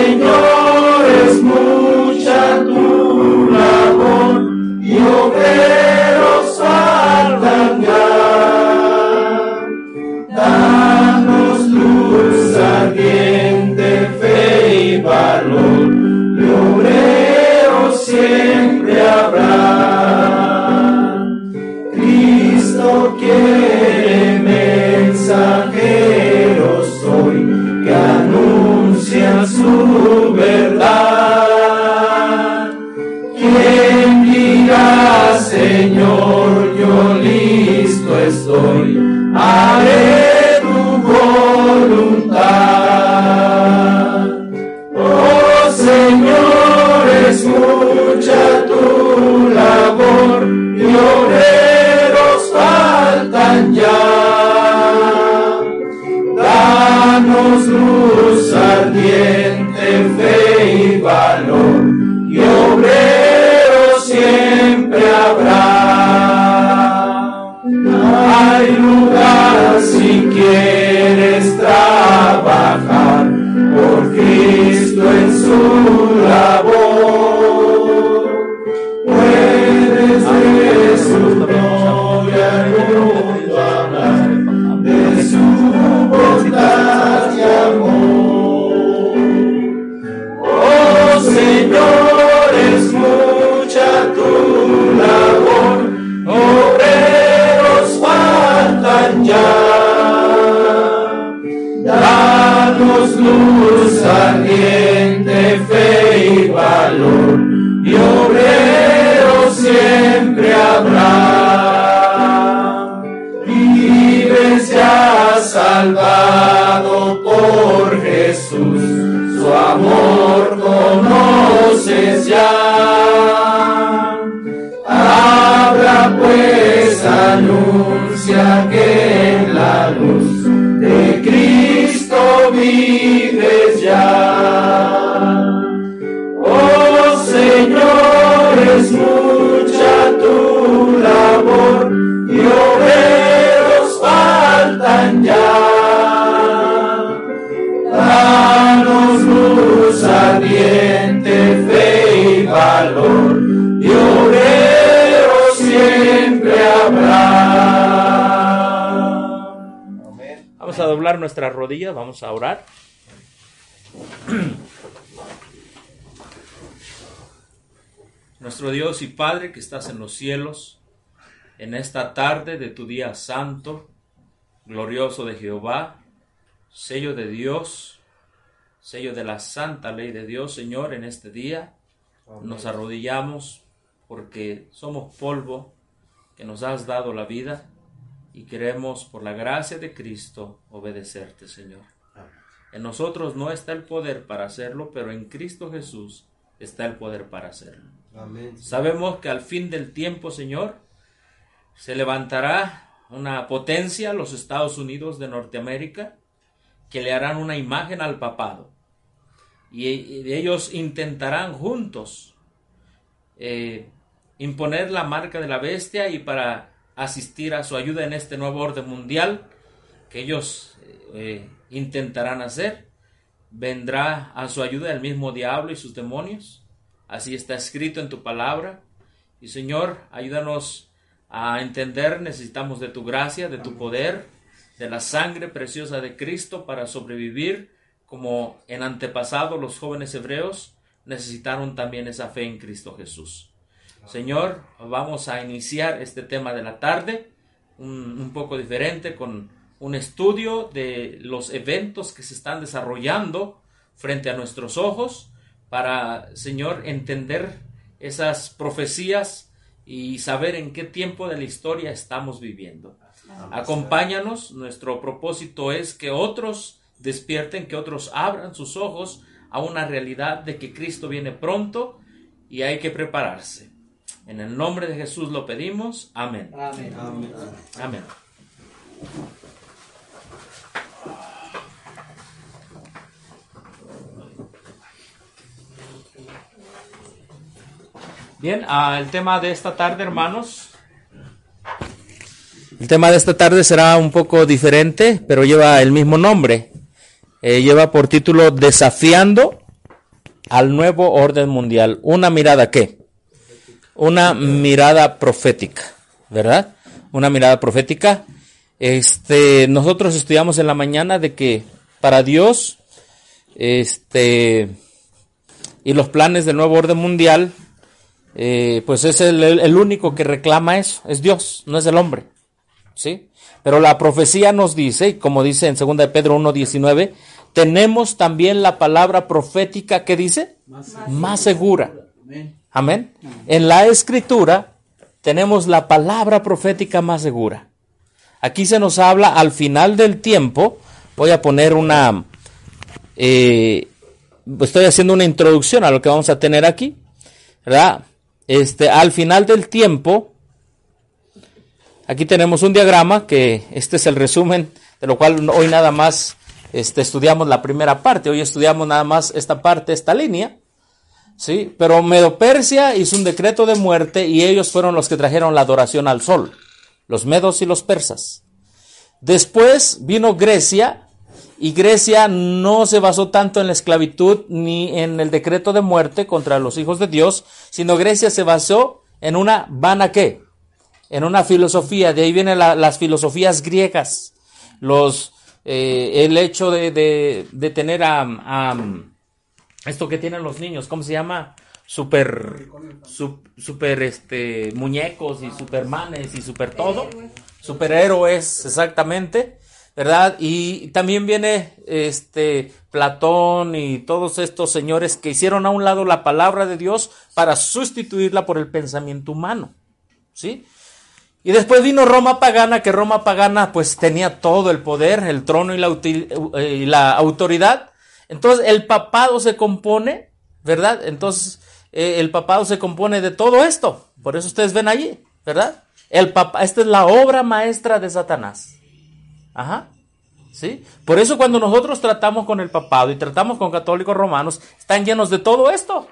Señor, es mucha tu labor y obreros faltan ya. Danos luz ardiente, fe y valor, y obreros siempre habrá. Cristo quiere mensajeros hoy que anuncian su verdad. ¿Quién dirá, Señor, yo listo estoy, haré tu voluntad? Oh Señor, es mucha tu labor y obreros faltan ya. Danos luz ardiente, fe y valor, y obreros siempre habrá. Hay lugar si quieres trabajar por Cristo en su labor. Puedes de su gloria al mundo hablar, de su bondad y amor. Oh Señor, es mucha tu labor, obreros faltan ya. Danos luz ardiente, fe y valor, y obreros siempre habrá. Vives ya salvado por Jesús, su amor conoces ya. Habla pues, anuncia que en la luz de Cristo vives ya. Oh Señor, es mucha tu labor y obreros faltan ya. Danos luz ardiente, fe y valor, y obreros siempre habrá. Amén. Vamos a doblar nuestras rodillas, vamos a orar. Nuestro Dios y Padre que estás en los cielos, en esta tarde de tu día santo, glorioso de Jehová, sello de Dios, sello de la santa ley de Dios, Señor, en este día nos arrodillamos porque somos polvo que nos has dado la vida y queremos por la gracia de Cristo obedecerte, Señor. En nosotros no está el poder para hacerlo, pero en Cristo Jesús está el poder para hacerlo. Amén. Sabemos que al fin del tiempo, Señor, se levantará una potencia, los Estados Unidos de Norteamérica, que le harán una imagen al papado. Y ellos intentarán juntos imponer la marca de la bestia, y para asistir a su ayuda en este nuevo orden mundial que ellos intentarán hacer, vendrá a su ayuda el mismo diablo y sus demonios. Así está escrito en tu palabra. Y Señor, ayúdanos a entender, necesitamos de tu gracia, de tu poder, de la sangre preciosa de Cristo para sobrevivir, como en antepasado los jóvenes hebreos necesitaron también esa fe en Cristo Jesús. Señor, vamos a iniciar este tema de la tarde, un poco diferente, con un estudio de los eventos que se están desarrollando frente a nuestros ojos, para, Señor, entender esas profecías y saber en qué tiempo de la historia estamos viviendo. Acompáñanos, nuestro propósito es que otros despierten, que otros abran sus ojos a una realidad de que Cristo viene pronto y hay que prepararse. En el nombre de Jesús lo pedimos. Amén. Amén. Amén. Amén. Bien, el tema de esta tarde, hermanos. El tema de esta tarde será un poco diferente, pero lleva el mismo nombre. Lleva por título Desafiando al nuevo orden mundial. ¿Una mirada qué? Una mirada profética, ¿verdad? Una mirada profética. Nosotros estudiamos en la mañana de que para Dios, y los planes del nuevo orden mundial, pues es el único que reclama eso, es Dios, no es el hombre, ¿sí? Pero la profecía nos dice, y como dice en 2 de Pedro 1:19, tenemos también la palabra profética, ¿qué dice? Más segura. Amén. En la Escritura tenemos la palabra profética más segura. Aquí se nos habla al final del tiempo. Voy a poner estoy haciendo una introducción a lo que vamos a tener aquí, ¿verdad? Al final del tiempo, aquí tenemos un diagrama que este es el resumen, de lo cual hoy nada más estudiamos la primera parte. Hoy estudiamos nada más esta parte, esta línea, ¿sí? Pero Medo-Persia hizo un decreto de muerte y ellos fueron los que trajeron la adoración al sol, los medos y los persas. Después vino Grecia, y Grecia no se basó tanto en la esclavitud ni en el decreto de muerte contra los hijos de Dios, sino Grecia se basó en una vana ¿qué? En una filosofía. De ahí vienen las filosofías griegas, el hecho de tener esto que tienen los niños, ¿cómo se llama? Super muñecos y supermanes y super todo, superhéroes, exactamente, ¿verdad? Y también viene Platón y todos estos señores que hicieron a un lado la palabra de Dios para sustituirla por el pensamiento humano, ¿sí? Y después vino Roma pagana, que Roma pagana pues tenía todo el poder, el trono y la autoridad. Entonces el papado se compone, ¿verdad? Entonces el papado se compone de todo esto. Por eso ustedes ven allí, ¿verdad? Esta es la obra maestra de Satanás. Ajá. ¿Sí? Por eso cuando nosotros tratamos con el papado y tratamos con católicos romanos, están llenos de todo esto.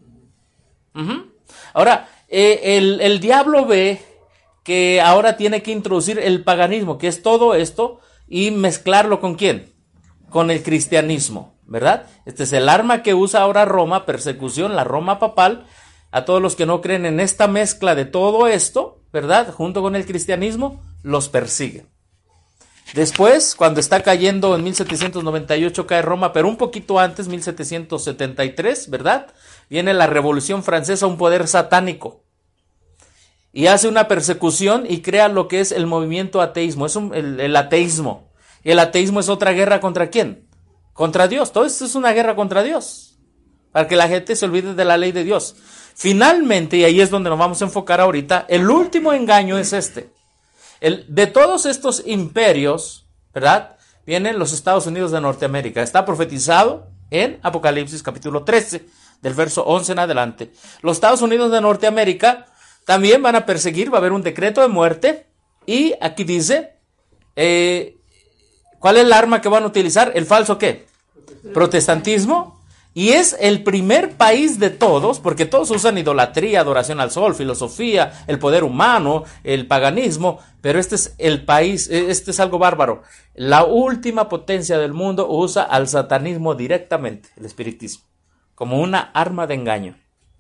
Ahora, el diablo ve que ahora tiene que introducir el paganismo, que es todo esto, y mezclarlo ¿con quién? Con el cristianismo, ¿verdad? Este es el arma que usa ahora Roma, persecución, la Roma papal, a todos los que no creen en esta mezcla de todo esto, ¿verdad? Junto con el cristianismo, los persigue. Después, cuando está cayendo en 1798 cae Roma, pero un poquito antes, 1773, ¿verdad? Viene la Revolución Francesa, un poder satánico. Y hace una persecución y crea lo que es el movimiento ateísmo, es el ateísmo. Y el ateísmo es otra guerra ¿contra quién? Contra Dios. Todo esto es una guerra contra Dios, para que la gente se olvide de la ley de Dios. Finalmente, y ahí es donde nos vamos a enfocar ahorita, el último engaño es de todos estos imperios, ¿verdad? Vienen los Estados Unidos de Norteamérica. Está profetizado en Apocalipsis capítulo 13, del verso 11 en adelante. Los Estados Unidos de Norteamérica también van a perseguir, va a haber un decreto de muerte, y aquí dice, ¿cuál es el arma que van a utilizar? ¿El falso qué? Protestantismo. Y es el primer país de todos, porque todos usan idolatría, adoración al sol, filosofía, el poder humano, el paganismo, pero este es el país, este es algo bárbaro. La última potencia del mundo usa al satanismo directamente, el espiritismo, como una arma de engaño.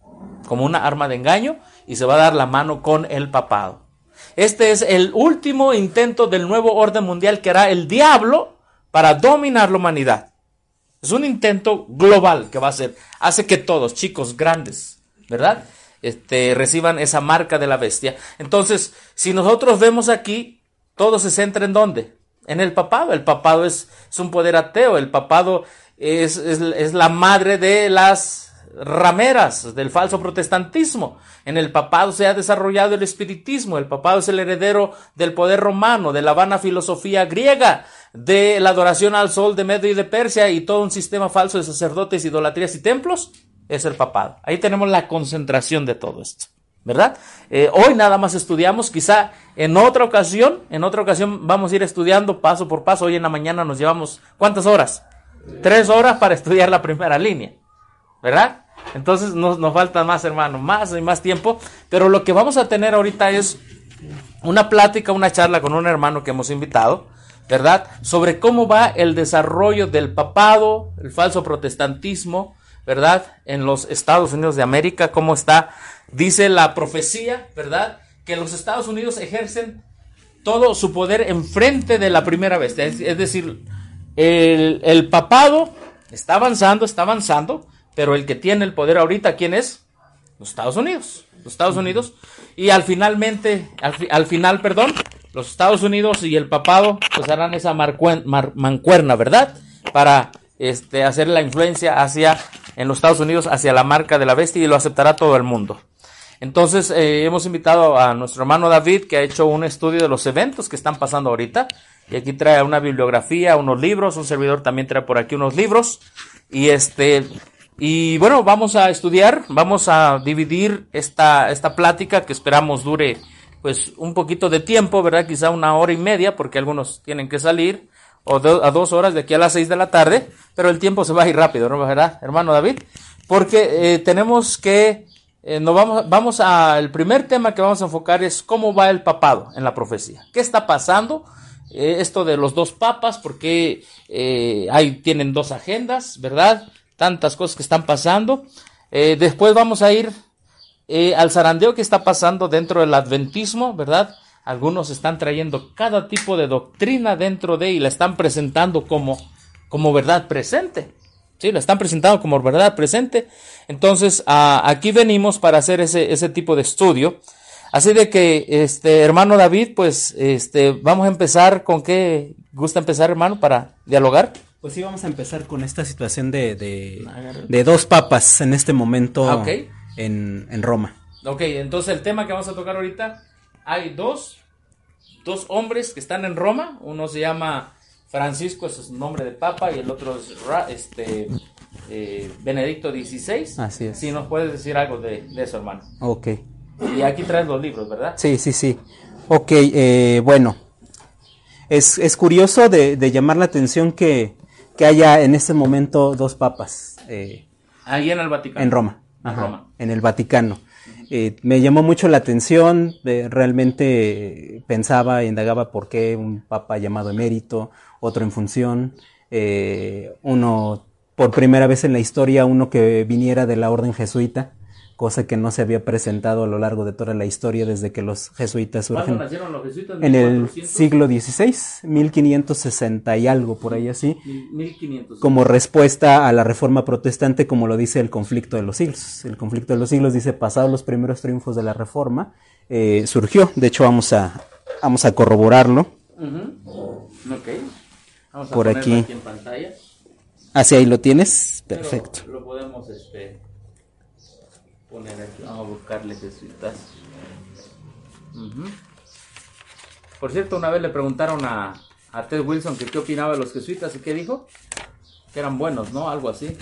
Y se va a dar la mano con el papado. Este es el último intento del nuevo orden mundial que hará el diablo para dominar la humanidad. Es un intento global que va a hacer. Hace que todos, chicos, grandes, ¿verdad? Reciban esa marca de la bestia. Entonces, si nosotros vemos aquí, todo se centra ¿en dónde? En el papado. El papado es un poder ateo. El papado es la madre de las rameras del falso protestantismo. En el papado se ha desarrollado el espiritismo. El papado es el heredero del poder romano, de la vana filosofía griega, de la adoración al sol de Medio y de Persia y todo un sistema falso de sacerdotes, idolatrías y templos. Es el papado. Ahí tenemos la concentración de todo esto, ¿verdad? Hoy nada más estudiamos, quizá en otra ocasión vamos a ir estudiando paso por paso. Hoy en la mañana nos llevamos, ¿cuántas horas? 3 horas para estudiar la primera línea, ¿verdad? Entonces nos falta más, hermano, más y más tiempo, pero lo que vamos a tener ahorita es una plática, una charla con un hermano que hemos invitado, ¿verdad? Sobre cómo va el desarrollo del papado, el falso protestantismo, ¿verdad? En los Estados Unidos de América, cómo está, dice la profecía, ¿verdad? Que los Estados Unidos ejercen todo su poder enfrente de la primera bestia. Es decir, el papado está avanzando, pero el que tiene el poder ahorita, ¿quién es? Los Estados Unidos. Los Estados Unidos. Y al final, los Estados Unidos y el papado pues harán esa mancuerna, ¿verdad? Para hacer la influencia en los Estados Unidos hacia la marca de la bestia, y lo aceptará todo el mundo. Entonces hemos invitado a nuestro hermano David, que ha hecho un estudio de los eventos que están pasando ahorita, y aquí trae una bibliografía, unos libros. Un servidor también trae por aquí unos libros, y bueno, vamos a estudiar, vamos a dividir esta plática, que esperamos dure pues un poquito de tiempo, ¿verdad? Quizá 1 hora y media, porque algunos tienen que salir, o a 2 horas de aquí a las 6 de la tarde, pero el tiempo se va a ir rápido, ¿no? ¿Verdad, hermano David? Porque tenemos que, el primer tema que vamos a enfocar es cómo va el papado en la profecía. ¿Qué está pasando? Esto de los 2 papas, porque tienen 2 agendas, ¿verdad? Tantas cosas que están pasando. Después vamos a ir al zarandeo que está pasando dentro del adventismo, ¿verdad? Algunos están trayendo cada tipo de doctrina dentro y la están presentando como verdad presente. Sí, la están presentando como verdad presente. Entonces, aquí venimos para hacer ese tipo de estudio. Así de que, hermano David, pues, vamos a empezar con qué gusta empezar, hermano, para dialogar. Pues sí, vamos a empezar con esta situación de 2 papas en este momento. Okay. En Roma. Ok, entonces el tema que vamos a tocar ahorita, hay dos hombres que están en Roma. Uno se llama Francisco, ese es su nombre de papa, y el otro es Benedicto XVI. Así es. Si nos puedes decir algo de eso, hermano. Ok. Y aquí traes los libros, ¿verdad? Sí. Ok, bueno, es curioso de llamar la atención que haya en este momento 2 papas. Ahí en el Vaticano. En Roma. Ajá, Roma. En el Vaticano. Me llamó mucho la atención, realmente pensaba e indagaba por qué un papa llamado emérito, otro en función, uno por primera vez en la historia, uno que viniera de la orden jesuita, cosa que no se había presentado a lo largo de toda la historia desde que los jesuitas surgen. ¿Cuándo nacieron los jesuitas? En el siglo XVI, 1560 y algo, por ahí así. 1500. Como respuesta a la reforma protestante, como lo dice el conflicto de los siglos. El conflicto de los siglos dice, pasados los primeros triunfos de la reforma, surgió. De hecho, vamos a corroborarlo. Ok. Vamos a por ponerlo aquí en pantalla. Hacia ahí lo tienes. Perfecto. Lo podemos poner aquí. Vamos a buscarle jesuitas. Por cierto, una vez le preguntaron a Ted Wilson que qué opinaba de los jesuitas, y qué dijo, que eran buenos, ¿no? Algo así.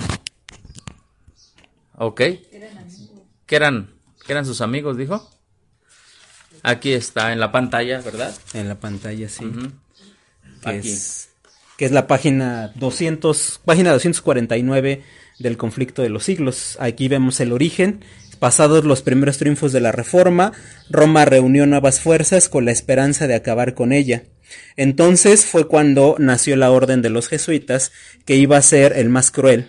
Ok. Que eran sus amigos, dijo. Aquí está en la pantalla, ¿verdad? En la pantalla, sí. Aquí. Que es la página 249 del conflicto de los siglos. Aquí vemos el origen. Pasados los primeros triunfos de la Reforma, Roma reunió nuevas fuerzas con la esperanza de acabar con ella. Entonces fue cuando nació la orden de los jesuitas, que iba a ser el más cruel,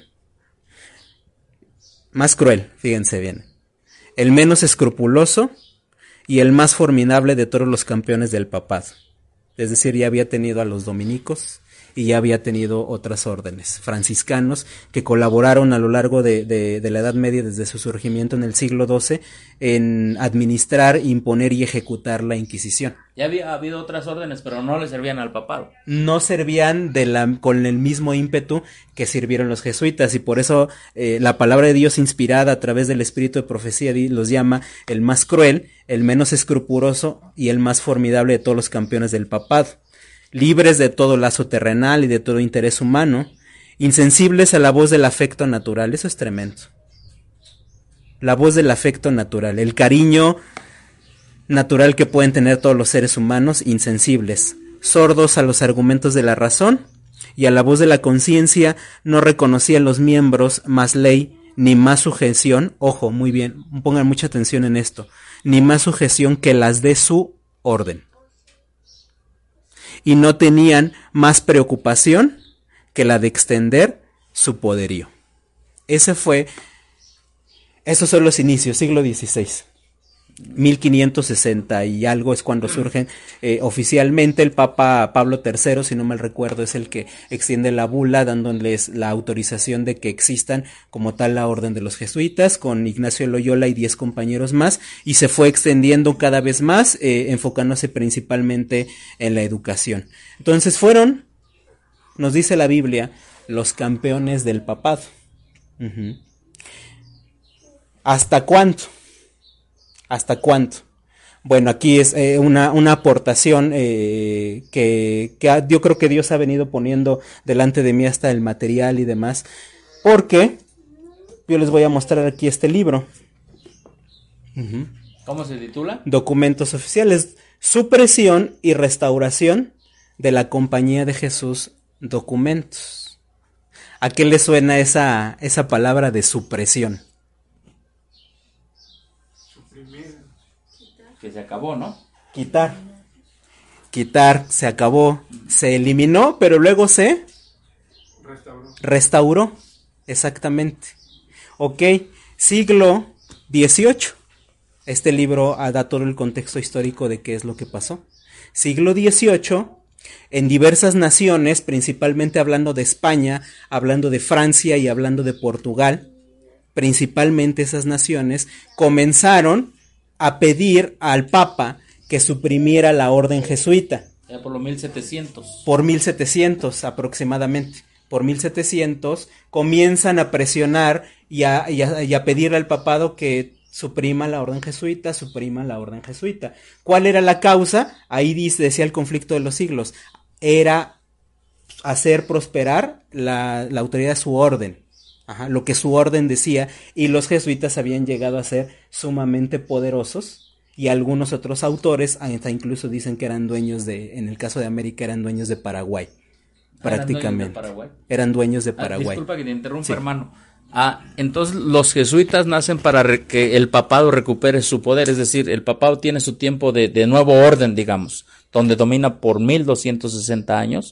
fíjense bien, el menos escrupuloso y el más formidable de todos los campeones del papado. Es decir, ya había tenido a los dominicos y ya había tenido otras órdenes, franciscanos, que colaboraron a lo largo de la Edad Media desde su surgimiento en el siglo XII en administrar, imponer y ejecutar la Inquisición. Ya había habido otras órdenes, pero no le servían al papado. No servían con el mismo ímpetu que sirvieron los jesuitas, y por eso la palabra de Dios inspirada a través del espíritu de profecía los llama el más cruel, el menos escrupuloso y el más formidable de todos los campeones del papado. Libres de todo lazo terrenal y de todo interés humano, insensibles a la voz del afecto natural. Eso es tremendo. La voz del afecto natural, el cariño natural que pueden tener todos los seres humanos, insensibles, sordos a los argumentos de la razón y a la voz de la conciencia, no reconocían los miembros más ley ni más sujeción. Ojo, muy bien, pongan mucha atención en esto, ni más sujeción que las de su orden. Y no tenían más preocupación que la de extender su poderío. Esos son los inicios, siglo XVI. 1560 y algo es cuando surgen oficialmente. El Papa Pablo III, si no mal recuerdo, es el que extiende la bula dándoles la autorización de que existan como tal la orden de los jesuitas, con Ignacio Loyola y 10 compañeros más, y se fue extendiendo cada vez más, enfocándose principalmente en la educación. Entonces fueron, nos dice la Biblia, los campeones del papado. ¿Hasta cuánto? ¿Hasta cuánto? Bueno, aquí es una aportación que yo creo que Dios ha venido poniendo delante de mí, hasta el material y demás, porque yo les voy a mostrar aquí este libro. ¿Cómo se titula? Documentos oficiales, supresión y restauración de la Compañía de Jesús, documentos. ¿A qué le suena esa palabra de supresión? Que se acabó, ¿no? Quitar, se acabó, se eliminó, pero luego se restauró, exactamente. Ok, siglo XVIII. Este libro da todo el contexto histórico de qué es lo que pasó. Siglo XVIII, en diversas naciones, principalmente hablando de España, hablando de Francia y hablando de Portugal, principalmente esas naciones comenzaron a pedir al Papa que suprimiera la orden jesuita. Ya por los 1700. Por 1700 aproximadamente. Por 1700 comienzan a presionar y a pedirle al papado que suprima la orden jesuita, ¿Cuál era la causa? Ahí decía el conflicto de los siglos. Era hacer prosperar la autoridad de su orden. Lo que su orden decía, y los jesuitas habían llegado a ser sumamente poderosos, y algunos otros autores hasta incluso dicen que eran dueños en el caso de América, eran dueños de Paraguay, prácticamente. Eran dueños de Paraguay. Disculpa que te interrumpa, hermano. Entonces los jesuitas nacen para que el papado recupere su poder, es decir, el papado tiene su tiempo de nuevo orden, digamos, donde domina por 1260 años.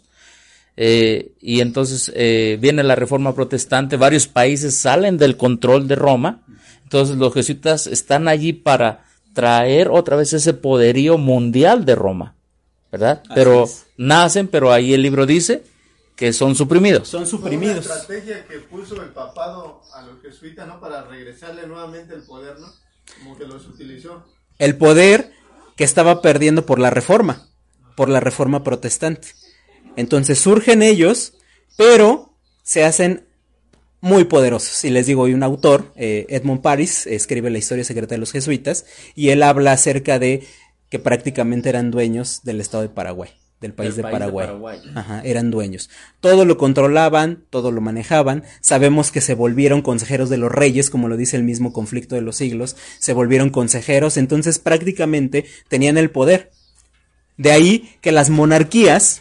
Y entonces viene la Reforma Protestante, varios países salen del control de Roma, entonces los jesuitas están allí para traer otra vez ese poderío mundial de Roma, ¿verdad? Pero nacen, pero ahí el libro dice que son suprimidos. Son suprimidos. Una estrategia que puso el papado a los jesuitas, ¿no? Para regresarle nuevamente el poder, ¿no? Como que los utilizó. El poder que estaba perdiendo por la reforma protestante. Entonces surgen ellos, pero se hacen muy poderosos. Y les digo, hay un autor, Edmond Paris, escribe la historia secreta de los jesuitas, y él habla acerca de que prácticamente eran dueños del estado de Paraguay, del país de Paraguay. Eran dueños. Todo lo controlaban, todo lo manejaban. Sabemos que se volvieron consejeros de los reyes, como lo dice el mismo conflicto de los siglos. Se volvieron consejeros, entonces prácticamente tenían el poder. De ahí que las monarquías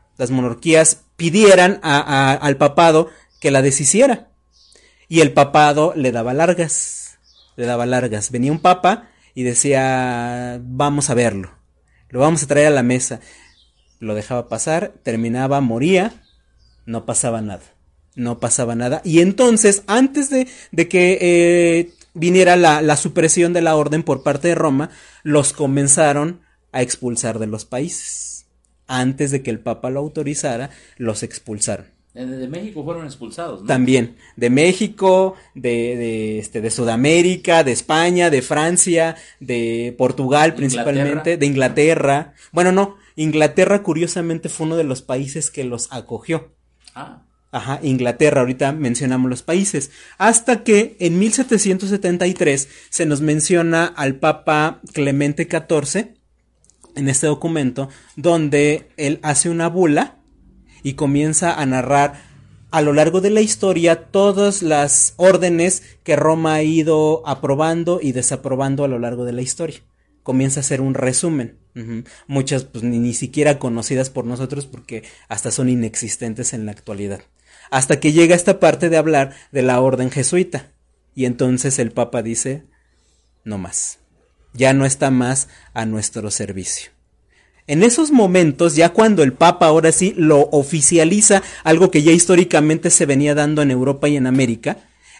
pidieran al papado que la deshiciera, y el papado le daba largas. Venía un papa y decía, vamos a verlo, lo vamos a traer a la mesa, lo dejaba pasar, terminaba, moría, no pasaba nada, y entonces antes de que viniera la supresión de la orden por parte de Roma, los comenzaron a expulsar de los países. Antes de que el Papa lo autorizara, los expulsaron. De México fueron expulsados, ¿no? También, de México, de Sudamérica, de España, de Francia, de Portugal principalmente, de Inglaterra. Bueno, no, Inglaterra curiosamente fue uno de los países que los acogió. Inglaterra, ahorita mencionamos los países. Hasta que en 1773 se nos menciona al Papa Clemente XIV, en este documento, donde él hace una bula y comienza a narrar a lo largo de la historia todas las órdenes que Roma ha ido aprobando y desaprobando a lo largo de la historia. Comienza a hacer un resumen. Muchas pues ni siquiera conocidas por nosotros porque hasta son inexistentes en la actualidad. Hasta que llega esta parte de hablar de la orden jesuita. Y entonces el Papa dice, no más. Ya no está más a nuestro servicio. En esos momentos, ya cuando el Papa ahora sí lo oficializa, algo que ya históricamente se venía dando en Europa y en América,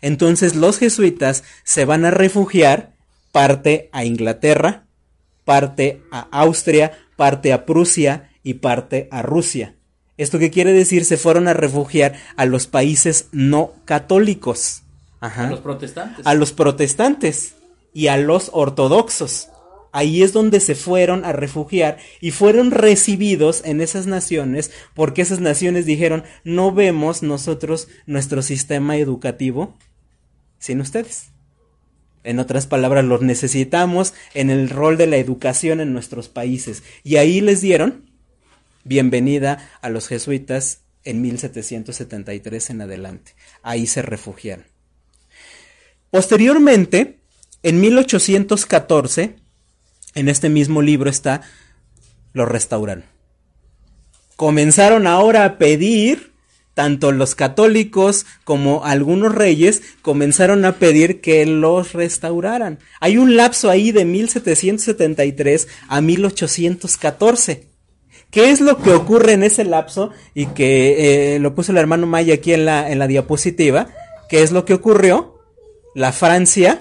Entonces los jesuitas se van a refugiar, parte a Inglaterra, parte a Austria, parte a Prusia y parte a Rusia. ¿Esto qué quiere decir? Se fueron a refugiar a los países no católicos. Ajá. A los protestantes. A los protestantes y a los ortodoxos. Ahí es donde se fueron a refugiar y fueron recibidos en esas naciones porque esas naciones dijeron, no vemos nosotros nuestro sistema educativo sin ustedes. En otras palabras, los necesitamos en el rol de la educación en nuestros países. Y ahí les dieron bienvenida a los jesuitas en 1773 en adelante. Ahí se refugiaron. Posteriormente, en 1814, en este mismo libro está, lo restauraron. Comenzaron ahora a pedir, tanto los católicos como algunos reyes, comenzaron a pedir que los restauraran. Hay un lapso ahí de 1773 a 1814. ¿Qué es lo que ocurre en ese lapso? Y que lo puso el hermano Maya aquí en la diapositiva. ¿Qué es lo que ocurrió? La Francia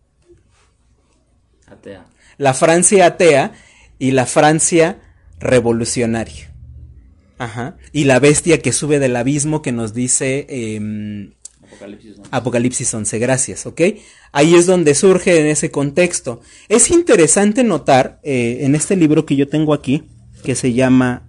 atea y la Francia revolucionaria. Ajá. Y la bestia que sube del abismo que nos dice Apocalipsis 11, gracias, ¿ok? Ahí es donde surge en ese contexto. Es interesante notar en este libro que yo tengo aquí, que se llama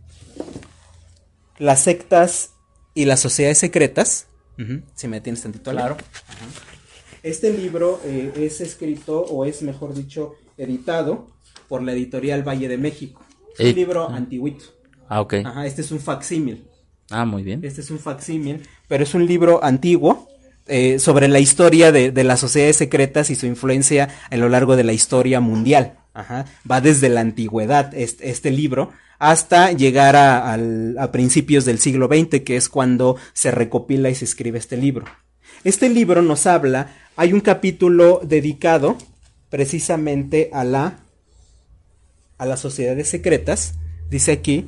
Las sectas y las sociedades secretas. Si me detienes tantito. Claro. Este libro es escrito, o es mejor dicho, editado por la editorial Valle de México. Es un libro antiguito. Ok. Ajá, este es un facsímil. Muy bien. Este es un facsímil, pero es un libro antiguo sobre la historia de las sociedades secretas y su influencia a lo largo de la historia mundial. Ajá. Va desde la antigüedad este libro hasta llegar a principios del siglo XX, que es cuando se recopila y se escribe este libro. Este libro nos habla, hay un capítulo dedicado precisamente a las sociedades secretas, dice aquí,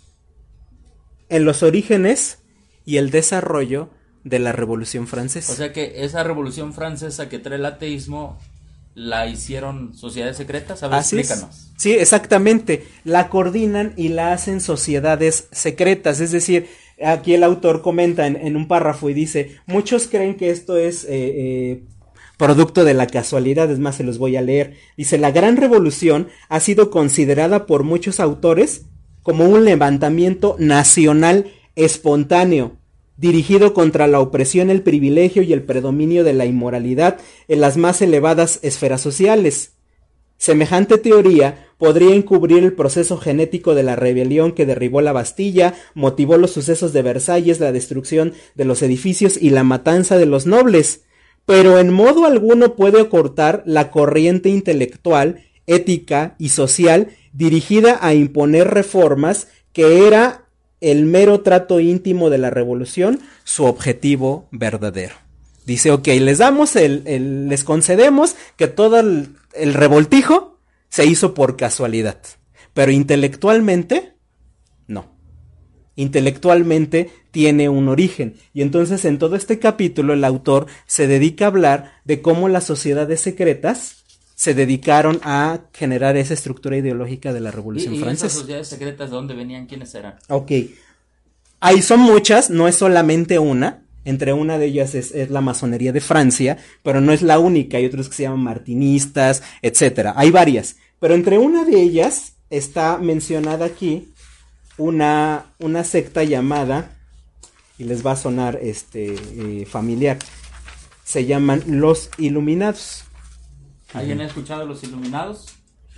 en los orígenes y el desarrollo de la Revolución Francesa. O sea que esa Revolución Francesa que trae el ateísmo, ¿la hicieron sociedades secretas? A ver, explícanos. Sí, exactamente. La coordinan y la hacen sociedades secretas. Es decir, aquí el autor comenta en un párrafo y dice, muchos creen que esto es producto de la casualidad. Es más, se los voy a leer. Dice, la Gran Revolución ha sido considerada por muchos autores como un levantamiento nacional espontáneo, dirigido contra la opresión, el privilegio y el predominio de la inmoralidad en las más elevadas esferas sociales. Semejante teoría podría encubrir el proceso genético de la rebelión que derribó la Bastilla, motivó los sucesos de Versalles, la destrucción de los edificios y la matanza de los nobles, pero en modo alguno puede ocultar la corriente intelectual, ética y social dirigida a imponer reformas que era el mero trato íntimo de la revolución, su objetivo verdadero. Dice, ok, les concedemos que todo el revoltijo se hizo por casualidad, pero intelectualmente, no. Intelectualmente tiene un origen. Y entonces en todo este capítulo el autor se dedica a hablar de cómo las sociedades secretas se dedicaron a generar esa estructura ideológica de la Revolución Francesa. ¿Y esas sociedades secretas de dónde venían? ¿Quiénes eran? Ok, ahí son muchas, no es solamente una. Entre una de ellas es la masonería de Francia, pero no es la única. Hay otros que se llaman martinistas, etcétera. Hay varias, pero entre una de ellas está mencionada aquí una secta llamada, y les va a sonar familiar, se llaman los Iluminados. ¿Alguien ha escuchado los Iluminados?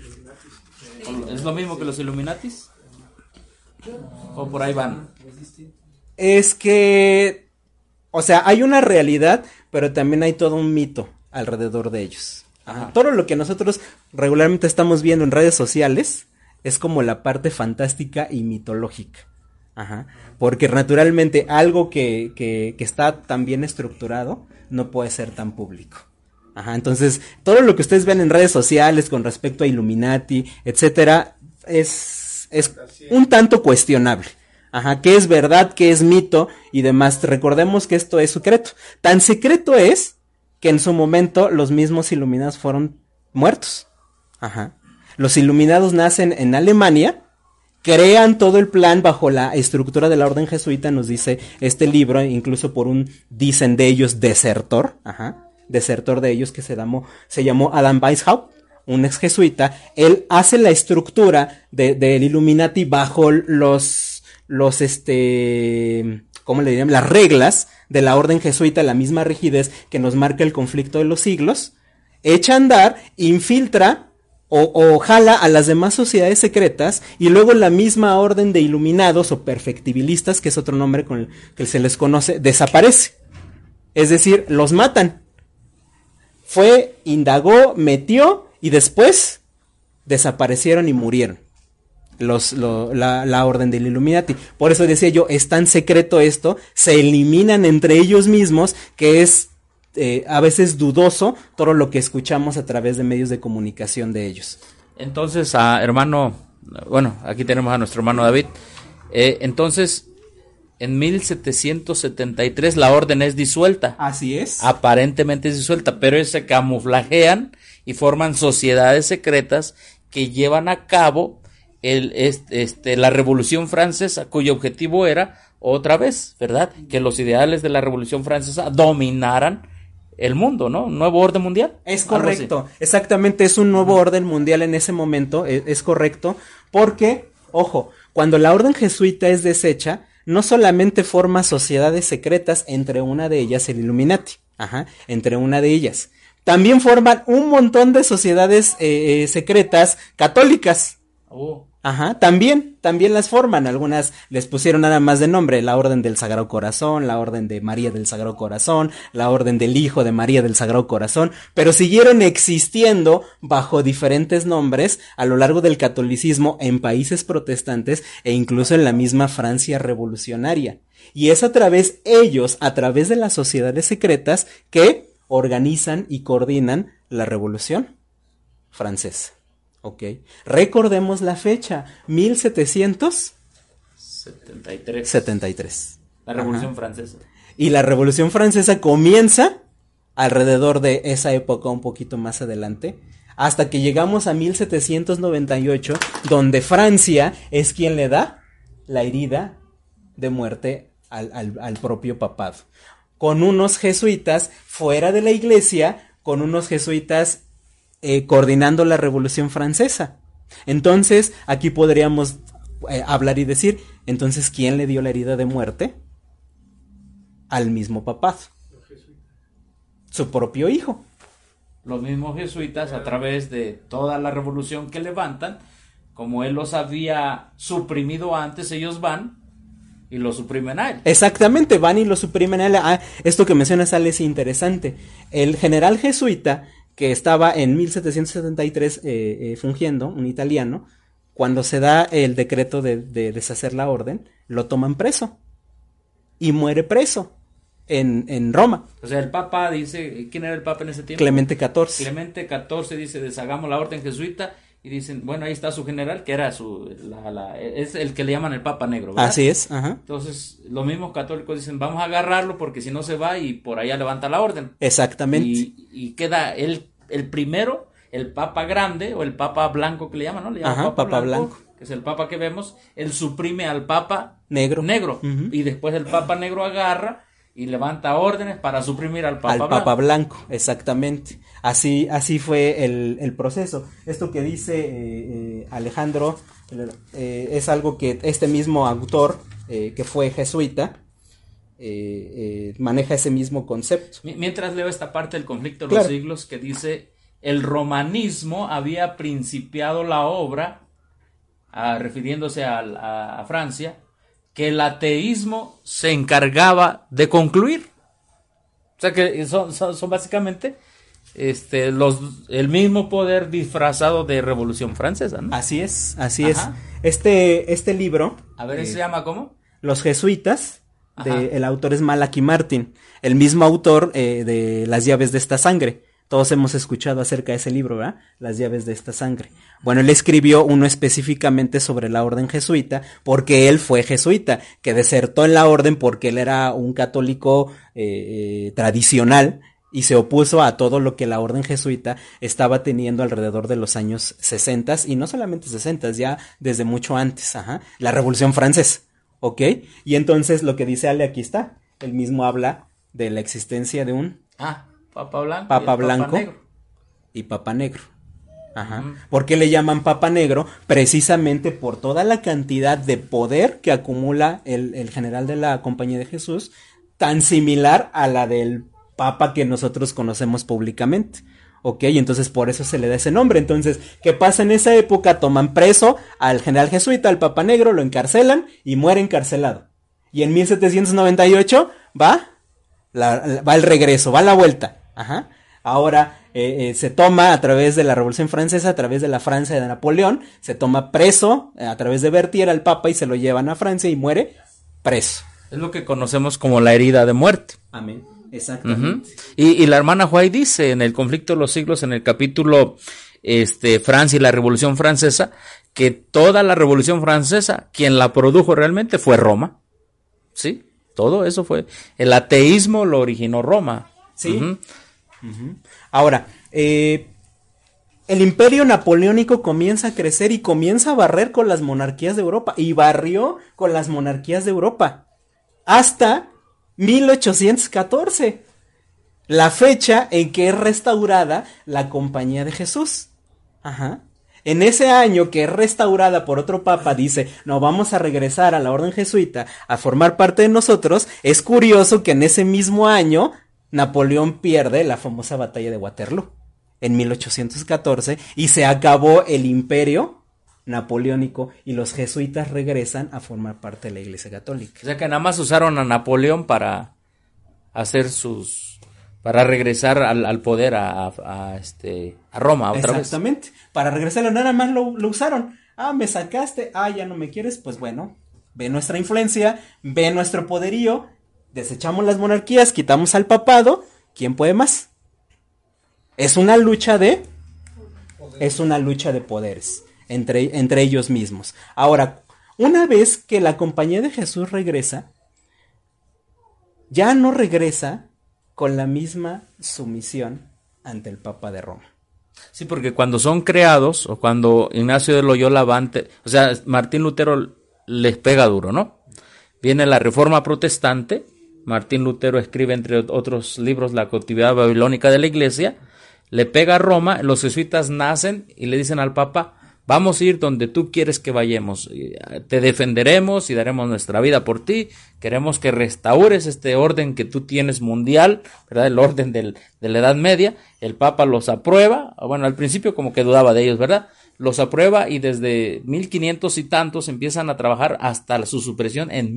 ¿Es lo mismo que los Illuminatis? ¿O por ahí van? Es que, o sea, hay una realidad, pero también hay todo un mito alrededor de ellos. Ajá. Todo lo que nosotros regularmente estamos viendo en redes sociales es como la parte fantástica y mitológica. Ajá. Porque naturalmente algo que está tan bien estructurado no puede ser tan público. Ajá. Entonces, todo lo que ustedes ven en redes sociales con respecto a Illuminati, etcétera, es un tanto cuestionable. Ajá, qué es verdad, qué es mito y demás. Recordemos que esto es secreto. Tan secreto es que en su momento los mismos iluminados fueron muertos. Ajá. Los iluminados nacen en Alemania, crean todo el plan bajo la estructura de la orden jesuita, nos dice este libro, incluso por un, dicen de ellos, desertor, desertor de ellos que se llamó Adam Weishaupt, un ex jesuita. Él hace la estructura del Illuminati bajo ¿cómo le dirían? Las reglas de la orden jesuita, la misma rigidez que nos marca el conflicto de los siglos, echa a andar, infiltra o jala a las demás sociedades secretas, y luego la misma orden de iluminados o perfectibilistas, que es otro nombre con el que se les conoce, desaparece. Es decir, los matan. Indagó, metió y después desaparecieron y murieron. La orden del Illuminati. Por eso decía yo, es tan secreto esto, se eliminan entre ellos mismos, que es a veces dudoso todo lo que escuchamos a través de medios de comunicación de ellos. Entonces, hermano, bueno, aquí tenemos a nuestro hermano David. Entonces, en 1773 la orden es disuelta. Así es. Aparentemente es disuelta, pero ellos se camuflajean y forman sociedades secretas que llevan a cabo la Revolución Francesa, cuyo objetivo era, otra vez, ¿verdad?, que los ideales de la Revolución Francesa dominaran el mundo, ¿no? Un nuevo orden mundial. Es correcto, exactamente, es un nuevo orden mundial en ese momento, es correcto, porque, ojo, cuando la orden jesuita es deshecha, no solamente forma sociedades secretas, entre una de ellas el Illuminati, entre una de ellas, también forman un montón de sociedades secretas católicas. También las forman, algunas les pusieron nada más de nombre, la Orden del Sagrado Corazón, la Orden de María del Sagrado Corazón, la Orden del Hijo de María del Sagrado Corazón, pero siguieron existiendo bajo diferentes nombres a lo largo del catolicismo en países protestantes e incluso en la misma Francia revolucionaria. Y es a través de las sociedades secretas que organizan y coordinan la Revolución Francesa. Ok, recordemos la fecha, 1773. La Revolución Francesa. Y la Revolución Francesa comienza alrededor de esa época, un poquito más adelante, hasta que llegamos a 1798, donde Francia es quien le da la herida de muerte al propio papado. Con unos jesuitas fuera de la iglesia, con unos jesuitas coordinando la Revolución Francesa. Entonces, aquí podríamos hablar y decir, entonces, ¿quién le dio la herida de muerte? Al mismo papado. Su propio hijo. Los mismos jesuitas, a través de toda la revolución que levantan, como él los había suprimido antes, ellos van y lo suprimen a él. Exactamente, van y lo suprimen a él. Esto que mencionas, Ale, es interesante. El general jesuita que estaba en 1773 fungiendo, un italiano, cuando se da el decreto de deshacer la orden, lo toman preso y muere preso en Roma. O sea, el Papa dice, ¿quién era el Papa en ese tiempo? Clemente XIV. Clemente XIV dice, deshagamos la orden jesuita, y dicen, bueno, ahí está su general, que era es el que le llaman el Papa Negro, ¿verdad? Así es, Entonces, los mismos católicos dicen, vamos a agarrarlo porque si no se va y por allá levanta la orden. Exactamente. Y queda el primero, el Papa Grande, o el Papa Blanco que le llaman, ¿no? Le llaman Papa Blanco, que es el Papa que vemos, él suprime al Papa Negro. Y después el Papa Negro agarra y levanta órdenes para suprimir al Papa Blanco, exactamente. Así fue el proceso. Esto que dice Alejandro es algo que este mismo autor, que fue jesuita, maneja ese mismo concepto. Mientras leo esta parte del conflicto de los siglos, que dice, el romanismo había principiado la obra, refiriéndose a Francia, que el ateísmo se encargaba de concluir. O sea que son básicamente el mismo poder disfrazado de Revolución Francesa, ¿no? Así es. Este libro, a ver, ¿se llama cómo? Los jesuitas, el autor es Malachi Martin, el mismo autor de Las llaves de esta sangre. Todos hemos escuchado acerca de ese libro, ¿verdad? Las llaves de esta sangre. Bueno, él escribió uno específicamente sobre la orden jesuita, porque él fue jesuita, que desertó en la orden porque él era un católico tradicional y se opuso a todo lo que la orden jesuita estaba teniendo alrededor de los años 60, y no solamente 60, ya desde mucho antes, la Revolución Francesa, ¿ok? Y entonces lo que dice Ale aquí está, él mismo habla de la existencia de un Papa Blanco. Papa Blanco y Papa Negro. ¿Por qué le llaman Papa Negro? Precisamente por toda la cantidad de poder que acumula el general de la Compañía de Jesús, tan similar a la del Papa que nosotros conocemos públicamente. Ok, entonces por eso se le da ese nombre. Entonces, ¿qué pasa en esa época? Toman preso al general jesuita, al Papa Negro, lo encarcelan y muere encarcelado. Y en 1798 va el regreso, va la vuelta. Ahora se toma a través de la Revolución Francesa, a través de la Francia de Napoleón, se toma preso a través de Berthier al Papa y se lo llevan a Francia y muere preso. Es lo que conocemos como la herida de muerte. Amén, exactamente. Y la hermana White dice en el Conflicto de los Siglos, en el capítulo Francia y la Revolución Francesa, que toda la Revolución Francesa, quien la produjo realmente fue Roma. ¿Sí? Todo eso fue. El ateísmo lo originó Roma. Sí. Ahora, el imperio napoleónico comienza a crecer y comienza a barrer con las monarquías de Europa, y barrió con las monarquías de Europa hasta 1814, la fecha en que es restaurada la Compañía de Jesús. En ese año que es restaurada por otro papa, dice, no, vamos a regresar a la orden jesuita a formar parte de nosotros. Es curioso que en ese mismo año Napoleón pierde la famosa batalla de Waterloo en 1814 y se acabó el imperio napoleónico y los jesuitas regresan a formar parte de la Iglesia Católica. O sea que nada más usaron a Napoleón para para regresar al poder a Roma otra vez. Exactamente, para regresarlo, nada más lo usaron. Me sacaste, ya no me quieres, pues bueno, ve nuestra influencia, ve nuestro poderío. Desechamos las monarquías, quitamos al papado, ¿quién puede más? Es una lucha de poderes entre ellos mismos. Ahora, una vez que la Compañía de Jesús regresa, ya no regresa con la misma sumisión ante el Papa de Roma. Sí, porque cuando son creados, o cuando Ignacio de Loyola Martín Lutero les pega duro, ¿no? Viene la Reforma Protestante. Martín Lutero escribe, entre otros libros, La cautividad babilónica de la Iglesia, le pega a Roma, los jesuitas nacen y le dicen al Papa, vamos a ir donde tú quieres que vayamos, te defenderemos y daremos nuestra vida por ti, queremos que restaures este orden que tú tienes mundial, ¿verdad? El orden de la Edad Media. El Papa los aprueba, bueno, al principio como que dudaba de ellos, ¿verdad? Los aprueba y desde 1500 y tantos empiezan a trabajar hasta su supresión en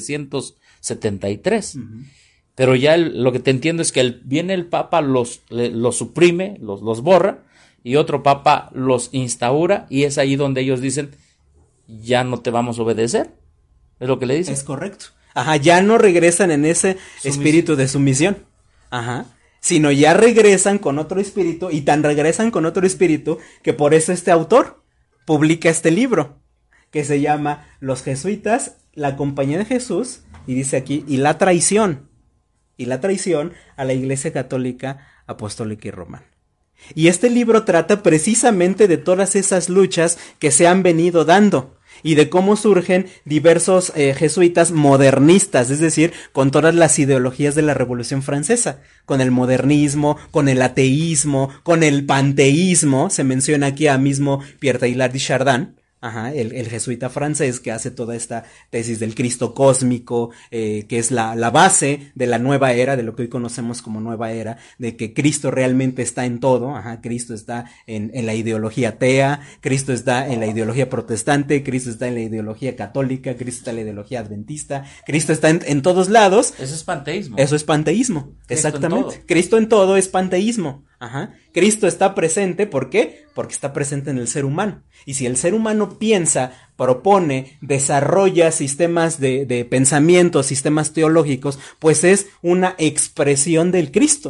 1773. Pero ya lo que te entiendo es que viene el Papa, los suprime, los borra, y otro Papa los instaura, y es ahí donde ellos dicen, ya no te vamos a obedecer. ¿Es lo que le dicen? Es correcto. Ya no regresan en ese espíritu de sumisión. Sino ya regresan con otro espíritu, y tan regresan con otro espíritu que por eso este autor publica este libro que se llama Los Jesuitas, la Compañía de Jesús, y dice aquí, y la traición a la Iglesia Católica, Apostólica y Romana. Y este libro trata precisamente de todas esas luchas que se han venido dando y de cómo surgen diversos jesuitas modernistas, es decir, con todas las ideologías de la Revolución Francesa, con el modernismo, con el ateísmo, con el panteísmo. Se menciona aquí a mismo Pierre Teilhard de Chardin, el jesuita francés que hace toda esta tesis del Cristo cósmico, que es la base de la nueva era, de lo que hoy conocemos como nueva era, de que Cristo realmente está en todo. Cristo está en la ideología atea, Cristo está en la ideología protestante, Cristo está en la ideología católica, Cristo está en la ideología adventista, Cristo está en todos lados. Eso es panteísmo. Eso es panteísmo, exactamente. Cristo en todo es panteísmo. Cristo está presente, ¿por qué? Porque está presente en el ser humano. Y si el ser humano piensa, propone, desarrolla sistemas de pensamiento, sistemas teológicos, pues es una expresión del Cristo.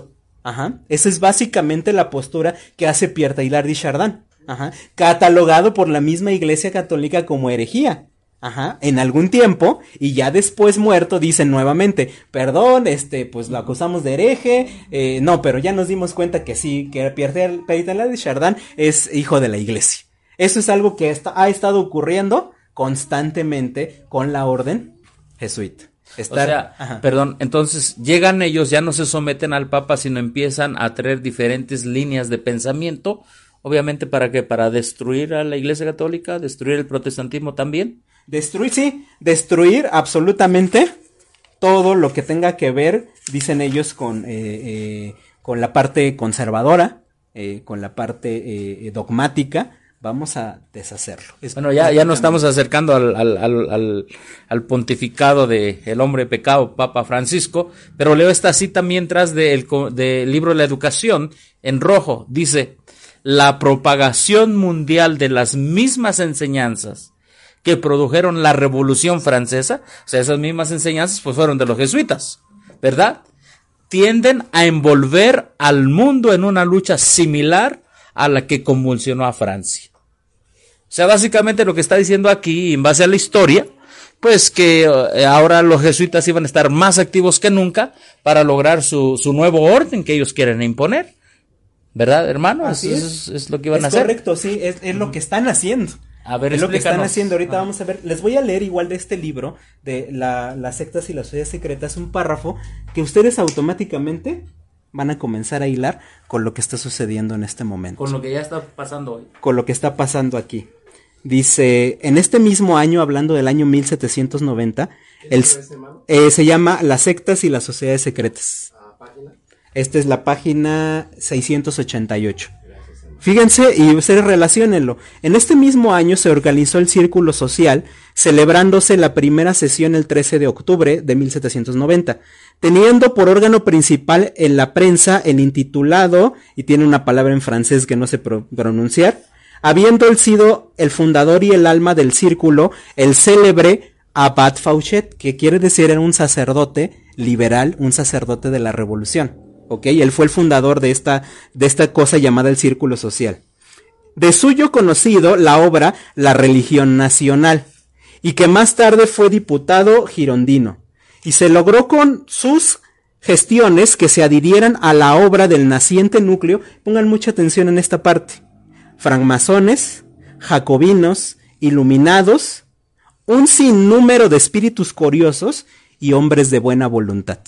Ajá. Esa es básicamente la postura que hace Pierre Teilhard de Chardin. Ajá. Catalogado por la misma Iglesia Católica como herejía. Ajá, en algún tiempo, y ya después muerto, dicen nuevamente, perdón, pues lo acusamos de hereje, no, pero ya nos dimos cuenta que sí, que Pierre Teilhard de Chardin es hijo de la Iglesia. Eso es algo que ha estado ocurriendo constantemente con la orden jesuita. Perdón, entonces llegan ellos, ya no se someten al Papa, sino empiezan a traer diferentes líneas de pensamiento, obviamente ¿para qué? Para destruir a la Iglesia Católica, destruir el protestantismo también. Destruir absolutamente todo lo que tenga que ver, dicen ellos, con la parte conservadora, con la parte dogmática. Vamos a deshacerlo. Bueno, ya nos estamos acercando al pontificado de el hombre de pecado, Papa Francisco, pero leo esta cita mientras del libro de la educación, en rojo, dice: la propagación mundial de las mismas enseñanzas que produjeron la Revolución Francesa, o sea, esas mismas enseñanzas pues fueron de los jesuitas, ¿verdad? Tienden a envolver al mundo en una lucha similar a la que convulsionó a Francia. O sea, básicamente lo que está diciendo aquí, en base a la historia, pues que ahora los jesuitas iban a estar más activos que nunca para lograr su nuevo orden que ellos quieren imponer. ¿Verdad, hermano? Así es lo que iban a hacer. Correcto, sí, es lo que están haciendo. A ver, es lo que están haciendo. Ahorita Ah. vamos a ver. Les voy a leer igual de este libro, de las sectas y las sociedades secretas, un párrafo que ustedes automáticamente van a comenzar a hilar con lo que está sucediendo en este momento. Con lo que ya está pasando hoy. Con lo que está pasando aquí. Dice, en este mismo año, hablando del año 1790, se llama Las sectas y las sociedades secretas. ¿Página? Esta es la página 688. Fíjense y ustedes relaciónenlo. En este mismo año se organizó el Círculo Social, celebrándose la primera sesión el 13 de octubre de 1790, teniendo por órgano principal en la prensa el intitulado, y tiene una palabra en francés que no sé pronunciar, habiendo él sido el fundador y el alma del círculo, el célebre Abad Fauchet, que quiere decir era un sacerdote liberal, un sacerdote de la revolución. ¿Ok? Él fue el fundador de esta cosa llamada el Círculo Social. De suyo conocido la obra La Religión Nacional, y que más tarde fue diputado girondino, y se logró con sus gestiones que se adhirieran a la obra del naciente núcleo. Pongan mucha atención en esta parte: francmasones, jacobinos, iluminados, un sinnúmero de espíritus curiosos y hombres de buena voluntad.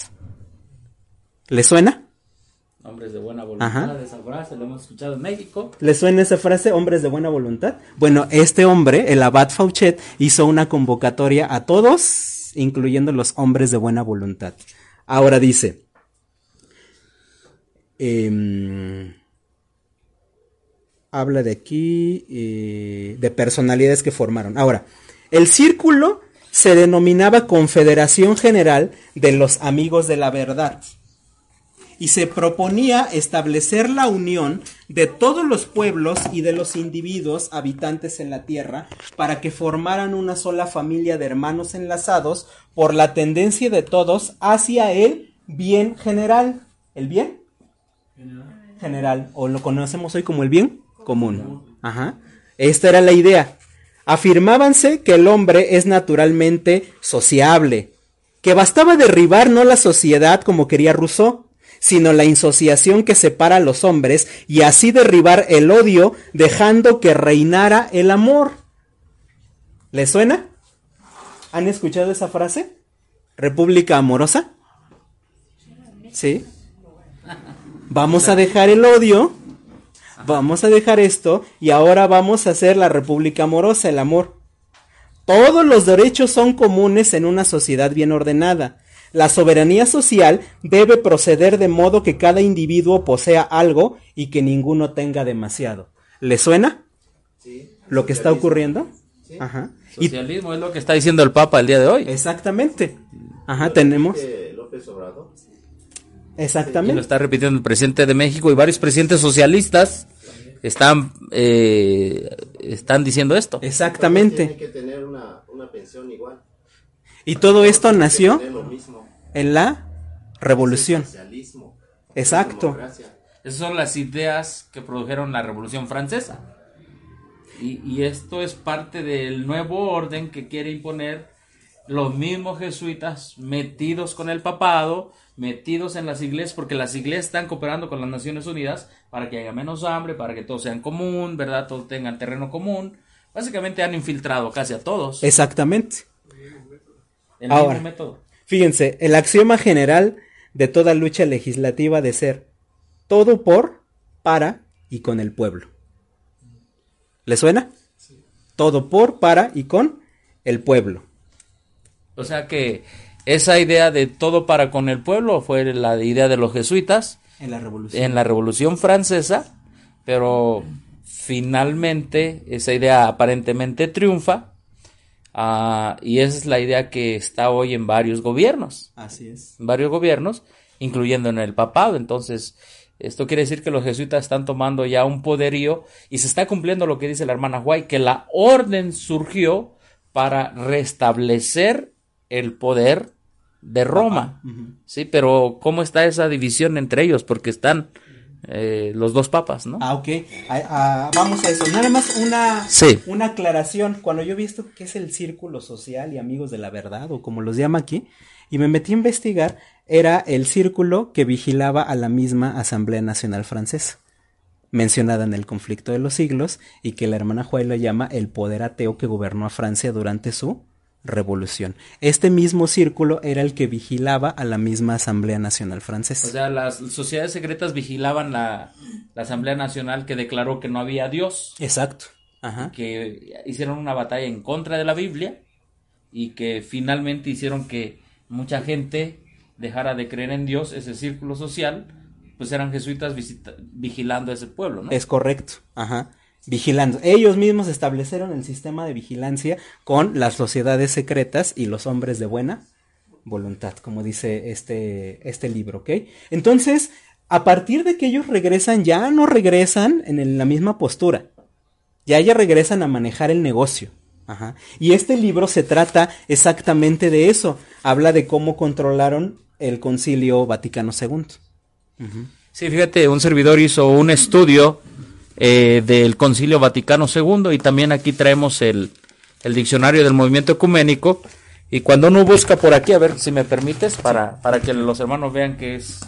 ¿Le suena? Hombres de buena voluntad. Ajá. Esa frase lo hemos escuchado en México. ¿Le suena esa frase, hombres de buena voluntad? Bueno, este hombre, el Abad Fauchet, hizo una convocatoria a todos, incluyendo los hombres de buena voluntad. Ahora dice, habla de aquí, de personalidades que formaron. Ahora, el círculo se denominaba Confederación General de los Amigos de la Verdad, y se proponía establecer la unión de todos los pueblos y de los individuos habitantes en la tierra para que formaran una sola familia de hermanos enlazados por la tendencia de todos hacia el bien general. ¿El bien? General, o lo conocemos hoy como el bien común. Ajá. Esta era la idea. Afirmábanse que el hombre es naturalmente sociable, que bastaba derribar no la sociedad como quería Rousseau, sino la insociación que separa a los hombres, y así derribar el odio, dejando que reinara el amor. ¿Les suena? ¿Han escuchado esa frase? ¿República amorosa? ¿Sí? Vamos a dejar el odio, vamos a dejar esto, y ahora vamos a hacer la república amorosa, el amor. Todos los derechos son comunes en una sociedad bien ordenada. La soberanía social debe proceder de modo que cada individuo posea algo y que ninguno tenga demasiado. ¿Le suena? Sí. ¿Lo que está ocurriendo? Sí. Ajá. Socialismo es lo que está diciendo el Papa el día de hoy. Exactamente. Ajá, tenemos. López Obrador. Exactamente. Y lo está repitiendo el presidente de México, y varios presidentes socialistas están diciendo esto. Exactamente. Tiene que tener una pensión igual. Y todo esto nació Lo mismo. en la revolución. Socialismo. Exacto. Esas son las ideas que produjeron la Revolución Francesa. Y esto es parte del nuevo orden que quiere imponer los mismos jesuitas metidos con el papado, metidos en las iglesias, porque las iglesias están cooperando con las Naciones Unidas para que haya menos hambre, para que todos sean común, ¿verdad? Todos tengan terreno común. Básicamente han infiltrado casi a todos. Exactamente. El Ahora, mismo método. Fíjense, el axioma general de toda lucha legislativa ha de ser todo por, para y con el pueblo. ¿Le suena? Sí. Todo por, para y con el pueblo. O sea que esa idea de todo para con el pueblo fue la idea de los jesuitas en la Revolución Francesa, pero finalmente esa idea aparentemente triunfa, y esa es la idea que está hoy en varios gobiernos. Así es. En varios gobiernos, incluyendo en el papado. Entonces, esto quiere decir que los jesuitas están tomando ya un poderío y se está cumpliendo lo que dice la hermana White, que la orden surgió para restablecer el poder de Roma. Sí, pero ¿cómo está esa división entre ellos? Porque están los dos papas, ¿no? Ok. Vamos a eso. Nada más una aclaración. Cuando yo he visto qué es el Círculo Social y Amigos de la Verdad, o como los llama aquí, y me metí a investigar, era el círculo que vigilaba a la misma Asamblea Nacional Francesa, mencionada en el Conflicto de los Siglos, y que la hermana White lo llama el poder ateo que gobernó a Francia durante su revolución. Este mismo círculo era el que vigilaba a la misma Asamblea Nacional Francesa. O sea, las sociedades secretas vigilaban la Asamblea Nacional, que declaró que no había Dios. Exacto. Ajá. Que hicieron una batalla en contra de la Biblia y que finalmente hicieron que mucha gente dejara de creer en Dios. Ese círculo social, pues eran jesuitas vigilando a ese pueblo, ¿no? Es correcto. Ajá. Vigilando. Ellos mismos establecieron el sistema de vigilancia con las sociedades secretas y los hombres de buena voluntad, como dice este libro, ¿ok? Entonces, a partir de que ellos regresan, ya no regresan en la misma postura. Ya regresan a manejar el negocio. Ajá. Y este libro se trata exactamente de eso. Habla de cómo controlaron el Concilio Vaticano II. Uh-huh. Sí, fíjate, un servidor hizo un estudio del Concilio Vaticano II, y también aquí traemos el diccionario del movimiento ecuménico, y cuando uno busca por aquí, a ver si me permites, para que los hermanos vean que es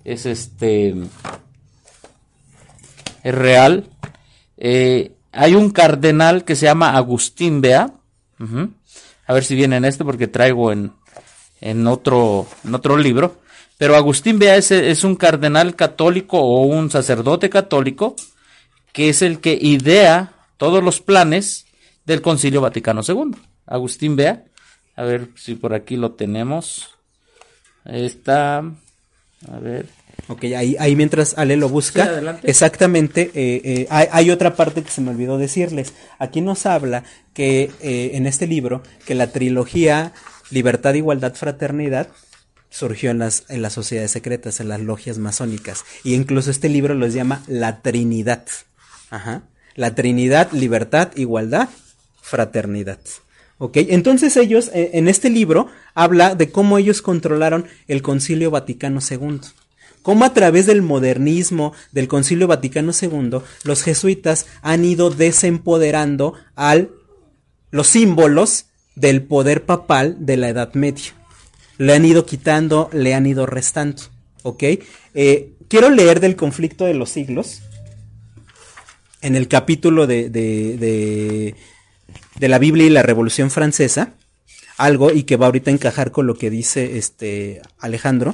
real. Hay un cardenal que se llama Agustín Bea. Uh-huh. A ver si viene en porque traigo en otro libro. Pero Agustín Bea es un cardenal católico o un sacerdote católico que es el que idea todos los planes del Concilio Vaticano II. Agustín Bea. A ver si por aquí lo tenemos. Está. A ver. Ok, ahí mientras Ale lo busca, sí, adelante. Exactamente, hay otra parte que se me olvidó decirles. Aquí nos habla que en este libro, que la trilogía Libertad, Igualdad, Fraternidad surgió en las sociedades secretas, en las logias masónicas, y incluso este libro los llama la Trinidad. Ajá. La Trinidad, Libertad, Igualdad, Fraternidad. Ok, entonces ellos, en este libro, habla de cómo ellos controlaron el Concilio Vaticano II. Cómo a través del modernismo del Concilio Vaticano II, los jesuitas han ido desempoderando los símbolos del poder papal de la Edad Media. Le han ido quitando, le han ido restando. ¿Ok? Quiero leer del Conflicto de los Siglos, en el capítulo de la Biblia y la Revolución Francesa, algo, y que va ahorita a encajar con lo que dice Alejandro.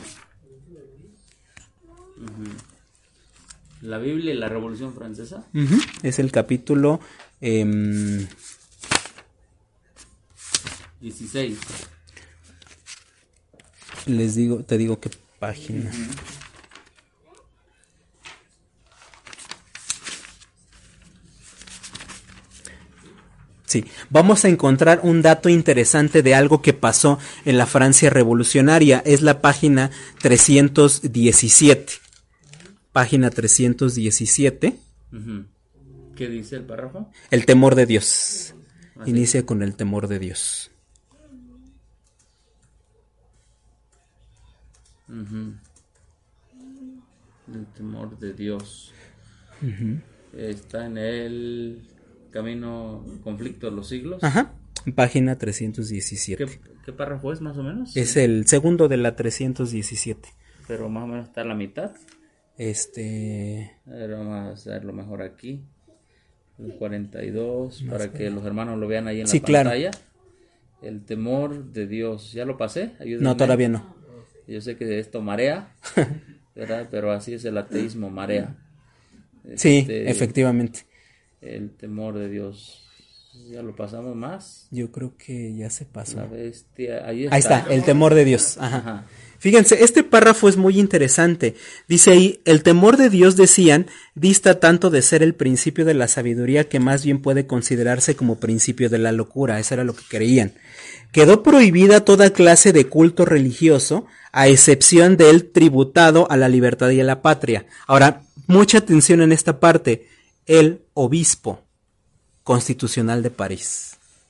La Biblia y la Revolución Francesa. Uh-huh. Es el capítulo 16. Te digo qué página. Uh-huh. Sí, vamos a encontrar un dato interesante de algo que pasó en la Francia revolucionaria. Es la página 317. Página 317. Uh-huh. ¿Qué dice el párrafo? El temor de Dios. Inicia con el temor de Dios. Uh-huh. El temor de Dios. Está en el camino conflicto de los siglos. Ajá, página 317. ¿Qué párrafo es más o menos? Es el segundo de la 317. Pero más o menos está a la mitad. A ver, vamos a hacerlo mejor aquí. El 42, para que los hermanos lo vean ahí en la pantalla. Claro. El temor de Dios. ¿Ya lo pasé? Ayúdenme. No, todavía no. Yo sé que esto marea, ¿verdad? Pero así es el ateísmo, marea. Sí, efectivamente. El temor de Dios. ¿Ya lo pasamos más? Yo creo que ya se pasó. La bestia, ahí está, el temor de Dios. Ajá. Fíjense, este párrafo es muy interesante. Dice ahí, el temor de Dios, decían, dista tanto de ser el principio de la sabiduría que más bien puede considerarse como principio de la locura. Eso era lo que creían. Quedó prohibida toda clase de culto religioso, a excepción del tributado a la libertad y a la patria. Ahora, mucha atención en esta parte. El obispo constitucional de París.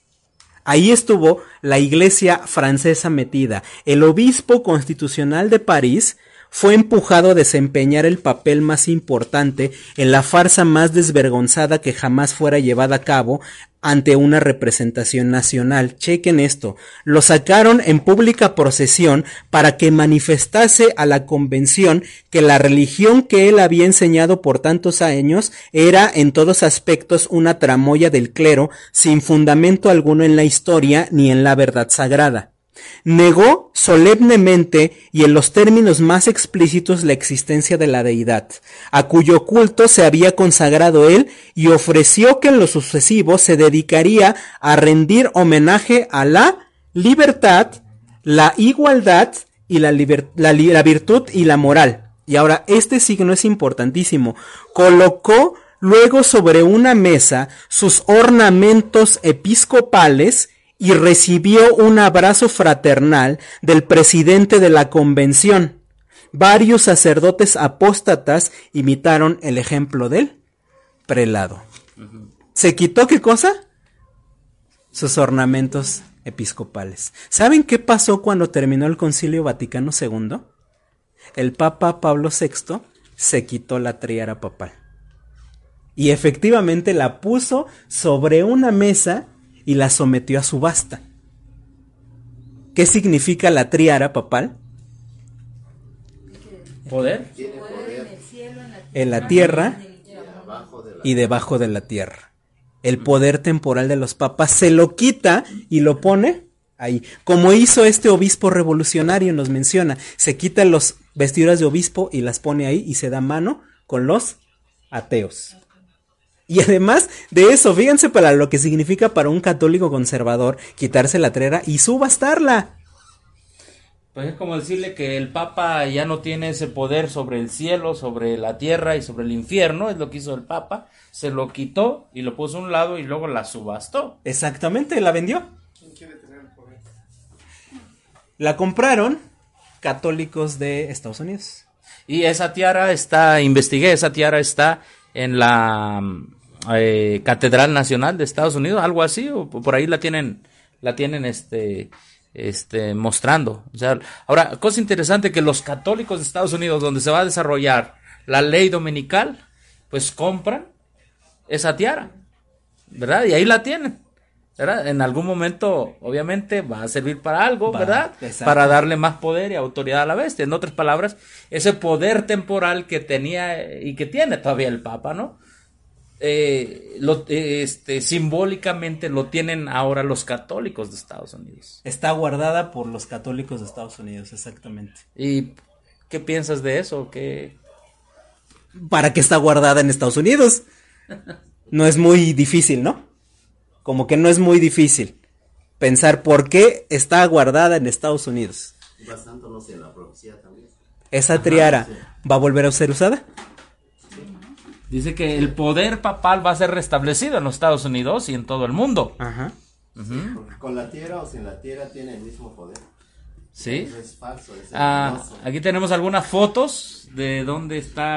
Ahí estuvo la iglesia francesa metida. El obispo constitucional de París fue empujado a desempeñar el papel más importante en la farsa más desvergonzada que jamás fuera llevada a cabo ante una representación nacional. Chequen esto. Lo sacaron en pública procesión para que manifestase a la convención que la religión que él había enseñado por tantos años era en todos aspectos una tramoya del clero sin fundamento alguno en la historia ni en la verdad sagrada. Negó solemnemente y en los términos más explícitos la existencia de la deidad, a cuyo culto se había consagrado él, y ofreció que en lo sucesivo se dedicaría a rendir homenaje a la libertad, la igualdad y la virtud y la moral. Y ahora este signo es importantísimo. Colocó luego sobre una mesa sus ornamentos episcopales y recibió un abrazo fraternal del presidente de la convención. Varios sacerdotes apóstatas imitaron el ejemplo del prelado. ¿Se quitó qué cosa? Sus ornamentos episcopales. ¿Saben qué pasó cuando terminó el Concilio Vaticano II? El Papa Pablo VI se quitó la triara papal. Y efectivamente la puso sobre una mesa y la sometió a subasta. ¿Qué significa la triara papal? ¿Poder? En la tierra y debajo de la tierra. El poder temporal de los papas se lo quita y lo pone ahí. Como hizo este obispo revolucionario, nos menciona, se quita las vestiduras de obispo y las pone ahí y se da mano con los ateos. Y además de eso, fíjense para lo que significa para un católico conservador quitarse la triara y subastarla. Pues es como decirle que el Papa ya no tiene ese poder sobre el cielo, sobre la tierra y sobre el infierno. Es lo que hizo el Papa. Se lo quitó y lo puso a un lado y luego la subastó. Exactamente, la vendió. ¿Quién quiere tener el poder? La compraron católicos de Estados Unidos. Y esa tiara investigué, esa tiara está en la Catedral Nacional de Estados Unidos, algo así, o por ahí la tienen mostrando. O sea, ahora, cosa interesante que los católicos de Estados Unidos, donde se va a desarrollar la ley dominical, pues compran esa tiara, ¿verdad? Y ahí la tienen, ¿verdad? En algún momento, obviamente, va a servir para algo, ¿verdad? Exacto. Para darle más poder y autoridad a la bestia. En otras palabras, ese poder temporal que tenía y que tiene todavía el Papa, ¿no? Simbólicamente lo tienen ahora los católicos de Estados Unidos. Está guardada por los católicos de Estados Unidos, exactamente. ¿Y qué piensas de eso? ¿Para qué está guardada en Estados Unidos? No es muy difícil, ¿no? Como que no es muy difícil pensar por qué está guardada en Estados Unidos. Basándose en la profecía también. ¿Esa triara va a volver a ser usada? Dice que el poder papal va a ser restablecido en los Estados Unidos y en todo el mundo. Ajá. Porque con la tierra o sin la tierra tiene el mismo poder. Sí. Eso es falso, es engañoso. Aquí tenemos algunas fotos de dónde está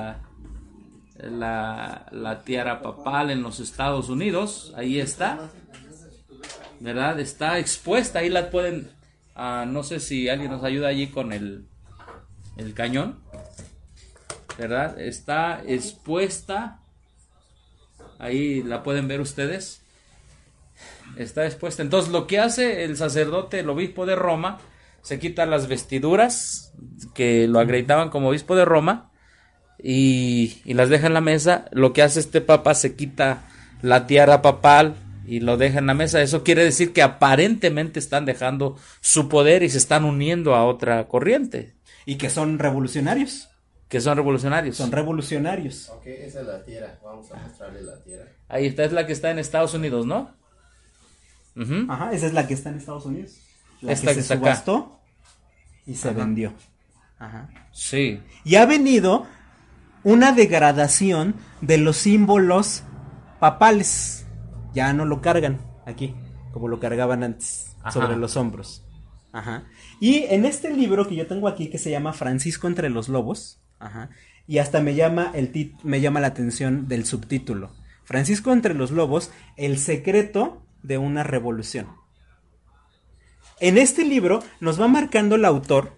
la tiara papal en los Estados Unidos. Ahí está, ¿verdad? Está expuesta, ahí la pueden, no sé si alguien nos ayuda allí con el cañón. ¿verdad? Está expuesta, ahí la pueden ver ustedes, está expuesta. Entonces lo que hace el sacerdote, el obispo de Roma, se quita las vestiduras que lo acreditaban como obispo de Roma y las deja en la mesa. Lo que hace este papa, se quita la tiara papal y lo deja en la mesa. Eso quiere decir que aparentemente están dejando su poder y se están uniendo a otra corriente. Y que son revolucionarios. Que son revolucionarios. Son revolucionarios. Ok, esa es la tierra. Vamos a mostrarle la tierra. Ahí está, es la que está en Estados Unidos, ¿no? Uh-huh. Ajá, esa es la que está en Estados Unidos. La Esta que se está subastó acá. Y se vendió. Ajá. Sí. Y ha venido una degradación de los símbolos papales. Ya no lo cargan aquí, como lo cargaban antes, sobre los hombros. Ajá. Y en este libro que yo tengo aquí, que se llama Francisco entre los lobos, ajá, y hasta me llama la atención del subtítulo. Francisco entre los lobos, el secreto de una revolución. En este libro nos va marcando el autor.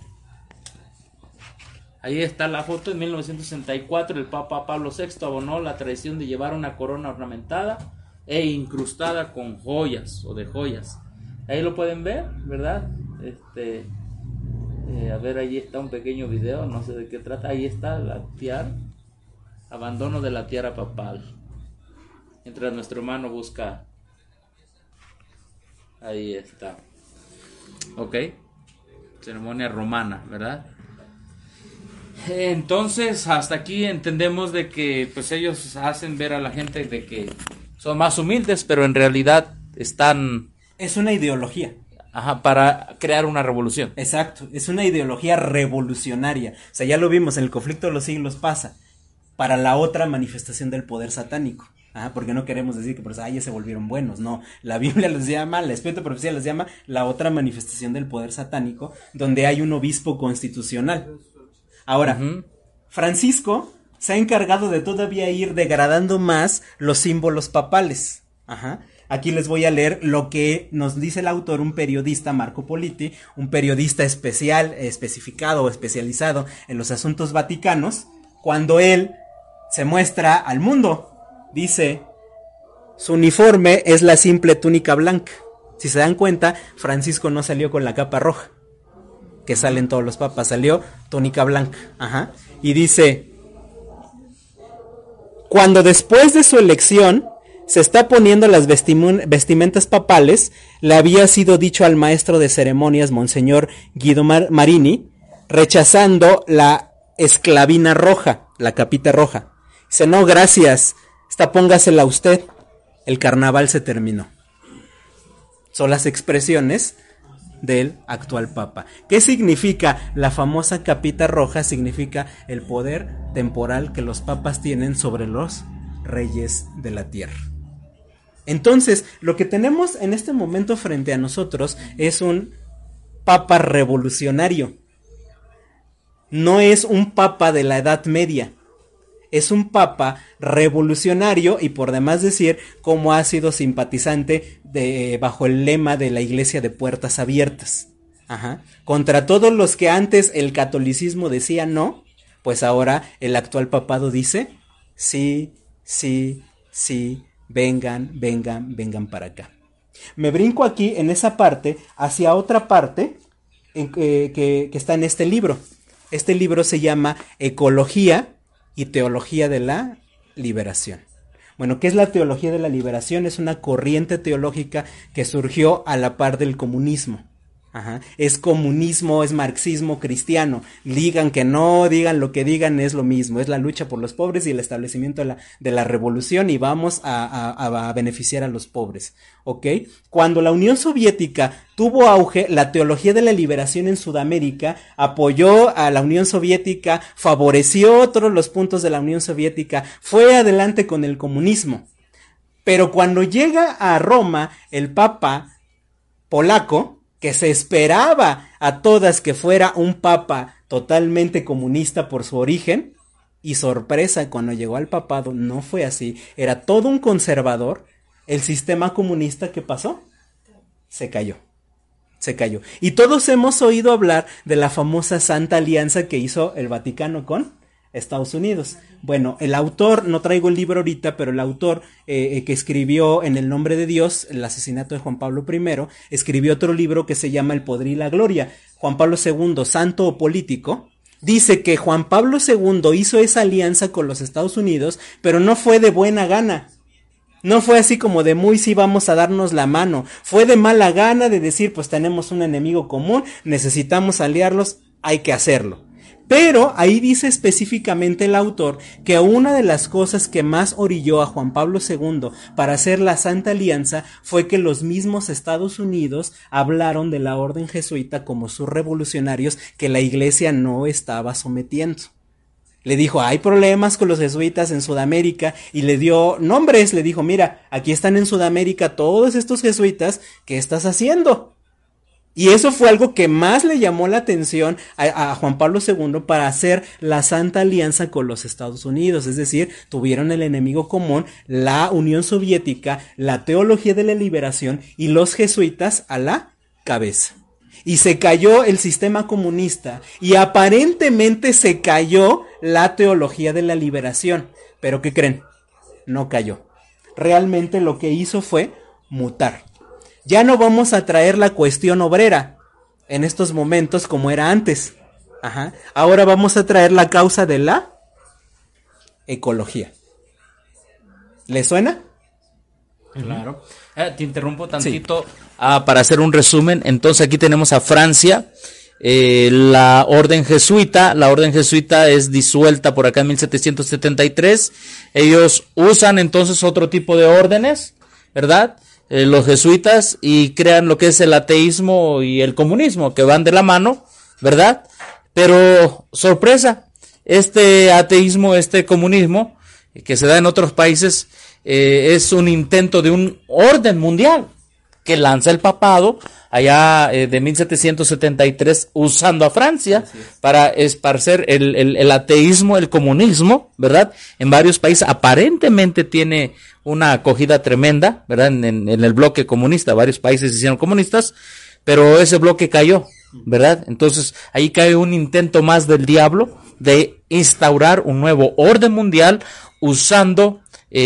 Ahí está la foto. En 1964 el Papa Pablo VI abonó la tradición de llevar una corona ornamentada e incrustada con joyas o de joyas. Ahí lo pueden ver, ¿verdad? A ver, ahí está un pequeño video, no sé de qué trata. Ahí está la tiara, abandono de la tiara papal. Mientras nuestro hermano busca. Ahí está. Ok, ceremonia romana, ¿verdad? Entonces, hasta aquí entendemos de que pues ellos hacen ver a la gente de que son más humildes, pero en realidad están... Es una ideología. Ajá, para crear una revolución. Exacto, es una ideología revolucionaria. O sea, ya lo vimos, en el conflicto de los siglos pasa para la otra manifestación del poder satánico. Porque no queremos decir que pues, ya se volvieron buenos, no. La Biblia los llama, la Espíritu de Profecía los llama la otra manifestación del poder satánico, donde hay un obispo constitucional. Ahora, Francisco se ha encargado de todavía ir degradando más los símbolos papales. Ajá. Aquí les voy a leer lo que nos dice el autor, un periodista, Marco Politi, un periodista especificado o especializado en los asuntos vaticanos, cuando él se muestra al mundo. Dice, su uniforme es la simple túnica blanca. Si se dan cuenta, Francisco no salió con la capa roja, que salen todos los papas, salió túnica blanca. Ajá. Y dice, cuando después de su elección se está poniendo las vestimentas papales, le había sido dicho al maestro de ceremonias, Monseñor Guido Marini, rechazando la esclavina roja, la capita roja. Dice, no, gracias, esta póngasela usted. El carnaval se terminó. Son las expresiones del actual papa. ¿Qué significa? La famosa capita roja significa el poder temporal que los papas tienen sobre los reyes de la tierra. Entonces, lo que tenemos en este momento frente a nosotros es un papa revolucionario. No es un papa de la Edad Media. Es un papa revolucionario y por demás decir cómo ha sido simpatizante bajo el lema de la Iglesia de Puertas Abiertas. Ajá. Contra todos los que antes el catolicismo decía no, pues ahora el actual papado dice sí, sí, sí, vengan para acá. Me brinco aquí en esa parte hacia otra parte que está en este libro. Este libro se llama Ecología y Teología de la Liberación. Bueno, ¿qué es la teología de la liberación? Es una corriente teológica que surgió a la par del comunismo. Ajá. Es comunismo, es marxismo cristiano. Digan que no, digan lo que digan, es lo mismo. Es la lucha por los pobres y el establecimiento de la revolución y vamos a beneficiar a los pobres. ¿Ok? Cuando la Unión Soviética tuvo auge, la teología de la liberación en Sudamérica apoyó a la Unión Soviética, favoreció todos los puntos de la Unión Soviética, fue adelante con el comunismo. Pero cuando llega a Roma el Papa polaco, que se esperaba a todas que fuera un papa totalmente comunista por su origen, y sorpresa, cuando llegó al papado no fue así, era todo un conservador. El sistema comunista, ¿qué pasó? Se cayó. Y todos hemos oído hablar de la famosa Santa Alianza que hizo el Vaticano con Estados Unidos. Bueno, el autor, no traigo el libro ahorita, pero el autor que escribió En el nombre de Dios, el asesinato de Juan Pablo I, escribió otro libro que se llama El poder y la gloria. Juan Pablo II, santo o político, dice que Juan Pablo II hizo esa alianza con los Estados Unidos, pero no fue de buena gana. No fue así como de muy sí vamos a darnos la mano. Fue de mala gana de decir, pues tenemos un enemigo común, necesitamos aliarlos, hay que hacerlo. Pero ahí dice específicamente el autor que una de las cosas que más orilló a Juan Pablo II para hacer la Santa Alianza fue que los mismos Estados Unidos hablaron de la orden jesuita como sus revolucionarios que la iglesia no estaba sometiendo. Le dijo, hay problemas con los jesuitas en Sudamérica, y le dio nombres, le dijo, mira, aquí están en Sudamérica todos estos jesuitas, ¿qué estás haciendo? Y eso fue algo que más le llamó la atención a Juan Pablo II para hacer la Santa Alianza con los Estados Unidos, es decir, tuvieron el enemigo común, la Unión Soviética, la teología de la liberación y los jesuitas a la cabeza. Y se cayó el sistema comunista y aparentemente se cayó la teología de la liberación. Pero ¿qué creen? No cayó. Realmente lo que hizo fue mutar. Ya no vamos a traer la cuestión obrera en estos momentos como era antes. Ahora vamos a traer la causa de la ecología. ¿Le suena? Claro. Te interrumpo tantito para hacer un resumen. Entonces aquí tenemos a Francia, la orden jesuita. La orden jesuita es disuelta por acá en 1773. Ellos usan entonces otro tipo de órdenes, ¿verdad? Los jesuitas, y crean lo que es el ateísmo y el comunismo, que van de la mano, ¿verdad? Pero, sorpresa, este ateísmo, este comunismo, que se da en otros países, es un intento de un orden mundial que lanza el papado allá de 1773 usando a Francia para esparcer el ateísmo, el comunismo, ¿verdad? En varios países aparentemente tiene una acogida tremenda, ¿verdad? En el bloque comunista, varios países se hicieron comunistas, pero ese bloque cayó, ¿verdad? Entonces ahí cae un intento más del diablo de instaurar un nuevo orden mundial usando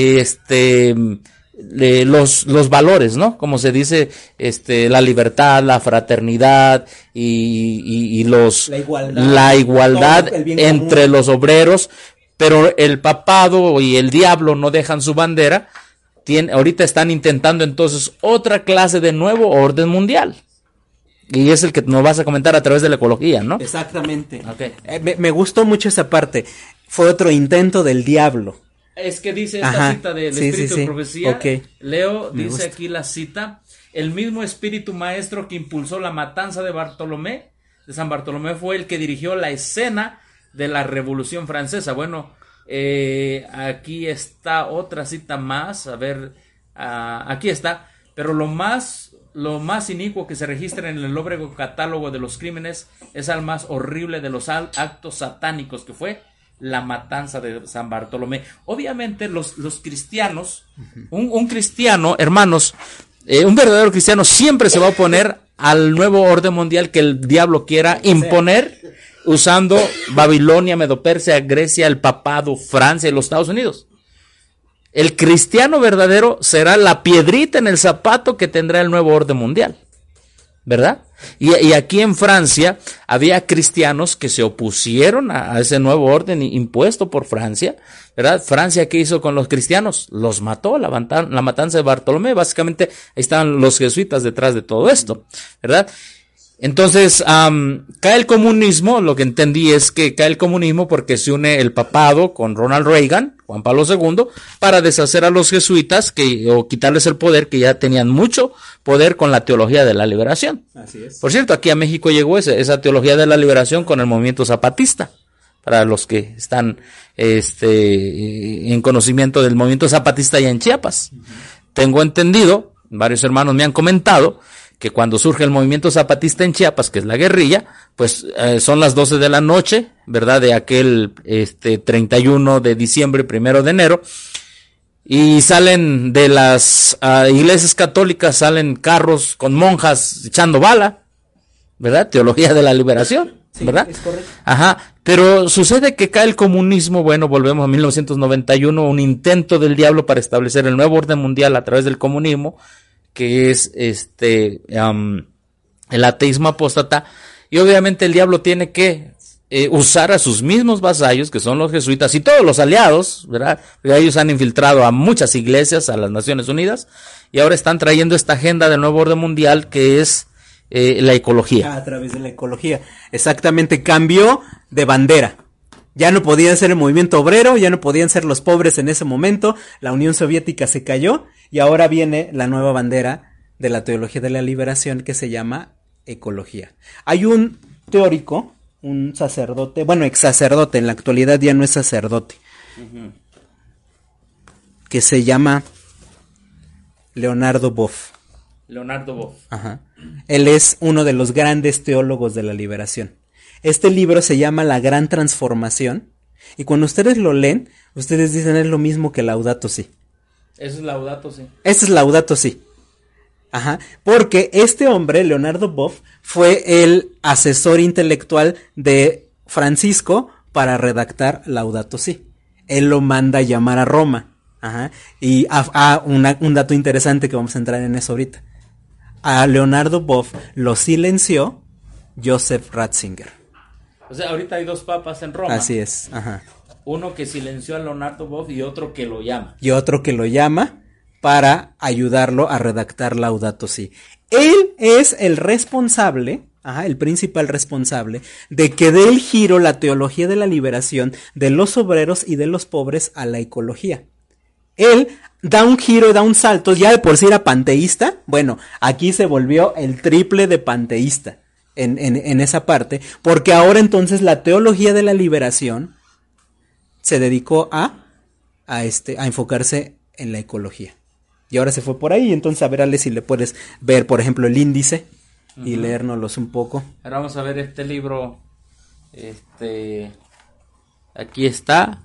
los valores, ¿no? Como se dice, la libertad, la fraternidad y la igualdad entre los obreros, pero el papado y el diablo no dejan su bandera. Ahorita están intentando entonces otra clase de nuevo orden mundial. Y es el que nos vas a comentar a través de la ecología, ¿no? Exactamente. Okay. Me gustó mucho esa parte. Fue otro intento del diablo. Es que dice esta cita del Espíritu de Profecía. Okay. Leo, dice aquí la cita: el mismo espíritu maestro que impulsó la matanza de San Bartolomé fue el que dirigió la escena de la Revolución Francesa. Bueno, aquí está otra cita más, a ver, aquí está, pero lo más inicuo que se registra en el lóbrego catálogo de los crímenes es el más horrible de los actos satánicos, que fue la matanza de San Bartolomé. Obviamente los cristianos, un cristiano, hermanos, un verdadero cristiano siempre se va a oponer al nuevo orden mundial que el diablo quiera imponer, usando Babilonia, Medo-Persia, Grecia, el papado, Francia y los Estados Unidos. El cristiano verdadero será la piedrita en el zapato que tendrá el nuevo orden mundial, ¿verdad? Y aquí en Francia había cristianos que se opusieron a ese nuevo orden impuesto por Francia, ¿verdad? Francia, ¿qué hizo con los cristianos? Los mató, la matanza de Bartolomé. Básicamente ahí estaban los jesuitas detrás de todo esto, ¿verdad? Entonces, cae el comunismo. Lo que entendí es que cae el comunismo porque se une el papado con Ronald Reagan, Juan Pablo II, para deshacer a los jesuitas o quitarles el poder, que ya tenían mucho poder con la teología de la liberación. Así es. Por cierto, aquí a México llegó esa teología de la liberación con el movimiento zapatista. Para los que están en conocimiento del movimiento zapatista allá en Chiapas. Tengo entendido, varios hermanos me han comentado, que cuando surge el movimiento zapatista en Chiapas, que es la guerrilla, pues son las 12 de la noche, ¿verdad? De aquel 31 de diciembre, 1 de enero, y salen de las iglesias católicas, salen carros con monjas echando bala, ¿verdad? Teología de la liberación. Sí, ¿verdad? es correcto. Ajá, pero sucede que cae el comunismo, bueno, volvemos a 1991, un intento del diablo para establecer el nuevo orden mundial a través del comunismo, que es el ateísmo apóstata, y obviamente el diablo tiene que usar a sus mismos vasallos, que son los jesuitas y todos los aliados, ¿verdad? Porque ellos han infiltrado a muchas iglesias, a las Naciones Unidas, y ahora están trayendo esta agenda del nuevo orden mundial, que es la ecología. A través de la ecología. Exactamente, cambió de bandera. Ya no podían ser el movimiento obrero, ya no podían ser los pobres en ese momento, la Unión Soviética se cayó y ahora viene la nueva bandera de la teología de la liberación que se llama ecología. Hay un teórico, un sacerdote, bueno, ex sacerdote, en la actualidad ya no es sacerdote, que se llama Leonardo Boff. Leonardo Boff. Ajá. Él es uno de los grandes teólogos de la liberación. Este libro se llama La Gran Transformación y cuando ustedes lo leen, ustedes dicen es lo mismo que Laudato Si. Eso es Laudato Si. Este es Laudato Si. Ajá, porque este hombre, Leonardo Boff, fue el asesor intelectual de Francisco para redactar Laudato Si. Él lo manda a llamar a Roma. Ajá, y un dato interesante que vamos a entrar en eso ahorita. A Leonardo Boff lo silenció Joseph Ratzinger. O sea, ahorita hay dos papas en Roma. Así es, ajá. Uno que silenció a Leonardo Boff y otro que lo llama. Y otro que lo llama para ayudarlo a redactar Laudato Si. Él es el responsable, el principal responsable, de que dé el giro la teología de la liberación de los obreros y de los pobres a la ecología. Él da un giro, da un salto, ya de por sí era panteísta, bueno, aquí se volvió el triple de panteísta en esa parte, porque ahora entonces la teología de la liberación se dedicó a enfocarse en la ecología. Y ahora se fue por ahí, entonces a ver, Ale, si le puedes ver, por ejemplo, el índice y leérnoslos un poco. Ahora vamos a ver este libro, aquí está,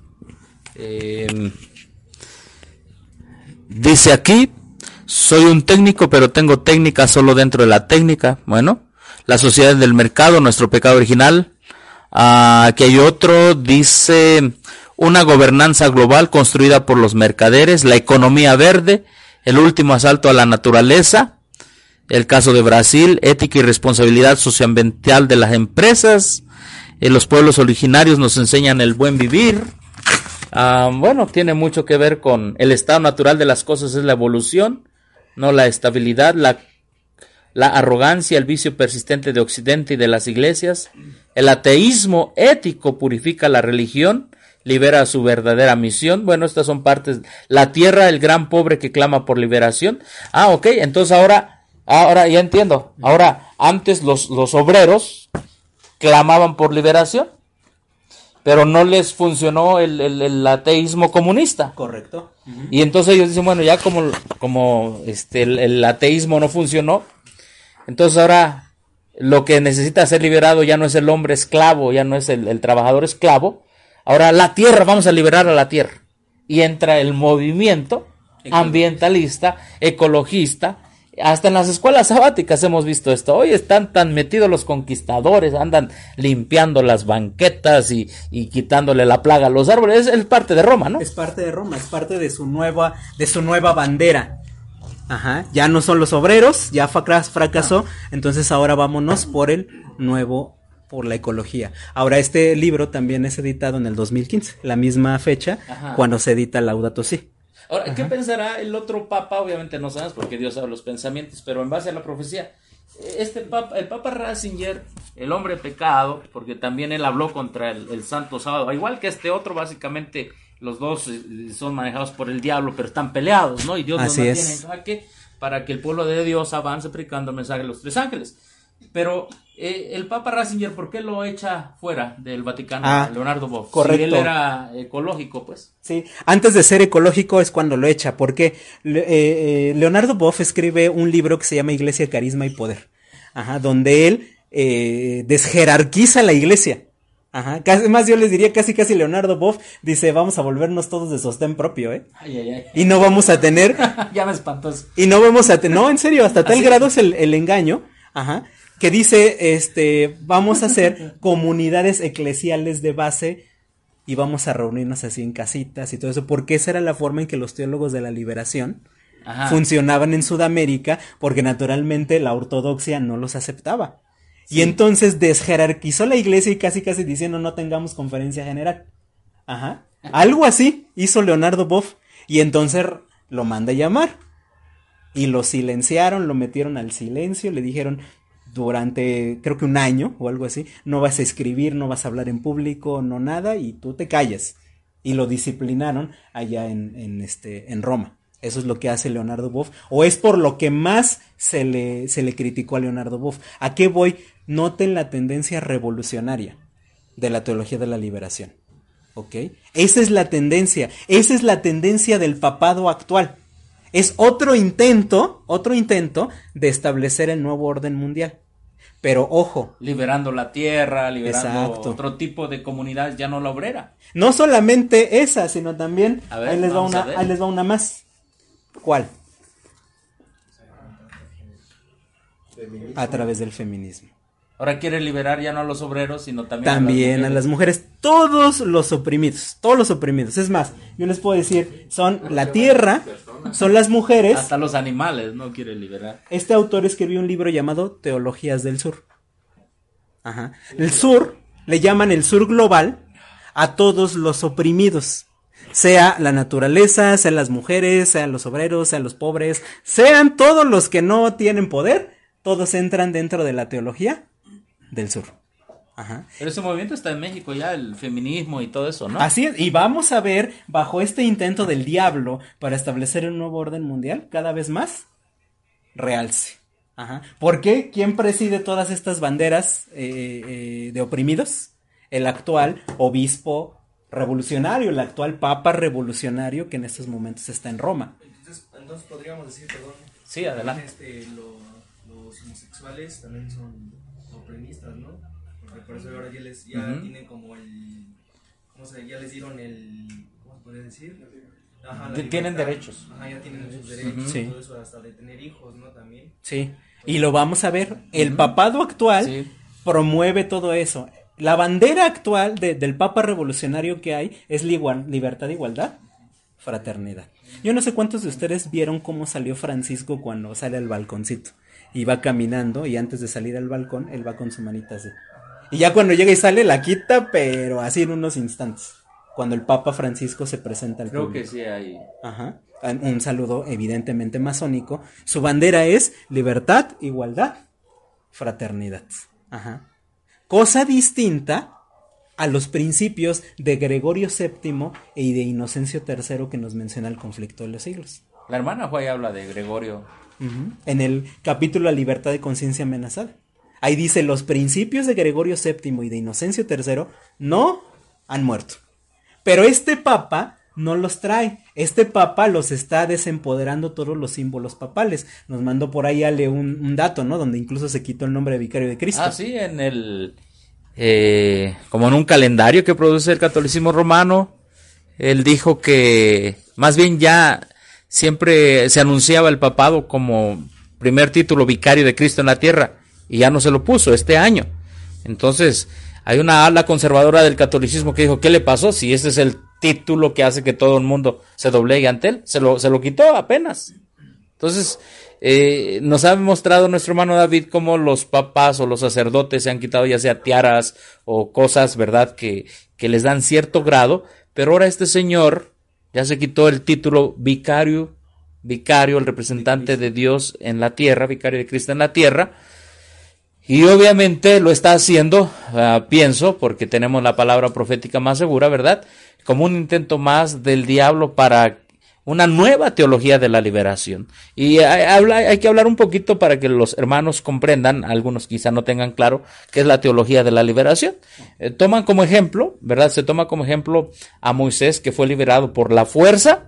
dice aquí, soy un técnico, pero tengo técnica solo dentro de la técnica. Bueno, la sociedad del mercado, nuestro pecado original. Aquí hay otro, dice, una gobernanza global construida por los mercaderes, la economía verde, el último asalto a la naturaleza, el caso de Brasil, ética y responsabilidad socioambiental de las empresas, los pueblos originarios nos enseñan el buen vivir. Bueno, tiene mucho que ver con el estado natural de las cosas, es la evolución, no la estabilidad, la arrogancia, el vicio persistente de Occidente y de las iglesias. El ateísmo ético purifica la religión, libera su verdadera misión. Bueno, estas son partes. La tierra, el gran pobre que clama por liberación. Ok, entonces ahora ya entiendo. Ahora, antes los obreros clamaban por liberación, pero no les funcionó el ateísmo comunista. Correcto. Y entonces ellos dicen, bueno, ya como el ateísmo no funcionó, entonces ahora lo que necesita ser liberado ya no es el hombre esclavo, ya no es el trabajador esclavo, ahora la tierra, vamos a liberar a la tierra. Y entra el movimiento ambientalista, ecologista. Hasta en las escuelas sabáticas hemos visto esto. Hoy están tan metidos los conquistadores, andan limpiando las banquetas y quitándole la plaga a los árboles. Es parte de Roma, ¿no? Es parte de Roma, es parte de su nueva bandera. Ajá, ya no son los obreros, ya fracasó, entonces ahora vámonos por la ecología. Ahora este libro también es editado en el 2015, la misma fecha, cuando se edita Laudato Si. Ahora, ¿qué pensará el otro papa? Obviamente no sabemos porque Dios sabe los pensamientos, pero en base a la profecía, el papa Ratzinger, el hombre pecado, porque también él habló contra el Santo Sábado, igual que este otro, básicamente los dos son manejados por el diablo, pero están peleados, ¿no? Y Dios los mantiene en jaque para que el pueblo de Dios avance predicando el mensaje de los tres ángeles. Pero el Papa Ratzinger, ¿por qué lo echa fuera del Vaticano, Leonardo Boff? Correcto. Si él era ecológico, pues. Sí, antes de ser ecológico es cuando lo echa, porque Leonardo Boff escribe un libro que se llama Iglesia, Carisma y Poder, donde él desjerarquiza la iglesia. Más yo les diría casi Leonardo Boff dice, vamos a volvernos todos de sostén propio, y no vamos a tener ya me espantó eso. y no vamos a tener, no, en serio, hasta tal grado es el engaño, que dice, vamos a hacer comunidades eclesiales de base y vamos a reunirnos así en casitas y todo eso, porque esa era la forma en que los teólogos de la liberación funcionaban en Sudamérica, porque naturalmente la ortodoxia no los aceptaba. Sí. Y entonces desjerarquizó la iglesia y casi diciendo no tengamos conferencia general. Ajá. Algo así hizo Leonardo Boff, y entonces lo manda a llamar. Y lo silenciaron, lo metieron al silencio, le dijeron durante creo que un año o algo así, no vas a escribir, no vas a hablar en público, no nada, y tú te callas. Y lo disciplinaron allá en Roma. Eso es lo que hace Leonardo Boff, o es por lo que más se le criticó a Leonardo Boff. ¿A qué voy? Noten la tendencia revolucionaria de la teología de la liberación. ¿Ok? Esa es la tendencia del papado actual. Es otro intento de establecer el nuevo orden mundial. Pero ojo. Liberando la tierra, liberando otro tipo de comunidad, ya no la obrera. No solamente esa, sino también, a ver, ahí les va una más. ¿Cuál? Feminismo. A través del feminismo. Ahora quiere liberar ya no a los obreros, sino también a las mujeres. Todos los oprimidos. Es más, yo les puedo decir, son la tierra, son las mujeres. Hasta los animales no quiere liberar. Este autor escribió un libro llamado Teologías del Sur. Ajá. El sur, le llaman el sur global a todos los oprimidos. Sea la naturaleza, sean las mujeres, sean los obreros, sean los pobres, sean todos los que no tienen poder, todos entran dentro de la teología del sur. Ajá. Pero ese movimiento está en México ya, el feminismo y todo eso, ¿no? Así es, y vamos a ver, bajo este intento del diablo para establecer un nuevo orden mundial, cada vez más realce. Ajá. ¿Por qué? ¿Quién preside todas estas banderas de oprimidos? El actual obispo revolucionario, el actual papa revolucionario que en estos momentos está en Roma. Entonces podríamos decir, perdón. Sí, adelante. Los homosexuales también son oprimistas, ¿no? Porque por eso ahora ya tienen como ya les dieron ¿cómo se puede decir? Ajá, tienen derechos. Ajá, ya tienen sus derechos, sí. Todo eso, hasta de tener hijos, ¿no? También. Sí, y lo vamos a ver, el papado actual promueve todo eso. La bandera actual del papa revolucionario que hay es libertad, igualdad, fraternidad. Yo no sé cuántos de ustedes vieron cómo salió Francisco cuando sale al balconcito. Y va caminando, y antes de salir al balcón, él va con su manita así. Y ya cuando llega y sale, la quita, pero así en unos instantes. Cuando el Papa Francisco se presenta al público. Creo que sí hay. Ajá. Un saludo evidentemente masónico. Su bandera es libertad, igualdad, fraternidad. Ajá. Cosa distinta a los principios de Gregorio VII y de Inocencio III que nos menciona el conflicto de los siglos. La hermana Juay habla de Gregorio. En el capítulo La libertad de conciencia amenazada. Ahí dice, los principios de Gregorio VII y de Inocencio III no han muerto. Pero este papa no los trae. Este papa los está desempoderando todos los símbolos papales. Nos mandó por ahí Ale un dato, ¿no? Donde incluso se quitó el nombre de vicario de Cristo. Ah, sí, en el... como en un calendario que produce el catolicismo romano, él dijo que más bien ya siempre se anunciaba el papado como primer título vicario de Cristo en la tierra, y ya no se lo puso este año. Entonces, hay una ala conservadora del catolicismo que dijo, ¿qué le pasó? Si ese es el título que hace que todo el mundo se doblegue ante él, se lo quitó apenas. Entonces, nos ha mostrado nuestro hermano David cómo los papas o los sacerdotes se han quitado ya sea tiaras o cosas, ¿verdad?, que les dan cierto grado, pero ahora este señor ya se quitó el título vicario, el representante de Dios en la tierra, vicario de Cristo en la tierra, y obviamente lo está haciendo, pienso, porque tenemos la palabra profética más segura, ¿verdad?, como un intento más del diablo para una nueva teología de la liberación. Y hay que hablar un poquito para que los hermanos comprendan, algunos quizá no tengan claro qué es la teología de la liberación. Toman como ejemplo, ¿verdad? Se toma como ejemplo a Moisés, que fue liberado por la fuerza.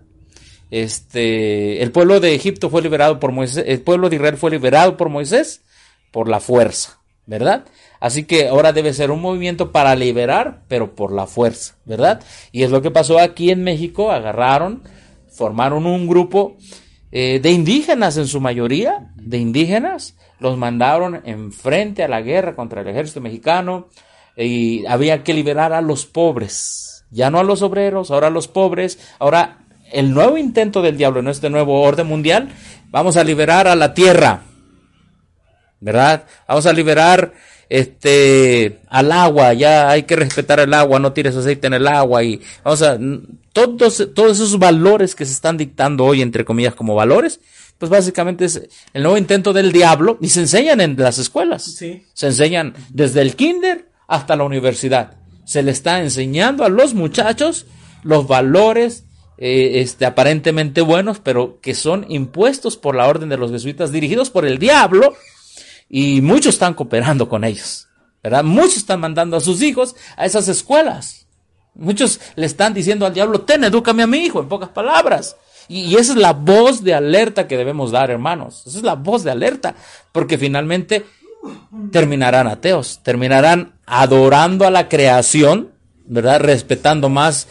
El pueblo de Egipto fue liberado por Moisés, el pueblo de Israel fue liberado por Moisés por la fuerza, ¿verdad? Así que ahora debe ser un movimiento para liberar, pero por la fuerza, ¿verdad? Y es lo que pasó aquí en México, formaron un grupo de indígenas en su mayoría, de indígenas, los mandaron enfrente a la guerra contra el ejército mexicano y había que liberar a los pobres, ya no a los obreros, ahora a los pobres. Ahora el nuevo intento del diablo en este nuevo orden mundial, vamos a liberar a la tierra, ¿verdad? Vamos a liberar al agua, ya hay que respetar el agua, no tires aceite en el agua, y vamos a todos esos valores que se están dictando hoy, entre comillas, como valores, pues básicamente es el nuevo intento del diablo, y se enseñan en las escuelas. Sí. Se enseñan desde el kinder hasta la universidad. Se le está enseñando a los muchachos los valores aparentemente buenos, pero que son impuestos por la orden de los jesuitas, dirigidos por el diablo, y muchos están cooperando con ellos, ¿verdad? Muchos están mandando a sus hijos a esas escuelas. Muchos le están diciendo al diablo: edúcame a mi hijo, en pocas palabras. Y esa es la voz de alerta que debemos dar, hermanos. Esa es la voz de alerta, porque finalmente terminarán ateos, terminarán adorando a la creación, ¿verdad? Respetando más,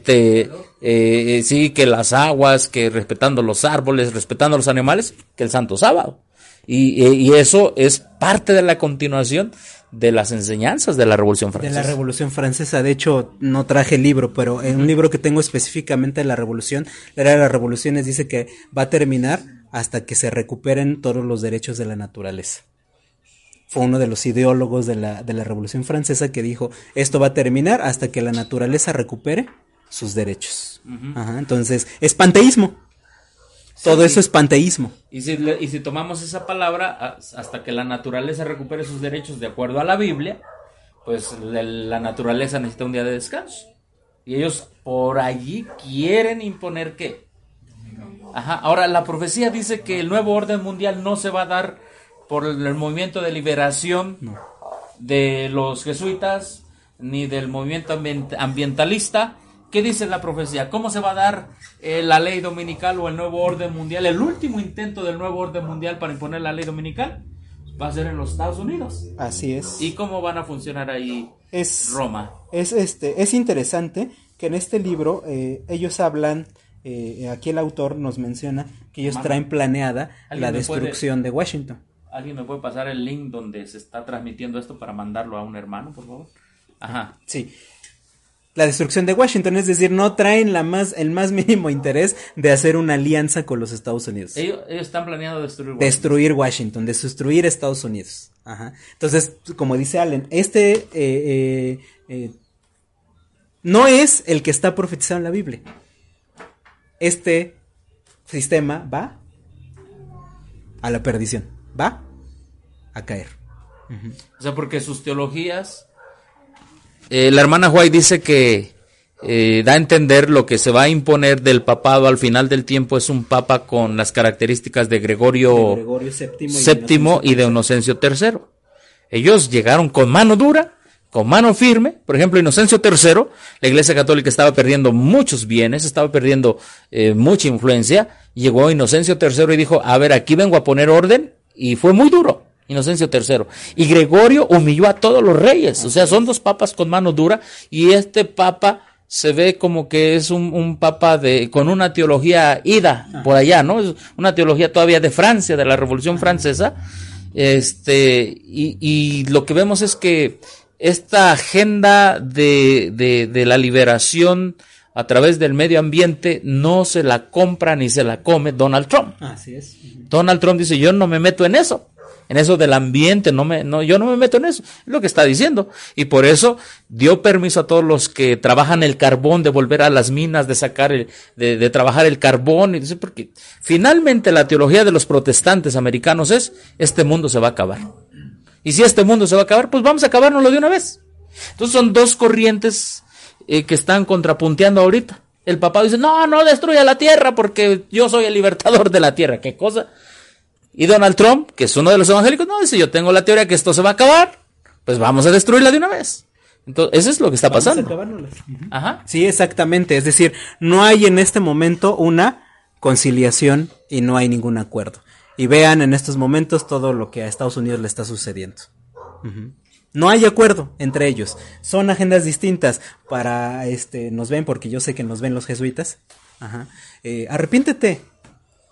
que las aguas, que respetando los árboles, respetando los animales, que el santo sábado. Y eso es parte de la continuación de las enseñanzas de la Revolución Francesa. De la Revolución Francesa. De hecho, no traje el libro, pero en un libro que tengo específicamente de la Revolución, la era de las revoluciones, dice que va a terminar hasta que se recuperen todos los derechos de la naturaleza. Fue uno de los ideólogos de la Revolución Francesa que dijo: esto va a terminar hasta que la naturaleza recupere sus derechos. Ajá, entonces, es panteísmo. Todo eso es panteísmo. Y si tomamos esa palabra, hasta que la naturaleza recupere sus derechos de acuerdo a la Biblia, pues la naturaleza necesita un día de descanso. Y ellos por allí quieren imponer ¿qué? Ahora, la profecía dice que el nuevo orden mundial no se va a dar por el movimiento de liberación de los jesuitas, ni del movimiento ambientalista. ¿Qué dice la profecía? ¿Cómo se va a dar la ley dominical o el nuevo orden mundial? El último intento del nuevo orden mundial para imponer la ley dominical va a ser en los Estados Unidos. Así es. ¿Y cómo van a funcionar ahí Roma? Es interesante que en este libro ellos hablan, aquí el autor nos menciona que ellos traen planeada la destrucción de Washington. ¿Alguien me puede pasar el link donde se está transmitiendo esto para mandarlo a un hermano, por favor? Ajá. Sí. La destrucción de Washington, es decir, no traen el más mínimo interés de hacer una alianza con los Estados Unidos. Ellos están planeando destruir Washington, destruir Estados Unidos. Ajá. Entonces, como dice Allen, no es el que está profetizado en la Biblia. Este sistema va a la perdición, va a caer. O sea, porque sus teologías... la hermana White dice que da a entender lo que se va a imponer del papado al final del tiempo es un papa con las características de Gregorio VII y de Inocencio III. Ellos llegaron con mano dura, con mano firme. Por ejemplo, Inocencio III, la Iglesia Católica estaba perdiendo muchos bienes, estaba perdiendo mucha influencia. Llegó Inocencio III y dijo: a ver, aquí vengo a poner orden, y fue muy duro. Inocencio III. Y Gregorio humilló a todos los reyes. O sea, son dos papas con mano dura, y este papa se ve como que es un papa con una teología ida por allá, ¿no? Es una teología todavía de Francia, de la Revolución Francesa. Y lo que vemos es que esta agenda de la liberación a través del medio ambiente no se la compra ni se la come Donald Trump. Así es. Donald Trump dice: yo no me meto en eso del ambiente, yo no me meto en eso, es lo que está diciendo. Y por eso dio permiso a todos los que trabajan el carbón de volver a las minas, de sacar, de trabajar el carbón, y dice, porque finalmente la teología de los protestantes americanos es: este mundo se va a acabar. Y si este mundo se va a acabar, pues vamos a acabárnoslo de una vez. Entonces son dos corrientes que están contrapunteando ahorita. El papado dice: no destruya la tierra porque yo soy el libertador de la tierra. ¿Qué cosa? Y Donald Trump, que es uno de los evangélicos, no, dice: yo tengo la teoría que esto se va a acabar, pues vamos a destruirla de una vez. Entonces, eso es lo que está pasando. Ajá. Sí, exactamente. Es decir, no hay en este momento una conciliación y no hay ningún acuerdo. Y vean en estos momentos todo lo que a Estados Unidos le está sucediendo. No hay acuerdo entre ellos. Son agendas distintas. Para nos ven, porque yo sé que nos ven los jesuitas. Arrepiéntete.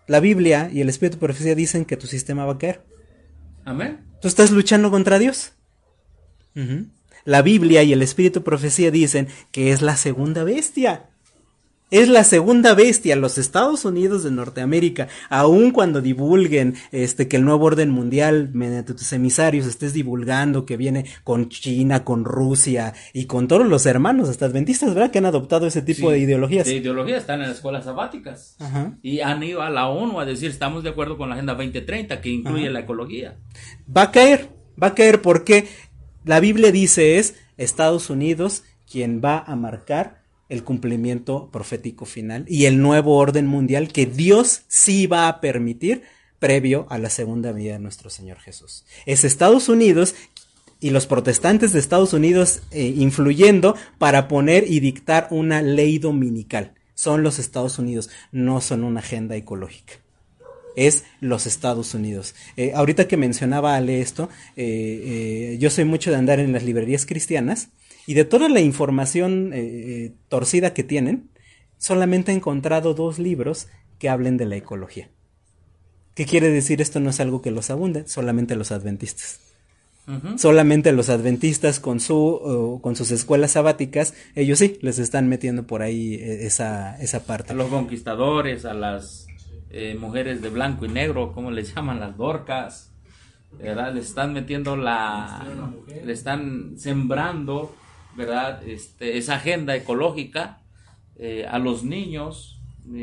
La Biblia y el Espíritu de Profecía dicen que tu sistema va a caer. Amén. ¿Tú estás luchando contra Dios? Uh-huh. La Biblia y el Espíritu de Profecía dicen que es la segunda bestia. Es la segunda bestia. Los Estados Unidos de Norteamérica, aun cuando divulguen que el nuevo orden mundial mediante tus emisarios estés divulgando que viene con China, con Rusia y con todos los hermanos hasta adventistas, ¿verdad? Que han adoptado ese tipo de ideologías. De ideologías están en las escuelas sabáticas. Ajá. Y han ido a la ONU a decir, estamos de acuerdo con la Agenda 2030 que incluye la ecología. Va a caer porque la Biblia dice es Estados Unidos quien va a marcar el cumplimiento profético final y el nuevo orden mundial que Dios sí va a permitir previo a la segunda venida de nuestro Señor Jesús. Es Estados Unidos y los protestantes de Estados Unidos influyendo para poner y dictar una ley dominical. Son los Estados Unidos, no son una agenda ecológica. Es los Estados Unidos. Ahorita que mencionaba Ale esto, yo soy mucho de andar en las librerías cristianas y de toda la información torcida que tienen, solamente he encontrado 2 libros que hablen de la ecología. ¿Qué quiere decir? Esto no es algo que los abunde, solamente los adventistas. Uh-huh. Solamente los adventistas con sus escuelas sabáticas, ellos sí, les están metiendo por ahí esa parte. A los conquistadores, a las mujeres de blanco y negro, ¿cómo les llaman? Las dorcas, ¿verdad? Le están metiendo le están sembrando, ¿verdad? Esa agenda ecológica a los niños,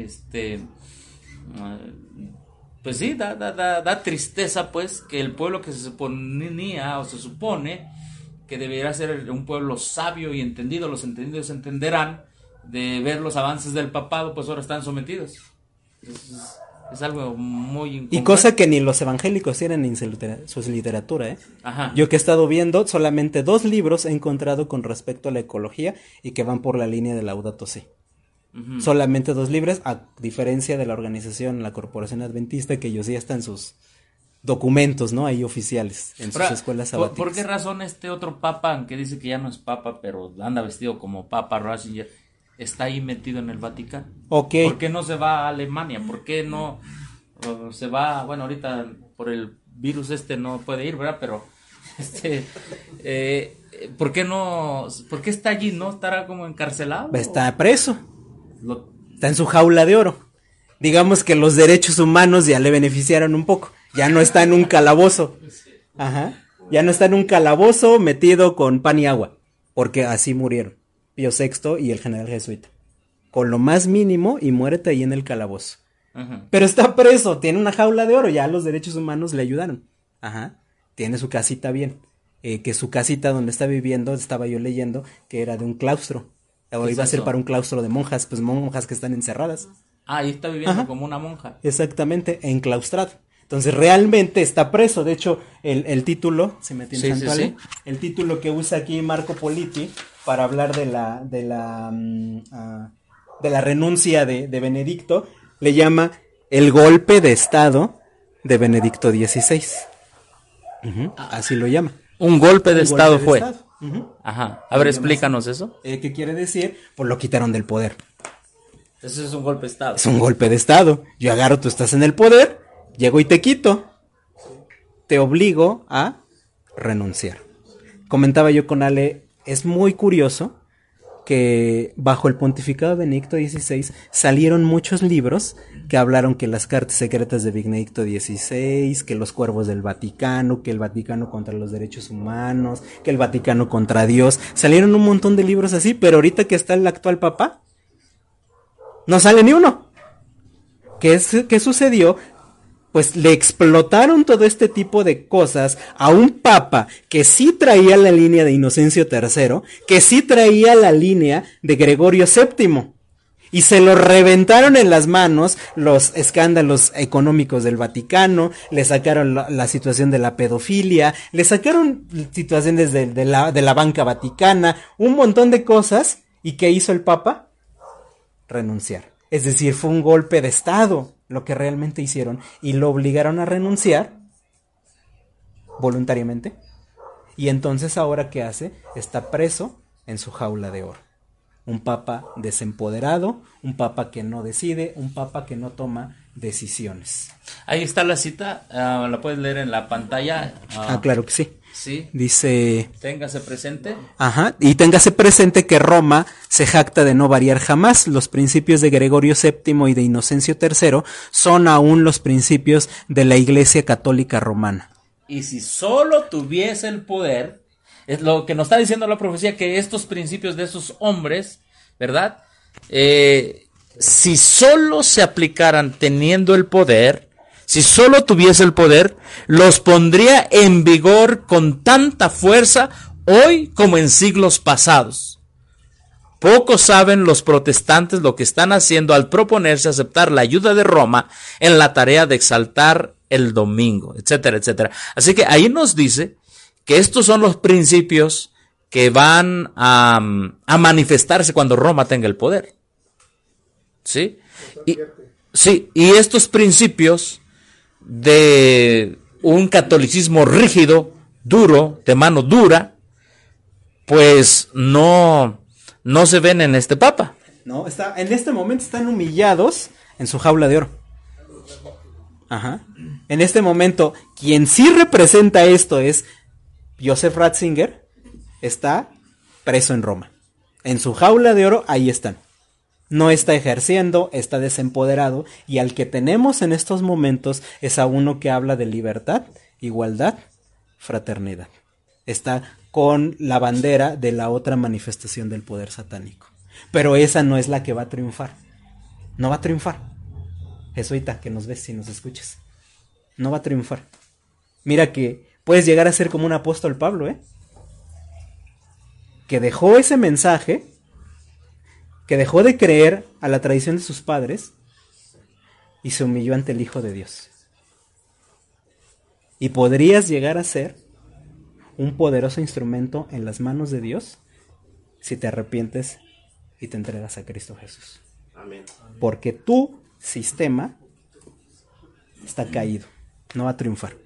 pues sí, da tristeza, pues, que el pueblo que se suponía o se supone que debería ser un pueblo sabio y entendido, los entendidos entenderán, de ver los avances del papado, pues ahora están sometidos. Es algo muy incongruente. Y cosa que ni los evangélicos tienen en su literatura, ¿eh? Ajá. Yo que he estado viendo, solamente 2 libros he encontrado con respecto a la ecología y que van por la línea de Laudato Si. Uh-huh. Solamente 2 libros, a diferencia de la organización, la Corporación Adventista, que ellos ya están en sus documentos, ¿no? Ahí oficiales, en sus escuelas sabáticas. ¿Por qué razón otro papa, aunque dice que ya no es papa, pero anda vestido como Papa Ratzinger, está ahí metido en el Vaticano? Okay. ¿Por qué no se va a Alemania? ¿Por qué no se va? Bueno, ahorita por el virus no puede ir, ¿verdad? Pero ¿por qué no? ¿Por qué está allí? ¿No estará como encarcelado? Está preso. Está en su jaula de oro. Digamos que los derechos humanos ya le beneficiaron un poco. Ya no está en un calabozo. Ajá. Ya no está en un calabozo metido con pan y agua. Porque así murieron Pío VI y el general jesuita. Con lo más mínimo y muérete ahí en el calabozo. Ajá. Pero está preso, tiene una jaula de oro, ya los derechos humanos le ayudaron. Ajá. Tiene su casita bien. Que su casita donde está viviendo, estaba yo leyendo, que era de un claustro. O iba a ser para un claustro de monjas, pues monjas que están encerradas. Ah, ahí está viviendo. Ajá. Como una monja. Exactamente, enclaustrado. Entonces realmente está preso. De hecho, el título, se me tiene sí. El título que usa aquí Marco Politi para hablar de la renuncia de Benedicto, le llama el golpe de estado de Benedicto XVI. Uh-huh. Así lo llama. Un golpe de estado fue. Uh-huh. Ajá. A ver, explícanos eso. ¿Qué quiere decir? Pues lo quitaron del poder. Eso es un golpe de estado. Es un golpe de estado. Yo agarro, tú estás en el poder, llego y te quito. Te obligo a renunciar. Comentaba yo con Ale, es muy curioso que bajo el pontificado de Benedicto XVI salieron muchos libros que hablaron que las cartas secretas de Benedicto XVI, que los cuervos del Vaticano, que el Vaticano contra los derechos humanos, que el Vaticano contra Dios. Salieron un montón de libros así, pero ahorita que está el actual papa, no sale ni uno. ¿Qué sucedió? Pues le explotaron todo este tipo de cosas a un papa que sí traía la línea de Inocencio III, que sí traía la línea de Gregorio VII. Y se lo reventaron en las manos los escándalos económicos del Vaticano, le sacaron la situación de la pedofilia, le sacaron situaciones de la banca vaticana, un montón de cosas. ¿Y qué hizo el papa? Renunciar. Es decir, fue un golpe de estado lo que realmente hicieron y lo obligaron a renunciar voluntariamente. Y entonces ahora ¿qué hace? Está preso en su jaula de oro. un papa desempoderado, un papa que no decide, un papa que no toma decisiones. Ahí está la cita, la puedes leer en la pantalla. Claro que sí. Sí. Dice... Téngase presente. Ajá, y téngase presente que Roma se jacta de no variar jamás. Los principios de Gregorio VII y de Inocencio III son aún los principios de la Iglesia Católica Romana. Y si solo tuviese el poder, es lo que nos está diciendo la profecía, que estos principios de esos hombres, ¿verdad? Si solo se aplicaran teniendo el poder, si solo tuviese el poder, los pondría en vigor con tanta fuerza hoy como en siglos pasados. Pocos saben los protestantes lo que están haciendo al proponerse aceptar la ayuda de Roma en la tarea de exaltar el domingo, etcétera, etcétera. Así que ahí nos dice que estos son los principios que van a manifestarse cuando Roma tenga el poder. ¿Sí? Y estos principios de un catolicismo rígido, duro, de mano dura, pues no se ven en este papa. No, en este momento están humillados en su jaula de oro. Ajá. En este momento, quien sí representa esto es Joseph Ratzinger, está preso en Roma. En su jaula de oro, ahí están. No está ejerciendo, está desempoderado, y al que tenemos en estos momentos es a uno que habla de libertad, igualdad, fraternidad. Está con la bandera de la otra manifestación del poder satánico. Pero esa no es la que va a triunfar. No va a triunfar. Jesuita, que nos ves si nos escuchas. No va a triunfar. Mira que puedes llegar a ser como un apóstol Pablo, que dejó ese mensaje, que dejó de creer a la tradición de sus padres y se humilló ante el Hijo de Dios. Y podrías llegar a ser un poderoso instrumento en las manos de Dios si te arrepientes y te entregas a Cristo Jesús. Amén. Porque tu sistema está caído, no va a triunfar.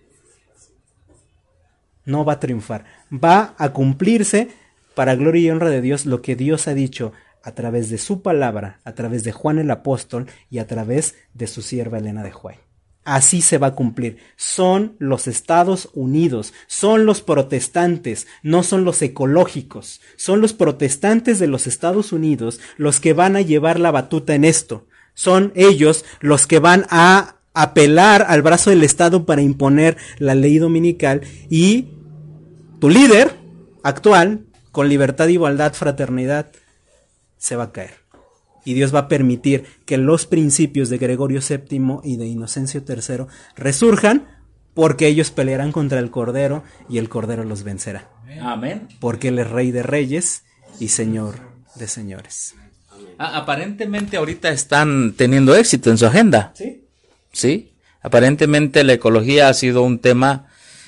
No va a triunfar. Va a cumplirse para gloria y honra de Dios lo que Dios ha dicho a través de su palabra, a través de Juan el apóstol y a través de su sierva Elena de White. Así se va a cumplir. Son los Estados Unidos, son los protestantes, no son los ecológicos. Son los protestantes de los Estados Unidos los que van a llevar la batuta en esto. Son ellos los que van a apelar al brazo del Estado para imponer la ley dominical, y tu líder actual, con libertad, igualdad, fraternidad, se va a caer. Y Dios va a permitir que los principios de Gregorio VII y de Inocencio III resurjan, porque ellos pelearán contra el Cordero y el Cordero los vencerá. Amén. Porque Él es Rey de Reyes y Señor de Señores. Aparentemente ahorita están teniendo éxito en su agenda. ¿Sí? Sí. Aparentemente la ecología ha sido un tema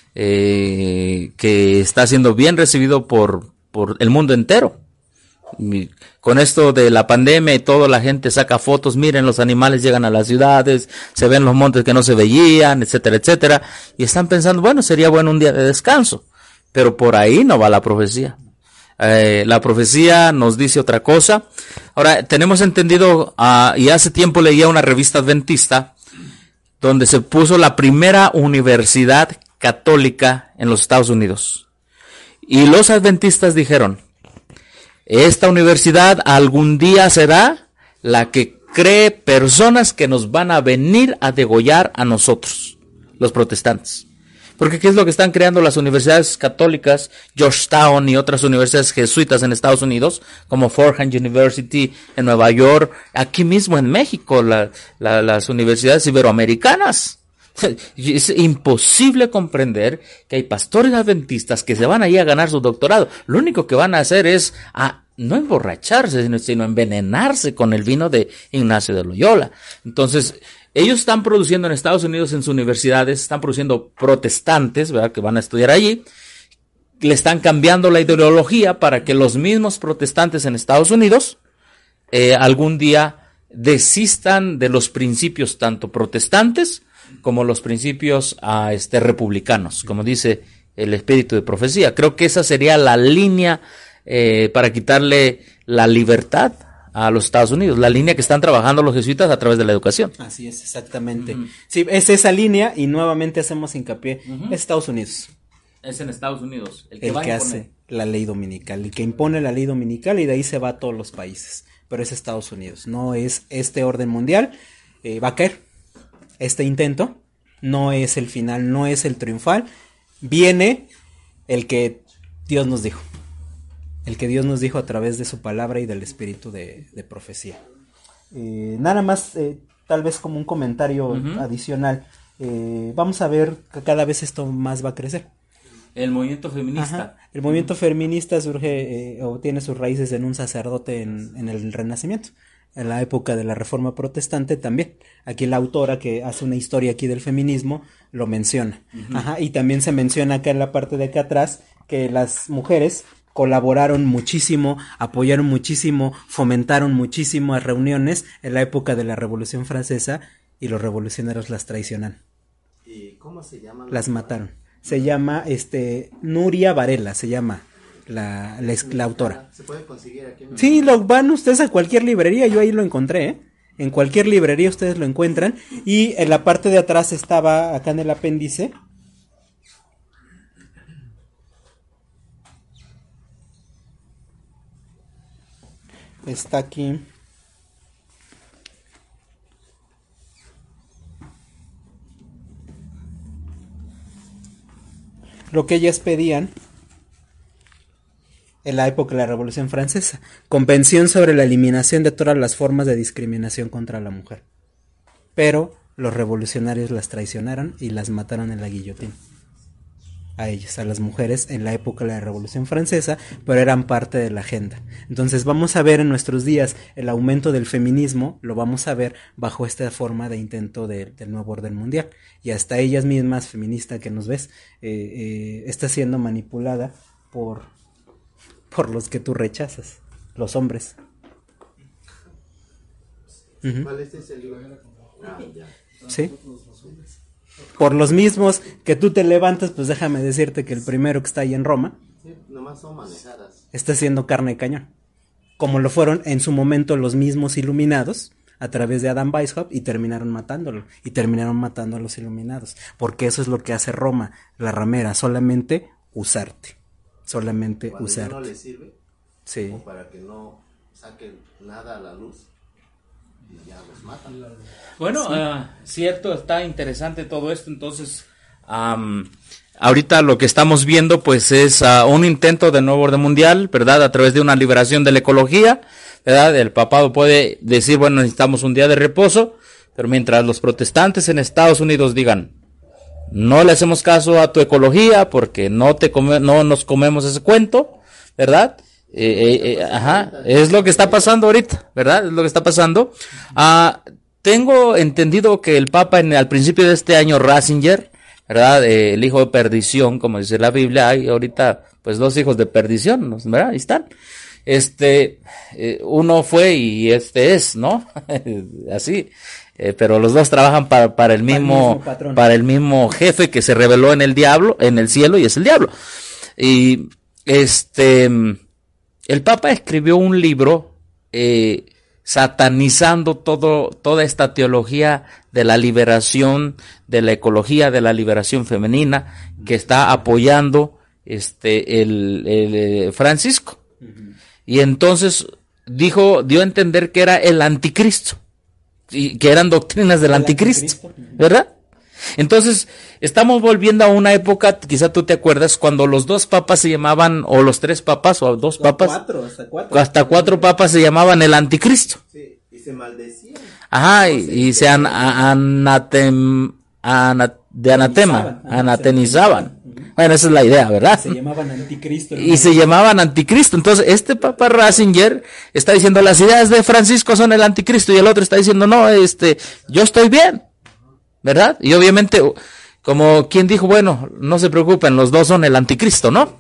que está siendo bien recibido por el mundo entero. Con esto de la pandemia y todo, la gente saca fotos, miren, los animales llegan a las ciudades, se ven los montes que no se veían, etcétera, etcétera, y están pensando, bueno, sería bueno un día de descanso, pero por ahí no va la profecía. La profecía nos dice otra cosa. Ahora, tenemos entendido, y hace tiempo leía una revista adventista, donde se puso la primera universidad católica en los Estados Unidos, y los adventistas dijeron, esta universidad algún día será la que cree personas que nos van a venir a degollar a nosotros, los protestantes. Porque ¿qué es lo que están creando las universidades católicas, Georgetown y otras universidades jesuitas en Estados Unidos, como Fordham University en Nueva York, aquí mismo en México, las universidades iberoamericanas? Es imposible comprender que hay pastores adventistas que se van ahí a ganar su doctorado. Lo único que van a hacer es no emborracharse, sino envenenarse con el vino de Ignacio de Loyola. Entonces, ellos están produciendo en Estados Unidos, en sus universidades, están produciendo protestantes, ¿verdad?, que van a estudiar allí. Le están cambiando la ideología para que los mismos protestantes en Estados Unidos algún día desistan de los principios tanto protestantes como los principios republicanos, como dice el espíritu de profecía. Creo que esa sería la línea para quitarle la libertad a los Estados Unidos, la línea que están trabajando los jesuitas a través de la educación. Así es, exactamente. Sí, es esa línea y nuevamente hacemos hincapié, es Estados Unidos. Es en Estados Unidos El que hace la ley dominical, el que impone la ley dominical y de ahí se va a todos los países. Pero es Estados Unidos, no es este orden mundial. Va a caer este intento, no es el final, no es el triunfal. Viene el que Dios nos dijo. El que Dios nos dijo a través de su palabra y del espíritu de profecía. Nada más, tal vez como un comentario adicional, vamos a ver que cada vez esto más va a crecer. El movimiento feminista. Ajá. El movimiento feminista surge o tiene sus raíces en un sacerdote en el Renacimiento, en la época de la Reforma Protestante también. Aquí la autora que hace una historia aquí del feminismo lo menciona. Ajá. Y también se menciona acá en la parte de acá atrás que las mujeres colaboraron muchísimo, apoyaron muchísimo, fomentaron muchísimas reuniones en la época de la Revolución Francesa y los revolucionarios las traicionan. ¿Y cómo se llama? Las mataron. Se llama Nuria Varela, se llama la autora. ¿Se puede conseguir aquí? Sí, lo van ustedes a cualquier librería, yo ahí lo encontré, ¿eh? En cualquier librería ustedes lo encuentran y en la parte de atrás estaba acá en el apéndice. Está aquí. Lo que ellas pedían en la época de la Revolución Francesa. Convención sobre la eliminación de todas las formas de discriminación contra la mujer. Pero los revolucionarios las traicionaron y las mataron en la guillotina. A ellas, a las mujeres, en la época de la Revolución Francesa, pero eran parte de la agenda. Entonces vamos a ver en nuestros días el aumento del feminismo, lo vamos a ver bajo esta forma de intento del nuevo orden mundial. Y hasta ellas mismas, feminista que nos ves, está siendo manipulada por los que tú rechazas, los hombres. ¿Cuál es ese libro? Ya. ¿Sí? Por los mismos que tú te levantas, pues déjame decirte que el primero que está ahí en Roma, Sí, nomás son manejadas. está siendo carne de cañón. Como lo fueron en su momento los mismos iluminados, a través de Adam Weishaupt, y terminaron matándolo. Y terminaron matando a los iluminados. Porque eso es lo que hace Roma, la ramera, solamente usarte. Solamente Cuando ya usarte. no les sirve, Sí. o para que no saquen nada a la luz, y ya los matan. Bueno, cierto, está interesante todo esto. Entonces, ahorita lo que estamos viendo pues es un intento de nuevo orden mundial, ¿verdad? A través de una liberación de la ecología, ¿verdad? El papado puede decir, bueno, necesitamos un día de reposo, pero mientras los protestantes en Estados Unidos digan, no le hacemos caso a tu ecología porque no nos comemos ese cuento, ¿verdad? Es lo que está pasando ahorita, ¿verdad? Es lo que está pasando. Tengo entendido que el Papa al principio de este año, Ratzinger, ¿verdad? El hijo de perdición, como dice la Biblia, hay ahorita pues dos hijos de perdición, ¿verdad? Ahí están. Uno fue y este es, ¿no? Así. Pero los dos trabajan para el mismo jefe que se reveló en el cielo, y es el diablo. Y el Papa escribió un libro satanizando toda esta teología de la liberación, de la ecología, de la liberación femenina que está apoyando el Francisco. Y entonces dio a entender que era el anticristo, y que eran doctrinas del anticristo, ¿verdad? Entonces, estamos volviendo a una época, quizá tú te acuerdas, cuando los dos papas se llamaban, o los tres papas, o dos papas, hasta cuatro papas se llamaban el anticristo. Sí, y se maldecían. Ajá, y se anatemizaban. Bueno, esa es la idea, ¿verdad? Se llamaban anticristo. Y se llamaban anticristo. Entonces, este Papa Ratzinger está diciendo, las ideas de Francisco son el anticristo, y el otro está diciendo, no, yo estoy bien, ¿verdad? Y obviamente, como quien dijo, bueno, no se preocupen, los dos son el anticristo, ¿no?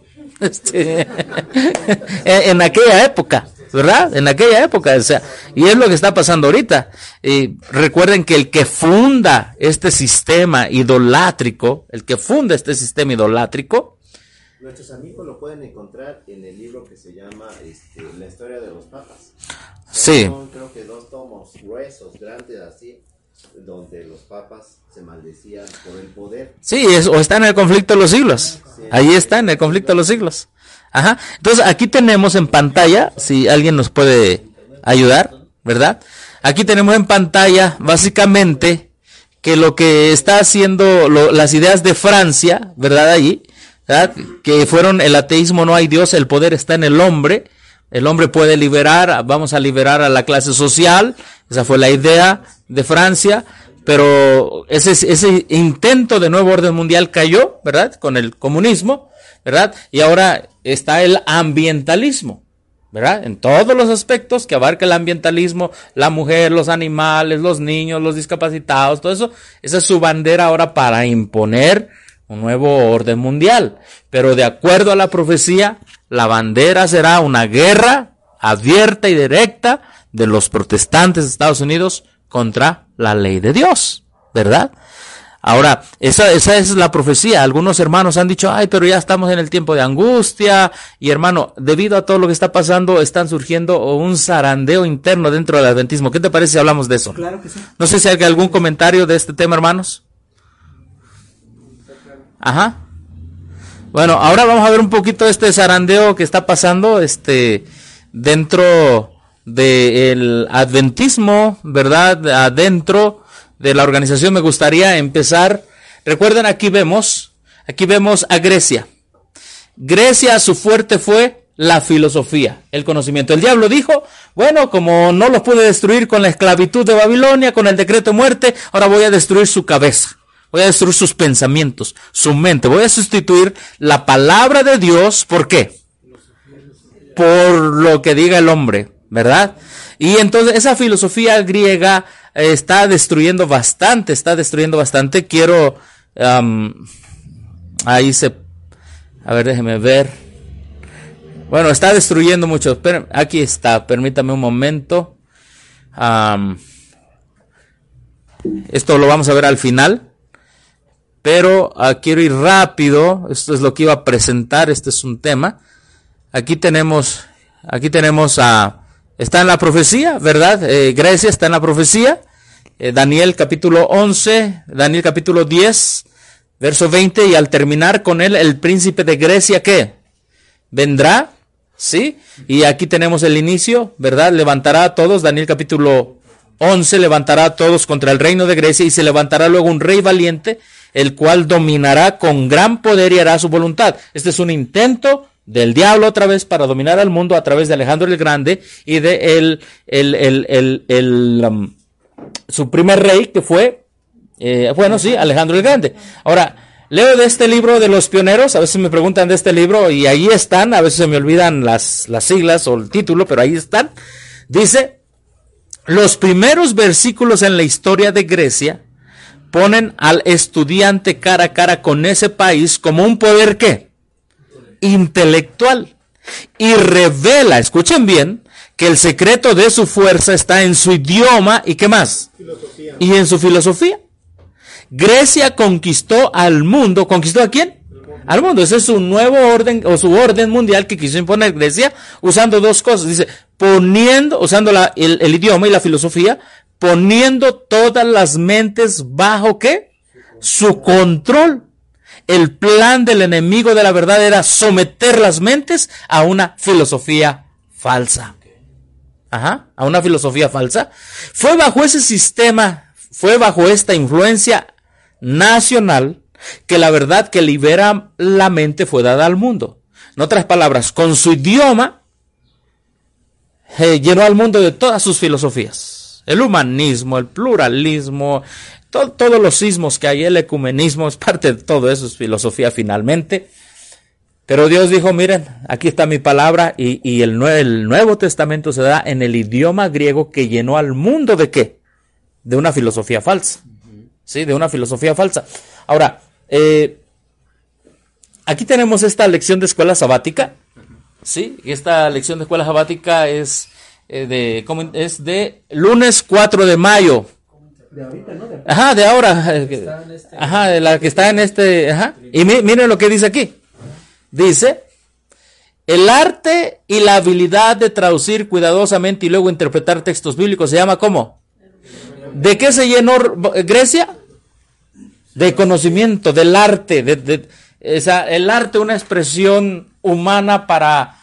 En aquella época, ¿verdad? En aquella época, o sea, y es lo que está pasando ahorita. Recuerden que el que funda este sistema idolátrico, Nuestros amigos lo pueden encontrar en el libro que se llama La historia de los papas. Sí. Son, creo que 2 tomos gruesos, grandes así, donde los papas se maldecían por el poder. Sí, o está en el conflicto de los siglos. Sí, Ahí está, en el conflicto de los siglos. Ajá. Entonces, aquí tenemos en pantalla, si alguien nos puede ayudar, ¿verdad? Aquí tenemos en pantalla, básicamente, que lo que está haciendo las ideas de Francia, ¿verdad? Allí, ¿verdad? Que fueron el ateísmo, no hay Dios, el poder está en el hombre puede liberar, vamos a liberar a la clase social, esa fue la idea de Francia, pero ese intento de nuevo orden mundial cayó, ¿verdad? Con el comunismo, ¿verdad? Y ahora está el ambientalismo, ¿verdad? En todos los aspectos que abarca el ambientalismo, la mujer, los animales, los niños, los discapacitados, todo eso, esa es su bandera ahora para imponer un nuevo orden mundial. Pero de acuerdo a la profecía, la bandera será una guerra abierta y directa de los protestantes de Estados Unidos contra la ley de Dios, ¿verdad? Ahora, esa es la profecía. Algunos hermanos han dicho, ay, pero ya estamos en el tiempo de angustia. Y hermano, debido a todo lo que está pasando, están surgiendo un zarandeo interno dentro del adventismo. ¿Qué te parece si hablamos de eso? Claro que sí. No sé si hay algún comentario de este tema, hermanos. Ajá. Bueno, ahora vamos a ver un poquito este zarandeo que está pasando, dentro del adventismo, ¿verdad? Adentro de la organización. Me gustaría empezar. Recuerden, aquí vemos a Grecia. Grecia, su fuerte fue la filosofía, el conocimiento. El diablo dijo, bueno, como no los pude destruir con la esclavitud de Babilonia, con el decreto de muerte, ahora voy a destruir su cabeza. Voy a destruir sus pensamientos, su mente. Voy a sustituir la palabra de Dios, ¿por qué? Por lo que diga el hombre, ¿verdad? Y entonces esa filosofía griega está destruyendo bastante. Quiero, a ver, déjeme ver. Bueno, está destruyendo mucho. Aquí está, permítame un momento. Esto lo vamos a ver al final. Pero quiero ir rápido. Esto es lo que iba a presentar. Este es un tema. Aquí tenemos está en la profecía, ¿verdad? Grecia está en la profecía. Daniel capítulo 11, Daniel capítulo 10, verso 20. Y al terminar con él, el príncipe de Grecia, ¿qué? Vendrá, ¿sí? Y aquí tenemos el inicio, ¿verdad? Levantará a todos, Daniel capítulo 11, levantará a todos contra el reino de Grecia. Y se levantará luego un rey valiente, el cual dominará con gran poder y hará su voluntad. Este es un intento del diablo otra vez para dominar al mundo a través de Alejandro el Grande y de su primer rey, que fue, Alejandro el Grande. Ahora, leo de este libro de los pioneros. A veces me preguntan de este libro y ahí están. A veces se me olvidan las siglas o el título, pero ahí están. Dice, los primeros versículos en la historia de Grecia ponen al estudiante cara a cara con ese país como un poder, ¿qué? Intelectual. Y revela, escuchen bien, que el secreto de su fuerza está en su idioma y ¿qué más? Filosofía. Y en su filosofía. Grecia conquistó al mundo. ¿Conquistó a quién? Al mundo. Ese es su nuevo orden o su orden mundial que quiso imponer Grecia usando dos cosas. Dice, usando el idioma y la filosofía, poniendo todas las mentes bajo ¿qué? Su control. El plan del enemigo de la verdad era someter las mentes a una filosofía falsa. A una filosofía falsa. Fue bajo ese sistema, fue bajo esta influencia nacional que la verdad que libera la mente fue dada al mundo. En otras palabras, con su idioma llenó al mundo de todas sus filosofías. El humanismo, el pluralismo, todos los sismos que hay, el ecumenismo, es parte de todo eso, es filosofía finalmente. Pero Dios dijo, miren, aquí está mi palabra y el Nuevo Testamento se da en el idioma griego que llenó al mundo ¿de qué? De una filosofía falsa. Sí, de una filosofía falsa. Ahora, aquí tenemos esta lección de escuela sabática. Sí, y esta lección de escuela sabática es de lunes 4 de mayo. De ahorita, ¿no? De ahora. De la que está en este. Y miren lo que dice aquí. dice, el arte y la habilidad de traducir cuidadosamente y luego interpretar textos bíblicos se llama ¿cómo? ¿De qué se llenó Grecia? De conocimiento, del arte, el arte, una expresión humana para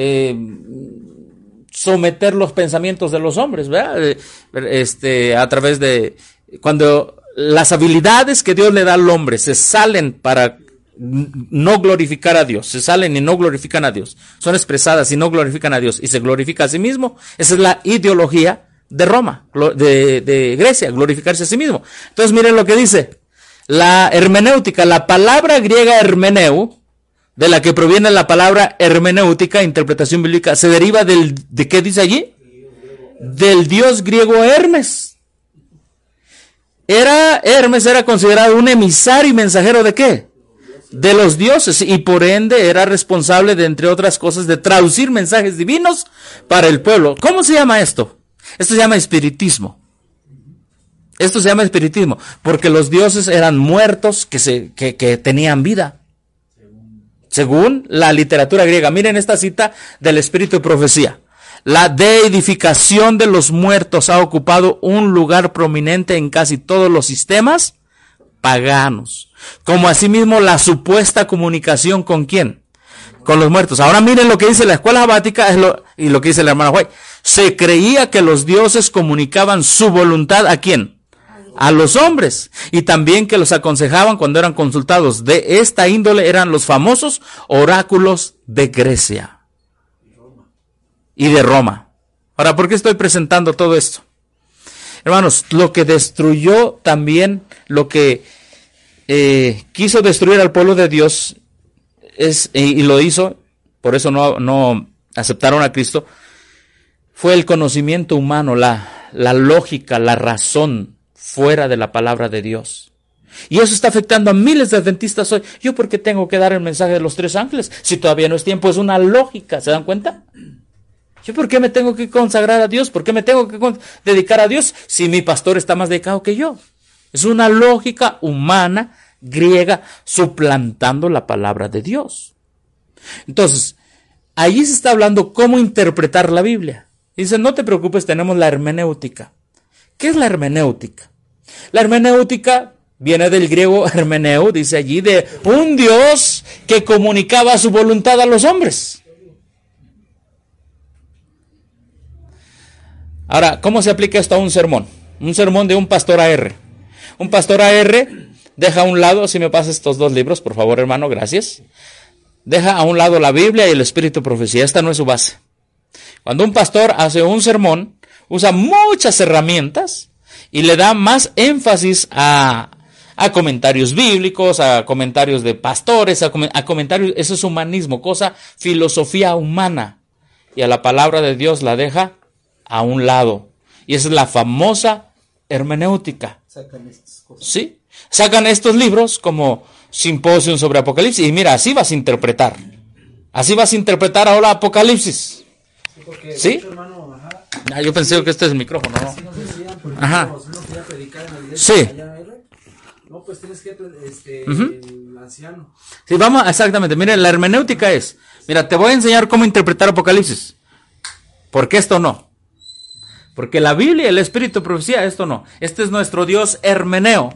someter los pensamientos de los hombres, ¿verdad? A través de cuando las habilidades que Dios le da al hombre se salen para no glorificar a Dios, se salen y no glorifican a Dios, son expresadas y no glorifican a Dios y se glorifica a sí mismo. Esa es la ideología de Roma, de Grecia, glorificarse a sí mismo. Entonces miren lo que dice la hermenéutica, la palabra griega hermeneu, de la que proviene la palabra hermenéutica, interpretación bíblica, se deriva ¿de qué dice allí? Del dios griego Hermes. Hermes era considerado un emisario y mensajero ¿de qué? De los dioses, y por ende era responsable de, entre otras cosas, de traducir mensajes divinos para el pueblo. ¿Cómo se llama esto? Esto se llama espiritismo. Esto se llama espiritismo, porque los dioses eran muertos que tenían vida. Según la literatura griega. Miren esta cita del Espíritu de Profecía. La deidificación de los muertos ha ocupado un lugar prominente en casi todos los sistemas paganos. Como asimismo la supuesta comunicación ¿con quién? Con los muertos. Ahora miren lo que dice la escuela sabática y lo que dice la hermana White. Se creía que los dioses comunicaban su voluntad ¿a quién? A los hombres, y también que los aconsejaban cuando eran consultados. De esta índole eran los famosos oráculos de Grecia y de Roma. Ahora, ¿por qué estoy presentando todo esto? Hermanos, lo que destruyó también, lo que quiso destruir al pueblo de Dios y lo hizo, por eso no aceptaron a Cristo, fue el conocimiento humano, la lógica, la razón fuera de la palabra de Dios. Y eso está afectando a miles de adventistas hoy. ¿Yo por qué tengo que dar el mensaje de los 3 ángeles? Si todavía no es tiempo, es una lógica, ¿se dan cuenta? ¿Yo por qué me tengo que consagrar a Dios? ¿Por qué me tengo que dedicar a Dios si mi pastor está más dedicado que yo? Es una lógica humana, griega, suplantando la palabra de Dios. Entonces, allí se está hablando cómo interpretar la Biblia. Dice, no te preocupes, tenemos la hermenéutica. ¿Qué es la hermenéutica? La hermenéutica viene del griego hermeneu, dice allí, de un Dios que comunicaba su voluntad a los hombres. Ahora, ¿cómo se aplica esto a un sermón? Un sermón de un pastor AR. Un pastor AR deja a un lado, si me pasa estos 2 libros, por favor, hermano, gracias. Deja a un lado la Biblia y el Espíritu de Profecía. Esta no es su base. Cuando un pastor hace un sermón, usa muchas herramientas y le da más énfasis a comentarios bíblicos, a comentarios de pastores, a comentarios, eso es humanismo, filosofía humana. Y a la palabra de Dios la deja a un lado. Y esa es la famosa hermenéutica. ¿Sí? Sacan estos libros como Simposium sobre Apocalipsis. Y mira, así vas a interpretar. Así vas a interpretar ahora Apocalipsis. ¿Sí? Yo pensé que este es el micrófono, ¿no? Ajá. Sí. No, pues tienes que el anciano. Sí, vamos, exactamente. Miren, la hermenéutica es, mira, te voy a enseñar cómo interpretar Apocalipsis. ¿Por qué esto no? Porque la Biblia y el Espíritu de Profecía, esto no. Este es nuestro Dios hermeneo.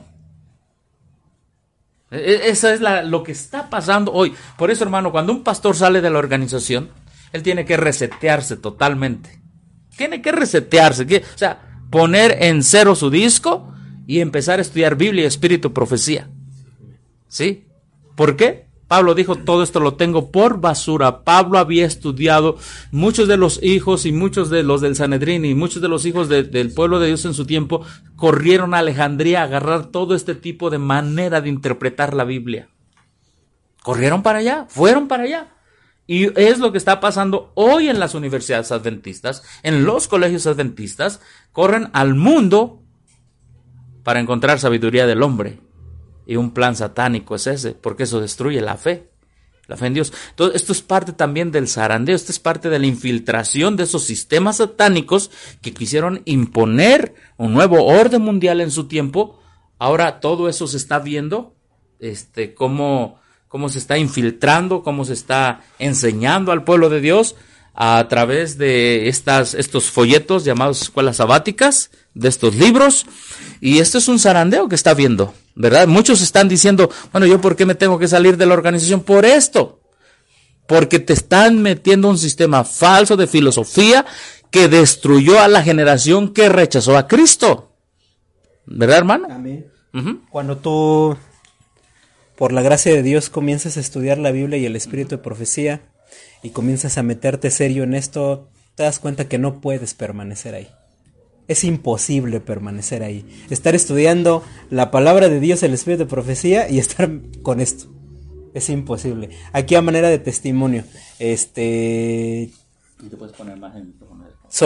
Eso es lo que está pasando hoy. Por eso, hermano, cuando un pastor sale de la organización, él tiene que resetearse totalmente. Tiene que resetearse. O sea, poner en cero su disco y empezar a estudiar Biblia y Espíritu Profecía. ¿Sí? ¿Por qué? Pablo dijo, todo esto lo tengo por basura. Pablo había estudiado, muchos de los hijos y muchos de los del Sanedrín y muchos de los hijos del pueblo de Dios en su tiempo corrieron a Alejandría a agarrar todo este tipo de manera de interpretar la Biblia. Corrieron para allá, fueron para allá. Y es lo que está pasando hoy en las universidades adventistas, en los colegios adventistas, corren al mundo para encontrar sabiduría del hombre. Y un plan satánico es ese, porque eso destruye la fe en Dios. Entonces, esto es parte también del zarandeo, esto es parte de la infiltración de esos sistemas satánicos que quisieron imponer un nuevo orden mundial en su tiempo. Ahora todo eso se está viendo, cómo cómo se está infiltrando, cómo se está enseñando al pueblo de Dios a través de estos folletos llamados escuelas sabáticas, de estos libros, y esto es un zarandeo que está viendo, ¿verdad? Muchos están diciendo, bueno, ¿yo por qué me tengo que salir de la organización? Por esto, porque te están metiendo un sistema falso de filosofía que destruyó a la generación que rechazó a Cristo, ¿verdad, hermano? Amén. Uh-huh. Cuando tú, por la gracia de Dios, comienzas a estudiar la Biblia y el espíritu de profecía, y comienzas a meterte serio en esto, te das cuenta que no puedes permanecer ahí. Es imposible permanecer ahí. Estar estudiando la palabra de Dios, el espíritu de profecía, y estar con esto. Es imposible. Aquí a manera de testimonio, ¿Y te puedes poner más en el micrófono?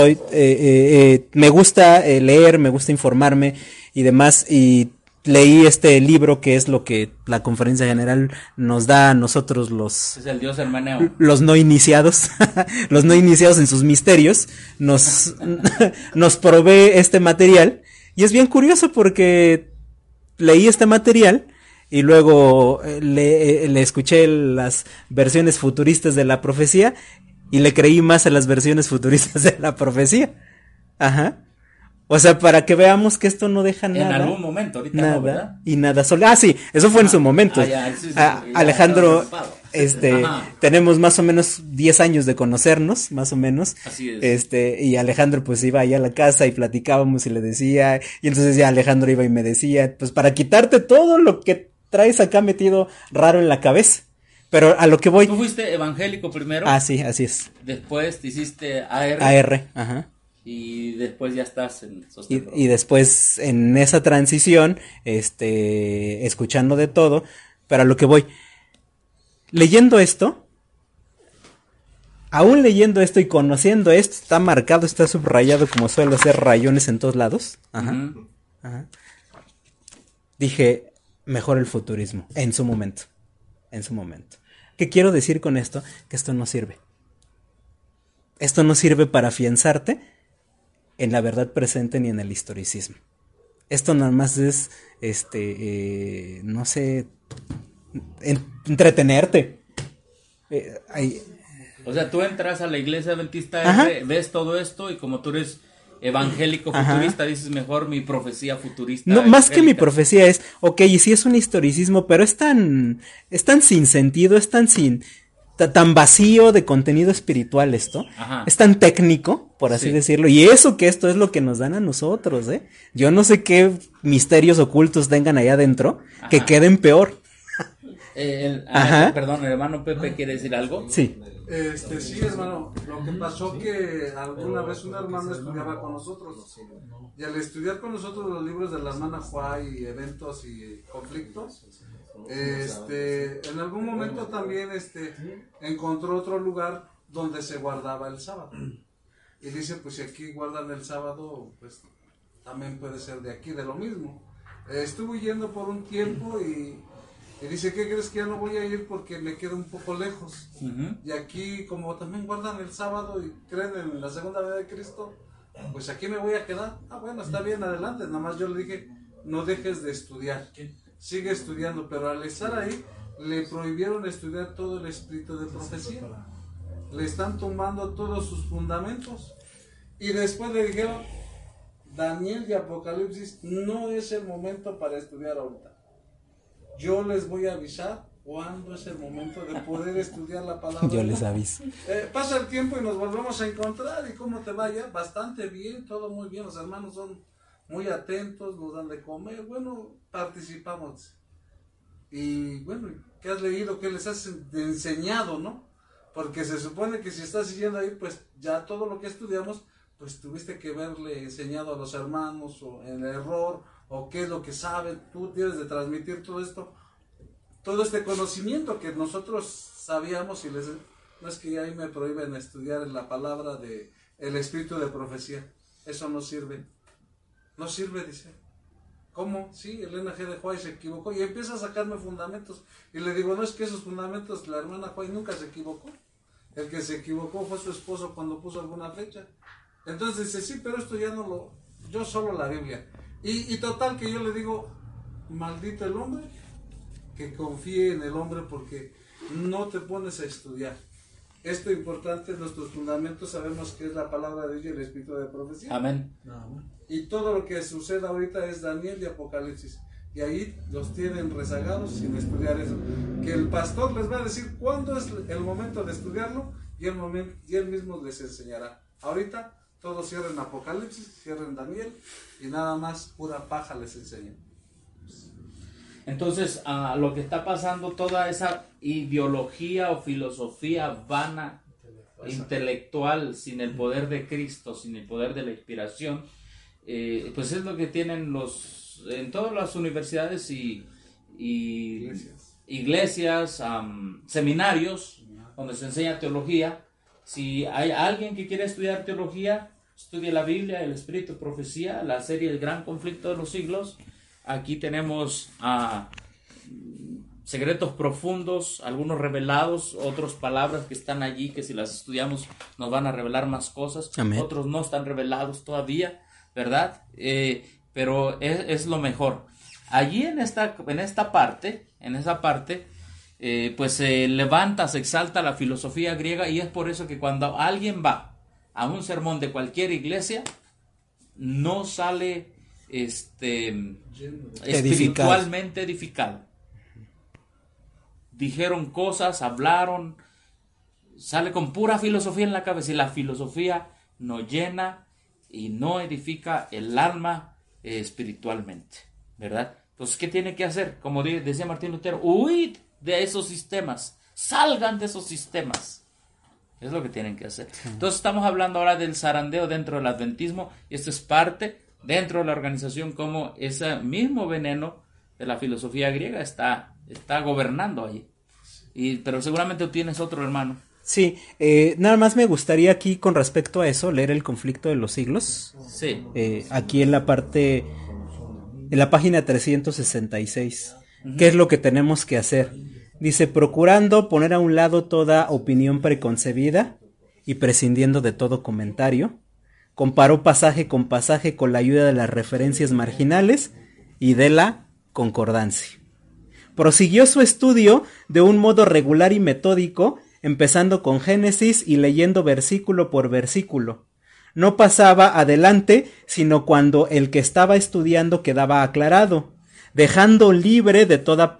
me gusta leer, me gusta informarme y demás, y leí este libro que es lo que la conferencia general nos da a nosotros Es el Dios hermeneo. los no iniciados, los no iniciados en sus misterios, nos provee este material, y es bien curioso porque leí este material y luego le escuché las versiones futuristas de la profecía y le creí más a las versiones futuristas de la profecía. Ajá. O sea, para que veamos que esto no deja nada. En algún momento, ahorita nada, no, ¿verdad? Y nada solo. Ah, sí, eso fue en su momento. Alejandro, tenemos más o menos 10 años de conocernos, más o menos. Así es. Y Alejandro pues iba allá a la casa y platicábamos y le decía, y entonces ya Alejandro iba y me decía, pues para quitarte todo lo que traes acá metido raro en la cabeza. Pero a lo que voy. ¿Tú fuiste evangélico primero? Ah, sí, así es. Después te hiciste AR. AR, ajá. Y después ya estás en sostén. Y después en esa transición, escuchando de todo, pero a lo que voy, leyendo esto, aún leyendo esto y conociendo esto, está marcado, está subrayado como suelo ser rayones en todos lados. Ajá. Uh-huh. Ajá. Dije, mejor el futurismo, en su momento. ¿Qué quiero decir con esto? Que esto no sirve. Esto no sirve para afianzarte en la verdad presente ni en el historicismo. Esto nada más es, no sé, entretenerte. O sea, tú entras a la iglesia adventista, ves todo esto y como tú eres evangélico futurista, dices mejor mi profecía futurista. No, más que mi profecía es, ok, y sí es un historicismo, pero es tan sin sentido, es tan vacío de contenido espiritual esto. Ajá. Es tan técnico, por así decirlo, y eso que esto es lo que nos dan a nosotros, yo no sé qué misterios ocultos tengan allá adentro que queden peor. Perdón, el hermano Pepe quiere decir algo. Sí. Sí, hermano, lo que pasó que alguna vez un hermano estudiaba con nosotros, y al estudiar con nosotros los libros de la hermana Juárez y eventos y conflictos, en algún momento también encontró otro lugar donde se guardaba el sábado, y dice, pues si aquí guardan el sábado, pues también puede ser de aquí, de lo mismo. Estuve yendo por un tiempo y dice, ¿qué crees? Que ya no voy a ir porque me quedo un poco lejos. Uh-huh. Y aquí, como también guardan el sábado y creen en la segunda venida de Cristo, pues aquí me voy a quedar. Ah, bueno, está bien, adelante. Nada más yo le dije, no dejes de estudiar, sigue estudiando. Pero al estar ahí, le prohibieron estudiar todo el espíritu de profecía. Le están tomando todos sus fundamentos. Y después le dijeron, Daniel y Apocalipsis no es el momento para estudiar ahorita. Yo les voy a avisar cuándo es el momento de poder estudiar la palabra. Yo les aviso. Pasa el tiempo y nos volvemos a encontrar. ¿Y cómo te vaya? Bastante bien, todo muy bien. Los hermanos son muy atentos, nos dan de comer. Bueno, participamos. Y bueno, ¿qué has leído? ¿Qué les has enseñado, no? Porque se supone que si estás siguiendo ahí, pues ya todo lo que estudiamos, pues tuviste que haberle enseñado a los hermanos o en el error, o qué es lo que saben. Tú tienes de transmitir todo esto, todo este conocimiento que nosotros sabíamos, y no es que ahí me prohíben estudiar la palabra de el espíritu de profecía. Eso no sirve. No sirve, dice. ¿Cómo? Sí, Elena G. de Juárez se equivocó y empieza a sacarme fundamentos. Y le digo, no, es que esos fundamentos, la hermana Juárez nunca se equivocó. El que se equivocó fue su esposo cuando puso alguna fecha. Entonces dice, sí, pero esto ya no yo solo la Biblia. Y total que yo le digo, maldito el hombre que confíe en el hombre porque no te pones a estudiar. Esto es importante, nuestros fundamentos sabemos que es la palabra de Dios y el espíritu de profecía. Amén. Y todo lo que sucede ahorita es Daniel y Apocalipsis. Y ahí los tienen rezagados sin estudiar eso. Que el pastor les va a decir cuándo es el momento de estudiarlo y él mismo les enseñará. Ahorita todos cierren Apocalipsis, cierren Daniel y nada más pura paja les enseñan. Entonces, lo que está pasando, toda esa ideología o filosofía vana, intelectual, sin el poder de Cristo, sin el poder de la inspiración, pues es lo que tienen en todas las universidades y iglesias, seminarios, donde se enseña teología. Si hay alguien que quiere estudiar teología, estudie la Biblia, el Espíritu, profecía, la serie El Gran Conflicto de los Siglos. Aquí tenemos secretos profundos, algunos revelados, otras palabras que están allí que si las estudiamos nos van a revelar más cosas. Amén. Otros no están revelados todavía, ¿verdad? Pero es lo mejor. Allí en esa parte, pues se levanta, se exalta la filosofía griega y es por eso que cuando alguien va a un sermón de cualquier iglesia, no sale espiritualmente edificado. Dijeron cosas, hablaron, sale con pura filosofía en la cabeza y la filosofía no llena y no edifica el alma espiritualmente, ¿verdad? Entonces, ¿qué tiene que hacer? Como decía Martín Lutero, huid de esos sistemas, salgan de esos sistemas. Es lo que tienen que hacer. Entonces, estamos hablando ahora del zarandeo dentro del adventismo y esto es parte dentro de la organización, como ese mismo veneno de la filosofía griega está gobernando allí. Pero seguramente tú tienes otro, hermano. Sí, nada más me gustaría aquí con respecto a eso leer el conflicto de los siglos. Sí. Aquí en la página 366. ¿Qué es lo que tenemos que hacer? Dice, procurando poner a un lado toda opinión preconcebida y prescindiendo de todo comentario, comparó pasaje con pasaje con la ayuda de las referencias marginales y de la concordancia. Prosiguió su estudio de un modo regular y metódico, empezando con Génesis y leyendo versículo por versículo. No pasaba adelante, sino cuando el que estaba estudiando quedaba aclarado, dejándole libre de toda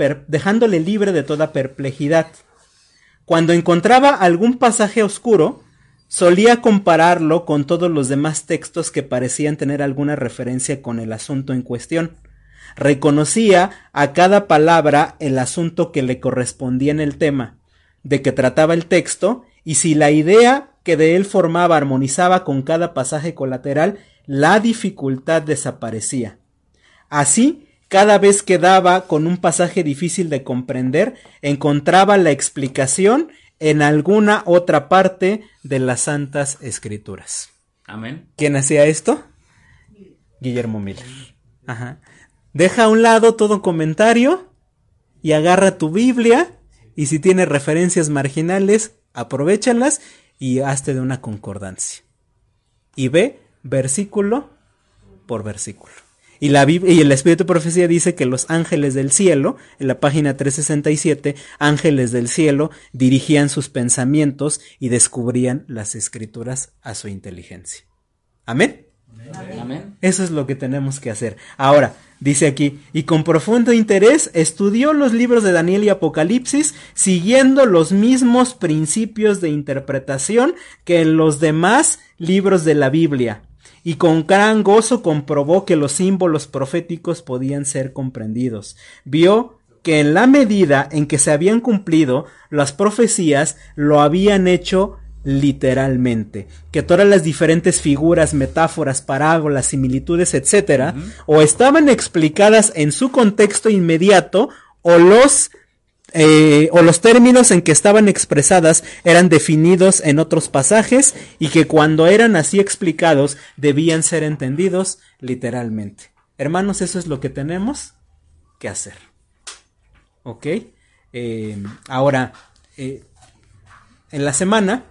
perplejidad. Cuando encontraba algún pasaje oscuro, solía compararlo con todos los demás textos que parecían tener alguna referencia con el asunto en cuestión. Reconocía a cada palabra el asunto que le correspondía en el tema de que trataba el texto, y si la idea que de él formaba armonizaba con cada pasaje colateral, la dificultad desaparecía. Así, cada vez que daba con un pasaje difícil de comprender, encontraba la explicación en alguna otra parte de las Santas Escrituras. Amén. ¿Quién hacía esto? Guillermo Miller. Ajá. Deja a un lado todo comentario y agarra tu Biblia, y si tiene referencias marginales, aprovéchalas y hazte de una concordancia. Y ve versículo por versículo. Y el Espíritu de Profecía dice que los ángeles del cielo, en la página 367, ángeles del cielo dirigían sus pensamientos y descubrían las Escrituras a su inteligencia. ¿Amén? Amén. Eso es lo que tenemos que hacer. Ahora, dice aquí, y con profundo interés estudió los libros de Daniel y Apocalipsis, siguiendo los mismos principios de interpretación que en los demás libros de la Biblia. Y con gran gozo comprobó que los símbolos proféticos podían ser comprendidos. Vio que en la medida en que se habían cumplido las profecías, lo habían hecho literalmente, que todas las diferentes figuras, metáforas, parábolas, similitudes, etcétera, o estaban explicadas en su contexto inmediato, o los términos en que estaban expresadas eran definidos en otros pasajes, y que cuando eran así explicados debían ser entendidos literalmente. Hermanos, eso es lo que tenemos que hacer. ¿Ok? Ahora, en la semana,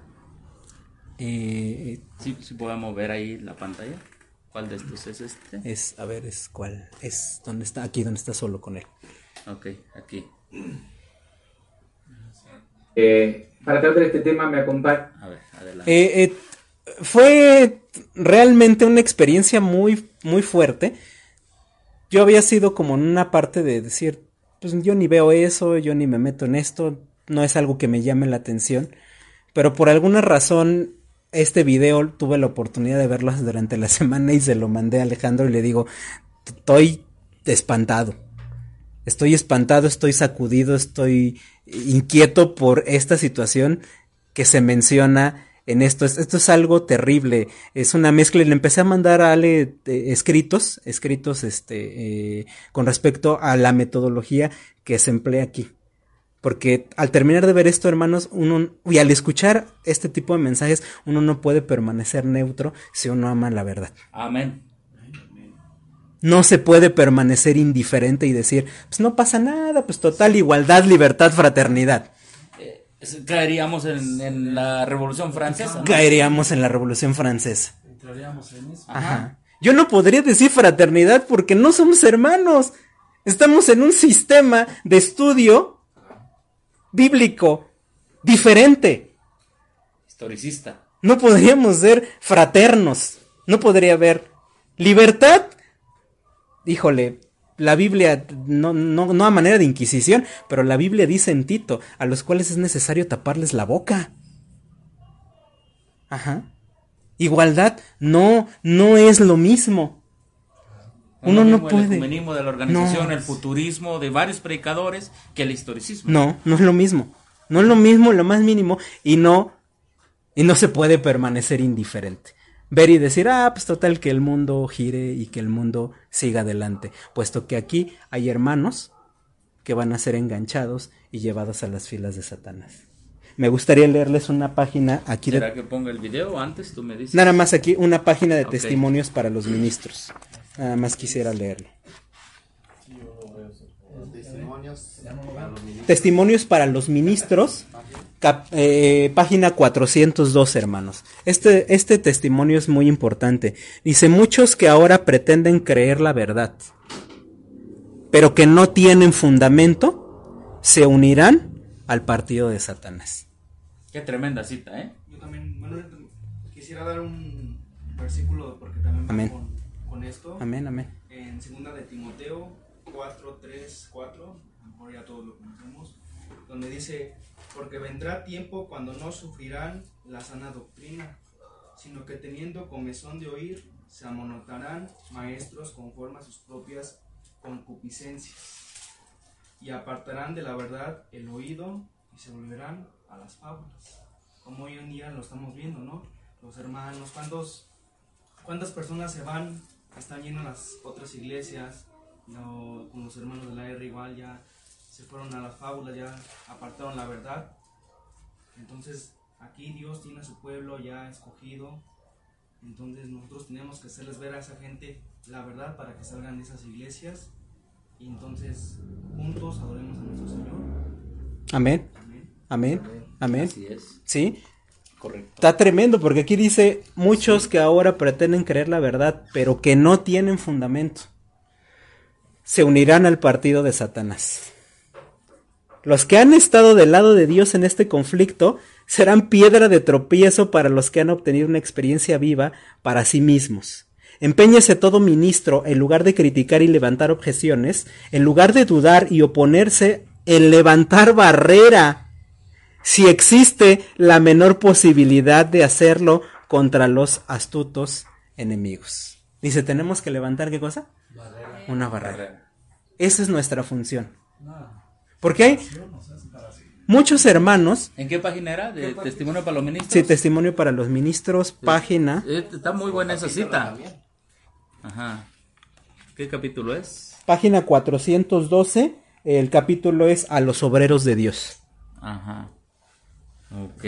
sí podemos ver ahí la pantalla. ¿Cuál de estos es este? ¿Cuál? Es donde está, aquí donde está solo con él. Ok, aquí. Para tratar este tema me acompaña. A ver, adelante. Fue realmente una experiencia muy, muy fuerte. Yo había sido como en una parte de decir, pues yo ni veo eso, yo ni me meto en esto, no es algo que me llame la atención. Pero por alguna razón, este video tuve la oportunidad de verlo durante la semana y se lo mandé a Alejandro y le digo, estoy espantado, estoy sacudido, estoy inquieto por esta situación que se menciona en esto. Esto es algo terrible, es una mezcla, y le empecé a mandar a Ale escritos con respecto a la metodología que se emplea aquí. Porque al terminar de ver esto, hermanos, y al escuchar este tipo de mensajes, uno no puede permanecer neutro si uno ama la verdad. Amén. No se puede permanecer indiferente y decir, pues no pasa nada, pues total igualdad, libertad, fraternidad. Caeríamos en la Revolución Francesa, ¿no? Caeríamos en la Revolución Francesa. Entraríamos en eso. Ajá. Yo no podría decir fraternidad porque no somos hermanos. Estamos en un sistema de estudio bíblico diferente. Historicista. No podríamos ser fraternos. No podría haber libertad. Híjole, la Biblia, no a manera de inquisición, pero la Biblia dice en Tito, a los cuales es necesario taparles la boca. Ajá. Igualdad no es lo mismo. Uno no puede. El ecumenismo de la organización, No. el futurismo de varios predicadores, que el historicismo. No es lo mismo. No es lo mismo, lo más mínimo, y no se puede permanecer indiferente. Ver y decir, pues total que el mundo gire y que el mundo siga adelante, puesto que aquí hay hermanos que van a ser enganchados y llevados a las filas de Satanás. Me gustaría leerles una página aquí. ¿Será que ponga el video antes? Tú me dices. Nada más aquí, una página de Ok. testimonios para los ministros. Nada más quisiera leerlo. Testimonios para los ministros, página 402, hermanos. Este testimonio es muy importante. Dice, muchos que ahora pretenden creer la verdad, pero que no tienen fundamento, se unirán al partido de Satanás. Qué tremenda cita, ¿eh? Yo también, bueno, quisiera dar un versículo porque también va Amén. con esto. Amén, amén. En 2 de Timoteo 4:3-4, a lo mejor ya todos lo conocemos, donde dice, porque vendrá tiempo cuando no sufrirán la sana doctrina, sino que teniendo comezón de oír, se amonotarán maestros conforme a sus propias concupiscencias, y apartarán de la verdad el oído, y se volverán a las fábulas, como hoy en día lo estamos viendo, ¿no? Los hermanos, ¿cuántas personas se van? Están llenas las otras iglesias, con los hermanos de la R igual ya se fueron a las fábulas, ya apartaron la verdad. Entonces aquí Dios tiene a su pueblo ya escogido, entonces nosotros tenemos que hacerles ver a esa gente la verdad para que salgan de esas iglesias y entonces juntos adoremos a nuestro Señor. Amén. Amén. Amén. Así es. Sí. Correcto. Está tremendo porque aquí dice muchos que ahora pretenden creer la verdad, pero que no tienen fundamento. Se unirán al partido de Satanás. Los que han estado del lado de Dios en este conflicto serán piedra de tropiezo para los que han obtenido una experiencia viva para sí mismos. Empeñese todo ministro, en lugar de criticar y levantar objeciones, en lugar de dudar y oponerse, en levantar barrera, si existe la menor posibilidad de hacerlo contra los astutos enemigos. Dice, tenemos que levantar, ¿qué cosa? Una barrera. Esa es nuestra función. Porque hay muchos hermanos. ¿En qué página era? ¿De Testimonio para los Ministros? Sí, Testimonio para los Ministros, página. Está muy buena esa cita. Ajá. ¿Qué capítulo es? Página 412. El capítulo es A los obreros de Dios. Ajá. Ok.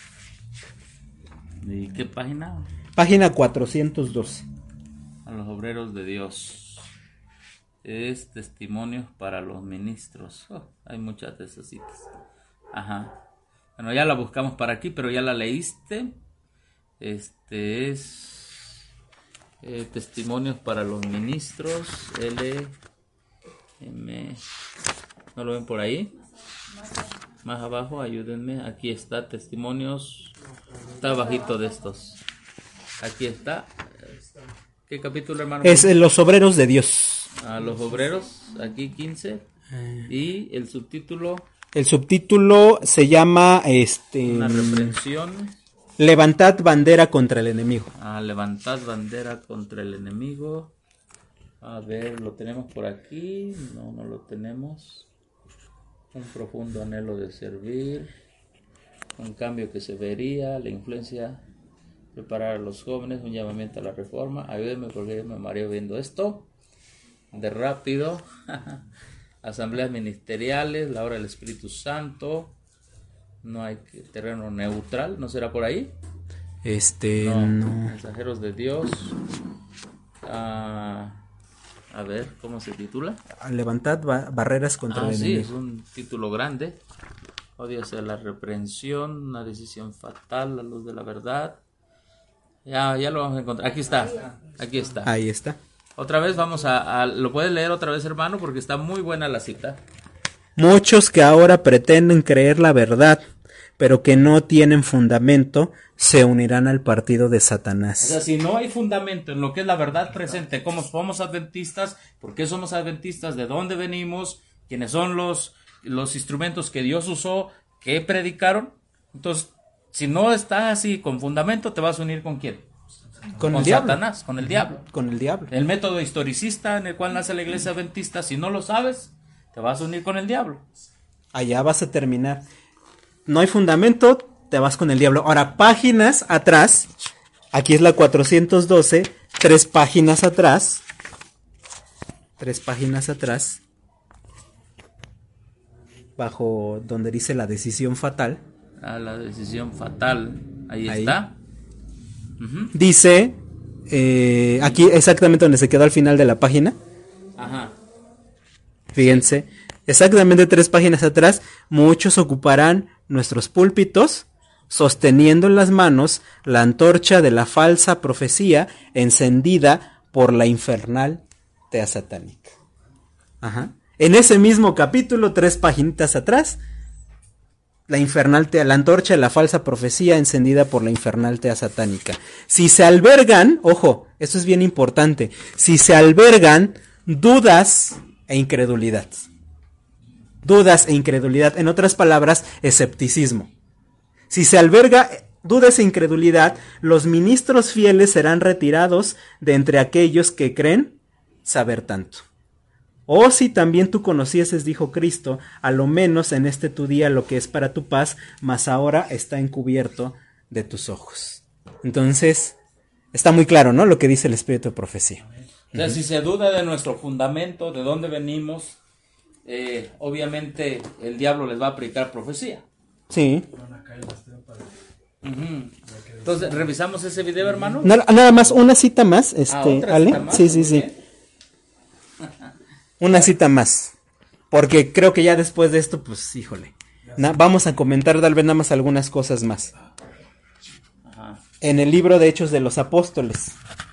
¿Y qué página? Página 412. A los obreros de Dios. Es Testimonios para los Ministros. Hay muchas de esas citas. Ajá. Bueno, ya la buscamos para aquí, pero ya la leíste. Este es Testimonios para los Ministros. LM. ¿No lo ven por ahí? Más abajo, ayúdenme. Aquí está, testimonios. Está bajito de estos. Aquí está. ¿Qué capítulo, hermano? Es los obreros de Dios. A los obreros, aquí 15. Y el subtítulo. El subtítulo se llama Una reprensión. Levantad bandera contra el enemigo. Levantad bandera contra el enemigo. A ver, ¿lo tenemos por aquí? No, no lo tenemos. Un profundo anhelo de servir. Un cambio que se vería. La influencia. Preparar a los jóvenes. Un llamamiento a la reforma. Ayúdenme porque me mareo viendo esto. De rápido. Asambleas ministeriales. La obra del Espíritu Santo. No hay terreno neutral. ¿No será por ahí? No. Mensajeros de Dios. A ver, ¿cómo se titula? Levantad barreras contra el enemigo. Sí, es un título grande. Odio hacia la reprensión, una decisión fatal, la luz de la verdad. Ya lo vamos a encontrar. Aquí está. Ahí está. Otra vez vamos ¿lo puedes leer otra vez, hermano? Porque está muy buena la cita. Muchos que ahora pretenden creer la verdad, pero que no tienen fundamento, se unirán al partido de Satanás. O sea, si no hay fundamento en lo que es la verdad presente, cómo somos adventistas, por qué somos adventistas, de dónde venimos, quiénes son los instrumentos que Dios usó, que predicaron, entonces, si no está así con fundamento, te vas a unir ¿con quién? Con el diablo. Satanás, con el diablo. Con el diablo. El método historicista en el cual nace la iglesia adventista, si no lo sabes, te vas a unir con el diablo. Allá vas a terminar. No hay fundamento, te vas con el diablo. Ahora, páginas atrás, aquí es la 412, 3 páginas atrás, bajo donde dice la decisión fatal. La decisión fatal, ahí está. Uh-huh. Dice, aquí exactamente donde se quedó al final de la página. Ajá. Fíjense, exactamente 3 páginas atrás, muchos ocuparán nuestros púlpitos, sosteniendo en las manos la antorcha de la falsa profecía encendida por la infernal tea satánica. Ajá. En ese mismo capítulo, 3 paginitas atrás, la antorcha de la falsa profecía encendida por la infernal tea satánica. Si se albergan, ojo, esto es bien importante, si se albergan dudas e incredulidad. Dudas e incredulidad, en otras palabras, escepticismo. Si se alberga dudas e incredulidad, los ministros fieles serán retirados de entre aquellos que creen saber tanto. Oh, si también tú conocieses, dijo Cristo, a lo menos en este tu día lo que es para tu paz, mas ahora está encubierto de tus ojos. Entonces, está muy claro, ¿no? Lo que dice el espíritu de profecía. O sea, si se duda de nuestro fundamento, de dónde venimos, obviamente el diablo les va a aplicar profecía. Sí. Uh-huh. Entonces, ¿revisamos ese video, hermano? Nada más, una cita más, Ale. Cita más, sí. Una cita más. Porque creo que ya después de esto, pues, híjole. Vamos a comentar tal vez nada más algunas cosas más. Ajá. En el libro de Hechos de los Apóstoles.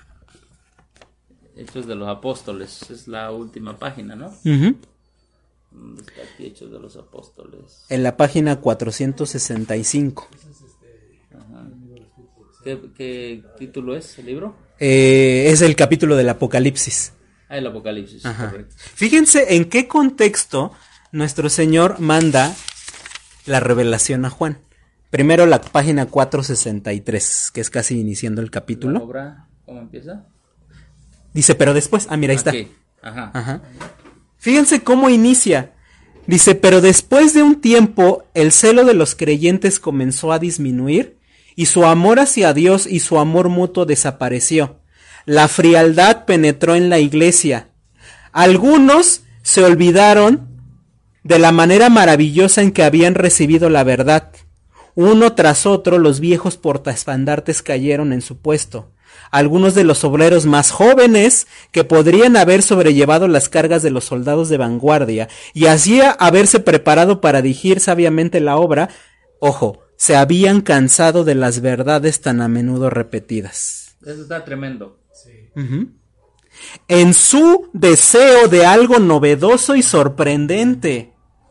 Hechos de los Apóstoles, es la última página, ¿no? Uh-huh. ¿Dónde está aquí Hechos de los Apóstoles? En la página 465. Ajá. ¿Qué título es el libro? Es el capítulo del Apocalipsis. El Apocalipsis, ajá. Correcto. Fíjense en qué contexto nuestro Señor manda la revelación a Juan. Primero la página 463, que es casi iniciando el capítulo. ¿La obra cómo empieza? Dice, pero después, mira, ahí está. Ajá. Fíjense cómo inicia. Dice, pero después de un tiempo, el celo de los creyentes comenzó a disminuir, y su amor hacia Dios y su amor mutuo desapareció. La frialdad penetró en la iglesia. Algunos se olvidaron de la manera maravillosa en que habían recibido la verdad. Uno tras otro, los viejos portaestandartes cayeron en su puesto. Algunos de los obreros más jóvenes, que podrían haber sobrellevado las cargas de los soldados de vanguardia y así haberse preparado para dirigir sabiamente la obra, ojo, se habían cansado de las verdades tan a menudo repetidas. Eso está tremendo. Uh-huh. En su deseo de algo novedoso y sorprendente.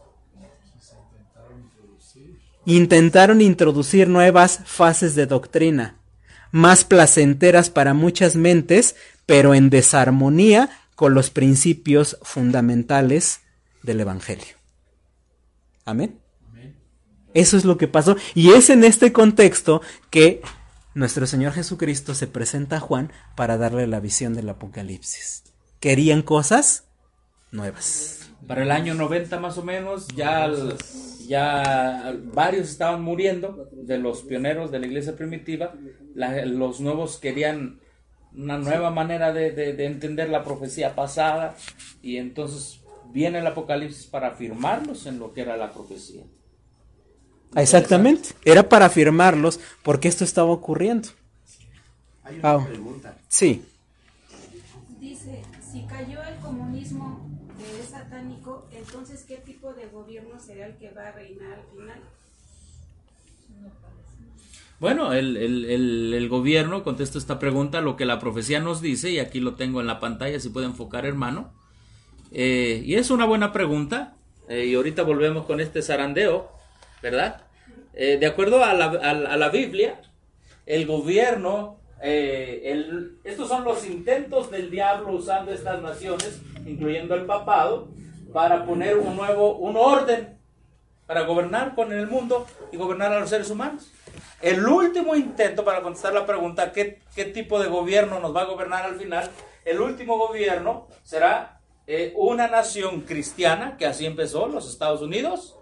intentaron introducir nuevas fases de doctrina, más placenteras para muchas mentes, pero en desarmonía con los principios fundamentales del Evangelio. Amén. Eso es lo que pasó, y es en este contexto que nuestro Señor Jesucristo se presenta a Juan para darle la visión del Apocalipsis. Querían cosas nuevas. Para el año 90 más o menos, ya varios estaban muriendo de los pioneros de la iglesia primitiva. Los nuevos querían una nueva manera de entender la profecía pasada, y entonces viene el Apocalipsis para afirmarlos en lo que era la profecía. Exactamente, era para afirmarlos porque esto estaba ocurriendo. Hay una pregunta. Sí. Dice, si cayó el comunismo que es satánico, entonces ¿qué tipo de gobierno será el que va a reinar al final? Bueno, el gobierno, contesto esta pregunta, lo que la profecía nos dice, y aquí lo tengo en la pantalla, si puede enfocar, hermano. Y es una buena pregunta, y ahorita volvemos con este zarandeo, ¿verdad? De acuerdo a la Biblia, el gobierno, estos son los intentos del diablo usando estas naciones, incluyendo el papado, para poner un orden, para gobernar con el mundo y gobernar a los seres humanos. El último intento, para contestar la pregunta, ¿qué tipo de gobierno nos va a gobernar al final? El último gobierno será una nación cristiana, que así empezó, los Estados Unidos,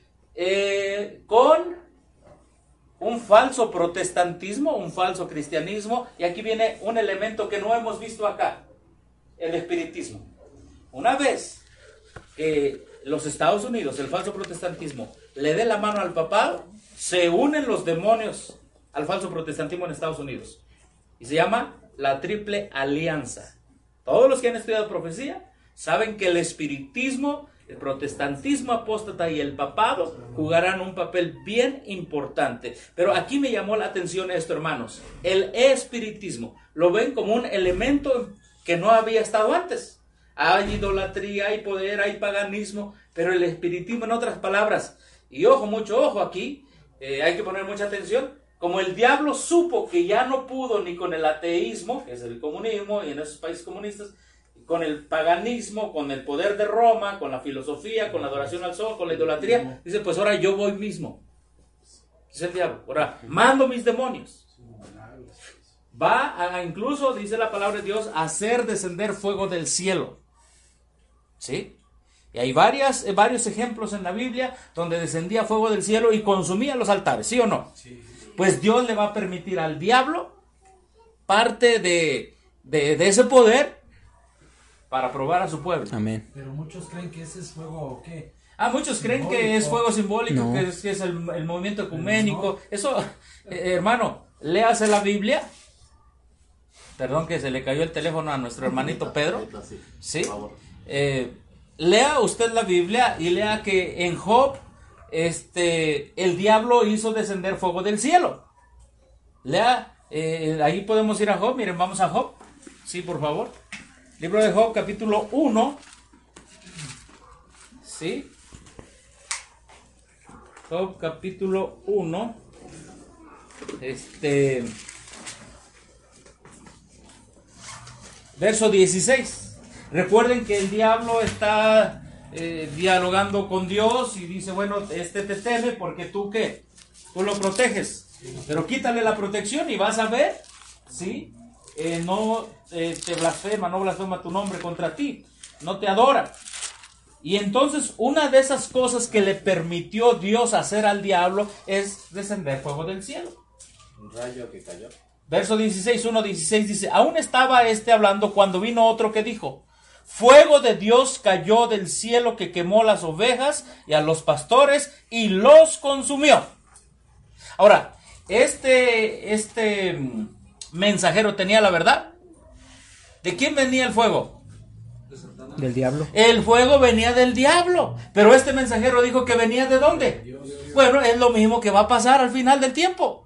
con un falso protestantismo, un falso cristianismo, y aquí viene un elemento que no hemos visto acá, el espiritismo. Una vez que los Estados Unidos, el falso protestantismo, le dé la mano al papado, se unen los demonios al falso protestantismo en Estados Unidos, y se llama la Triple Alianza. Todos los que han estudiado profecía saben que el espiritismo, el protestantismo apóstata y el papado jugarán un papel bien importante. Pero aquí me llamó la atención esto, hermanos. El espiritismo lo ven como un elemento que no había estado antes. Hay idolatría, hay poder, hay paganismo, pero el espiritismo, en otras palabras, y ojo, mucho ojo aquí, hay que poner mucha atención, como el diablo supo que ya no pudo ni con el ateísmo, que es el comunismo, y en esos países comunistas, con el paganismo, con el poder de Roma, con la filosofía, con la adoración al sol, con la idolatría, dice, pues ahora yo voy mismo. Dice el diablo, ahora mando mis demonios. Va a, incluso, dice la palabra de Dios, a hacer descender fuego del cielo. ¿Sí? Y hay varios ejemplos en la Biblia donde descendía fuego del cielo y consumía los altares, ¿sí o no? Pues Dios le va a permitir al diablo parte de ese poder para probar a su pueblo. Amén. Pero muchos creen que ese es fuego, ¿o qué? Muchos creen Simbólico. que es fuego simbólico, No. que es el movimiento ecuménico. Eso, hermano, léase la Biblia. Perdón que se le cayó el teléfono a nuestro hermanito Pedro. ¿Sí? Lea usted la Biblia y lea que en Job, el diablo hizo descender fuego del cielo. Lea, ahí podemos ir a Job. Miren, vamos a Job. Sí, por favor. Libro de Job, capítulo 1. ¿Sí? Job, capítulo 1. Verso 16. Recuerden que el diablo está dialogando con Dios y dice, bueno, te teme porque tú ¿qué? Tú lo proteges. Pero quítale la protección y vas a ver, ¿sí? No te blasfema, no blasfema tu nombre contra ti, no te adora. Y entonces una de esas cosas que le permitió Dios hacer al diablo es descender fuego del cielo. Un rayo que cayó. Verso 16, 1:16 dice, aún estaba hablando cuando vino otro que dijo, fuego de Dios cayó del cielo que quemó las ovejas y a los pastores y los consumió. Ahora, este mensajero tenía la verdad. ¿De quién venía el fuego? Del diablo. El fuego venía del diablo, pero este mensajero dijo que venía ¿de dónde? Bueno, es lo mismo que va a pasar al final del tiempo.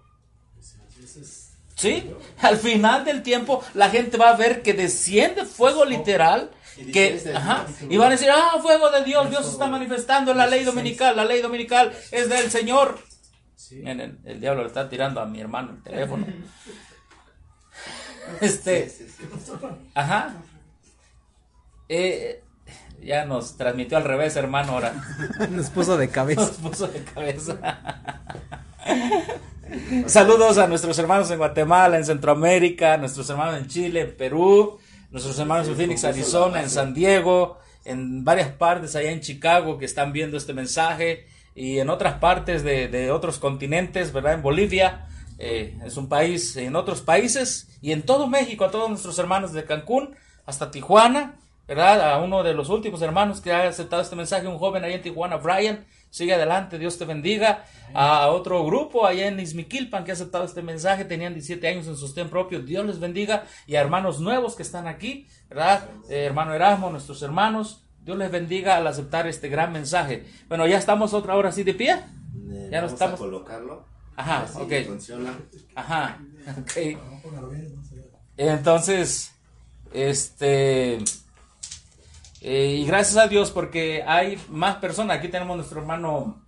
¿Sí? Al final del tiempo la gente va a ver que desciende fuego literal, y van a decir, fuego de Dios, Dios se está manifestando en la ley dominical es del Señor. Miren, el diablo le está tirando a mi hermano el teléfono. Ajá. Ya nos transmitió al revés, hermano, ahora. Nos puso de cabeza. Nos puso de cabeza. Saludos a nuestros hermanos en Guatemala, en Centroamérica, nuestros hermanos en Chile, en Perú, nuestros hermanos en Phoenix, Arizona, en San Diego, en varias partes allá en Chicago que están viendo este mensaje, y en otras partes de otros continentes, ¿verdad? En Bolivia, es un país, en otros países, y en todo México, a todos nuestros hermanos de Cancún hasta Tijuana, ¿verdad? A uno de los últimos hermanos que ha aceptado este mensaje, un joven allá en Tijuana, Brian, sigue adelante, Dios te bendiga. A otro grupo allá en Izmiquilpan que ha aceptado este mensaje, tenían 17 años en sostén propio, Dios les bendiga. Y a hermanos nuevos que están aquí, ¿verdad? Hermano Erasmo, nuestros hermanos, Dios les bendiga al aceptar este gran mensaje. Bueno, ya estamos otra hora así de pie. Ya nos estamos a colocarlo. Ajá, así ok. Funciona. Ajá, ok. Entonces, y gracias a Dios porque hay más personas. Aquí tenemos nuestro hermano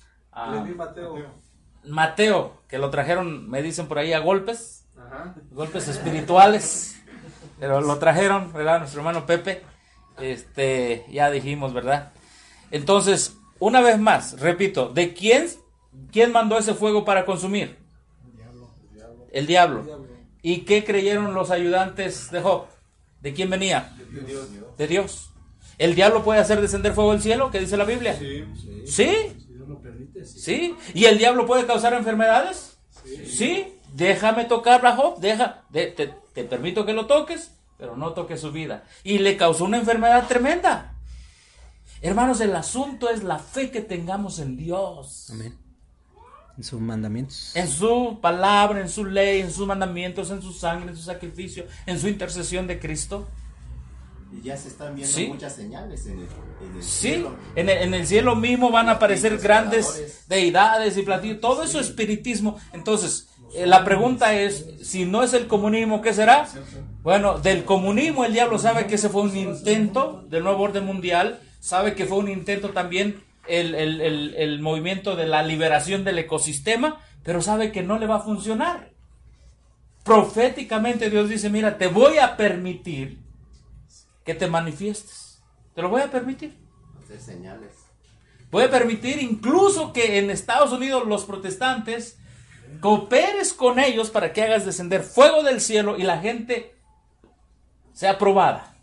Mateo, que lo trajeron, me dicen por ahí, a golpes. Ajá. Golpes espirituales. Pero lo trajeron, ¿verdad? Nuestro hermano Pepe. Ya dijimos, ¿verdad? Entonces, una vez más, repito, ¿de quién mandó ese fuego para consumir? El diablo. ¿Y qué creyeron los ayudantes de Job? ¿De quién venía? De Dios. ¿El diablo puede hacer descender fuego del cielo? ¿Qué dice la Biblia? ¿Sí? ¿Sí? ¿Y el diablo puede causar enfermedades? ¿Sí? Déjame tocar a Job, te permito que lo toques, pero no toques su vida. Y le causó una enfermedad tremenda. Hermanos, el asunto es la fe que tengamos en Dios. Amén. En sus mandamientos. En su palabra, en su ley, en sus mandamientos, en su sangre, en su sacrificio, en su intercesión de Cristo. Y ya se están viendo muchas señales en el cielo. Sí, en el cielo mismo van a aparecer grandes deidades y platillos, todo eso es espiritismo. Entonces, la pregunta es, si no es el comunismo, ¿qué será? Bueno, del comunismo el diablo sabe que ese fue un intento del nuevo orden mundial, sabe que fue un intento también el movimiento de la liberación del ecosistema, pero sabe que no le va a funcionar. Proféticamente Dios dice, mira, te voy a permitir que te manifiestes. Te lo voy a permitir. Hacer señales. Voy a permitir incluso que en Estados Unidos los protestantes cooperes con ellos para que hagas descender fuego del cielo y la gente sea probada.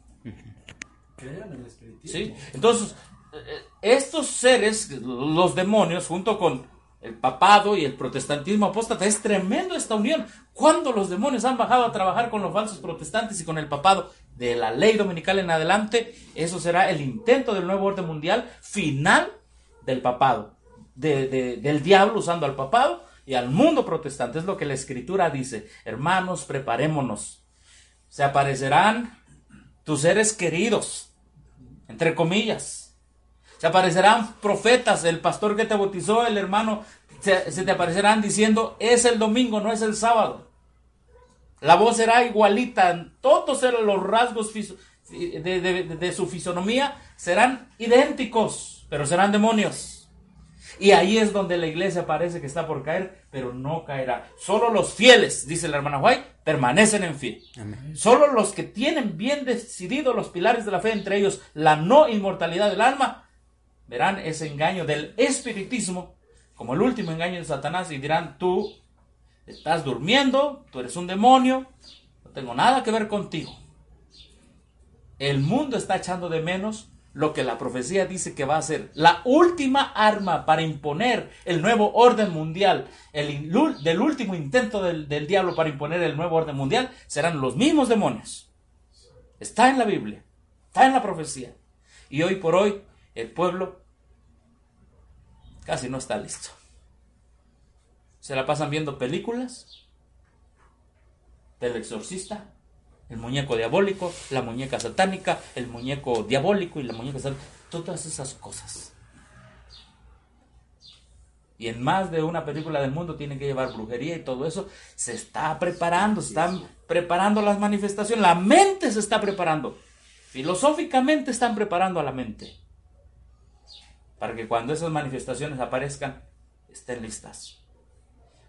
¿Sí? Entonces, estos seres, los demonios, junto con el papado y el protestantismo apóstata, es tremendo esta unión. Cuando los demonios han bajado a trabajar con los falsos protestantes y con el papado de la ley dominical en adelante, eso será el intento del nuevo orden mundial final del papado, del diablo usando al papado y al mundo protestante. Es lo que la escritura dice. Hermanos, preparémonos. Se aparecerán tus seres queridos, entre comillas. Se aparecerán profetas, el pastor que te bautizó, el hermano, se te aparecerán diciendo, es el domingo, no es el sábado. La voz será igualita, todos los rasgos de su fisonomía serán idénticos, pero serán demonios. Y ahí es donde la iglesia parece que está por caer, pero no caerá. Solo los fieles, dice la hermana White, permanecen en pie. Amén. Solo los que tienen bien decididos los pilares de la fe, entre ellos la no inmortalidad del alma, verán ese engaño del espiritismo como el último engaño de Satanás y dirán, tú estás durmiendo, tú eres un demonio, no tengo nada que ver contigo. El mundo está echando de menos lo que la profecía dice que va a ser la última arma para imponer el nuevo orden mundial. Del último intento del diablo para imponer el nuevo orden mundial serán los mismos demonios. Está en la Biblia, está en la profecía. Y hoy por hoy el pueblo casi no está listo. Se la pasan viendo películas del exorcista, el muñeco diabólico, la muñeca satánica, el muñeco diabólico y la muñeca satánica, todas esas cosas. Y en más de una película del mundo tienen que llevar brujería y todo eso. Se está preparando, están preparando las manifestaciones. La mente se está preparando. Filosóficamente están preparando a la mente. Para que cuando esas manifestaciones aparezcan, estén listas.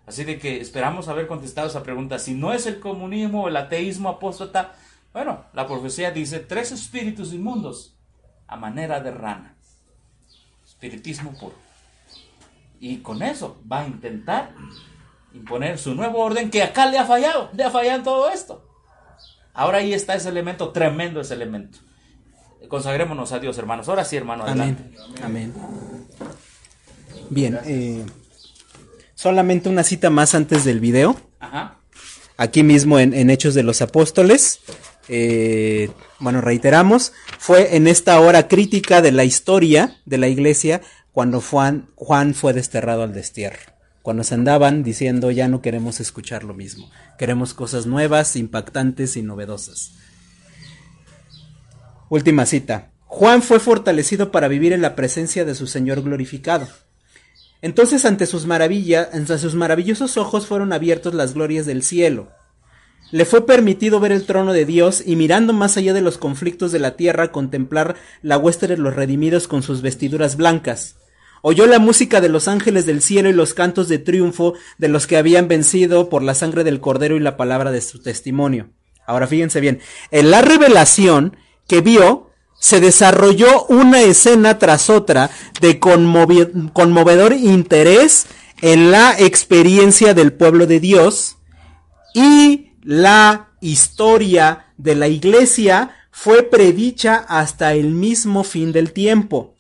Así de que esperamos haber contestado esa pregunta. Si no es el comunismo o el ateísmo apóstata, bueno, la profecía dice 3 espíritus inmundos a manera de rana. Espiritismo puro. Y con eso va a intentar imponer su nuevo orden que acá le ha fallado en todo esto. Ahora ahí está ese elemento, tremendo ese elemento. Consagrémonos a Dios, hermanos. Ahora sí, hermano, adelante. Amén. Bien, solamente una cita más antes del video. Ajá. Aquí mismo en Hechos de los Apóstoles. Bueno, reiteramos, fue en esta hora crítica de la historia de la iglesia cuando Juan fue desterrado al destierro. Cuando se andaban diciendo ya no queremos escuchar lo mismo, queremos cosas nuevas, impactantes y novedosas. Última cita. Juan fue fortalecido para vivir en la presencia de su Señor glorificado. Entonces ante sus maravillosos ojos fueron abiertos las glorias del cielo. Le fue permitido ver el trono de Dios y mirando más allá de los conflictos de la tierra contemplar la hueste de los redimidos con sus vestiduras blancas. Oyó la música de los ángeles del cielo y los cantos de triunfo de los que habían vencido por la sangre del Cordero y la palabra de su testimonio. Ahora fíjense bien, en la revelación que vio se desarrolló una escena tras otra de conmovedor interés en la experiencia del pueblo de Dios, y la historia de la iglesia fue predicha hasta el mismo fin del tiempo.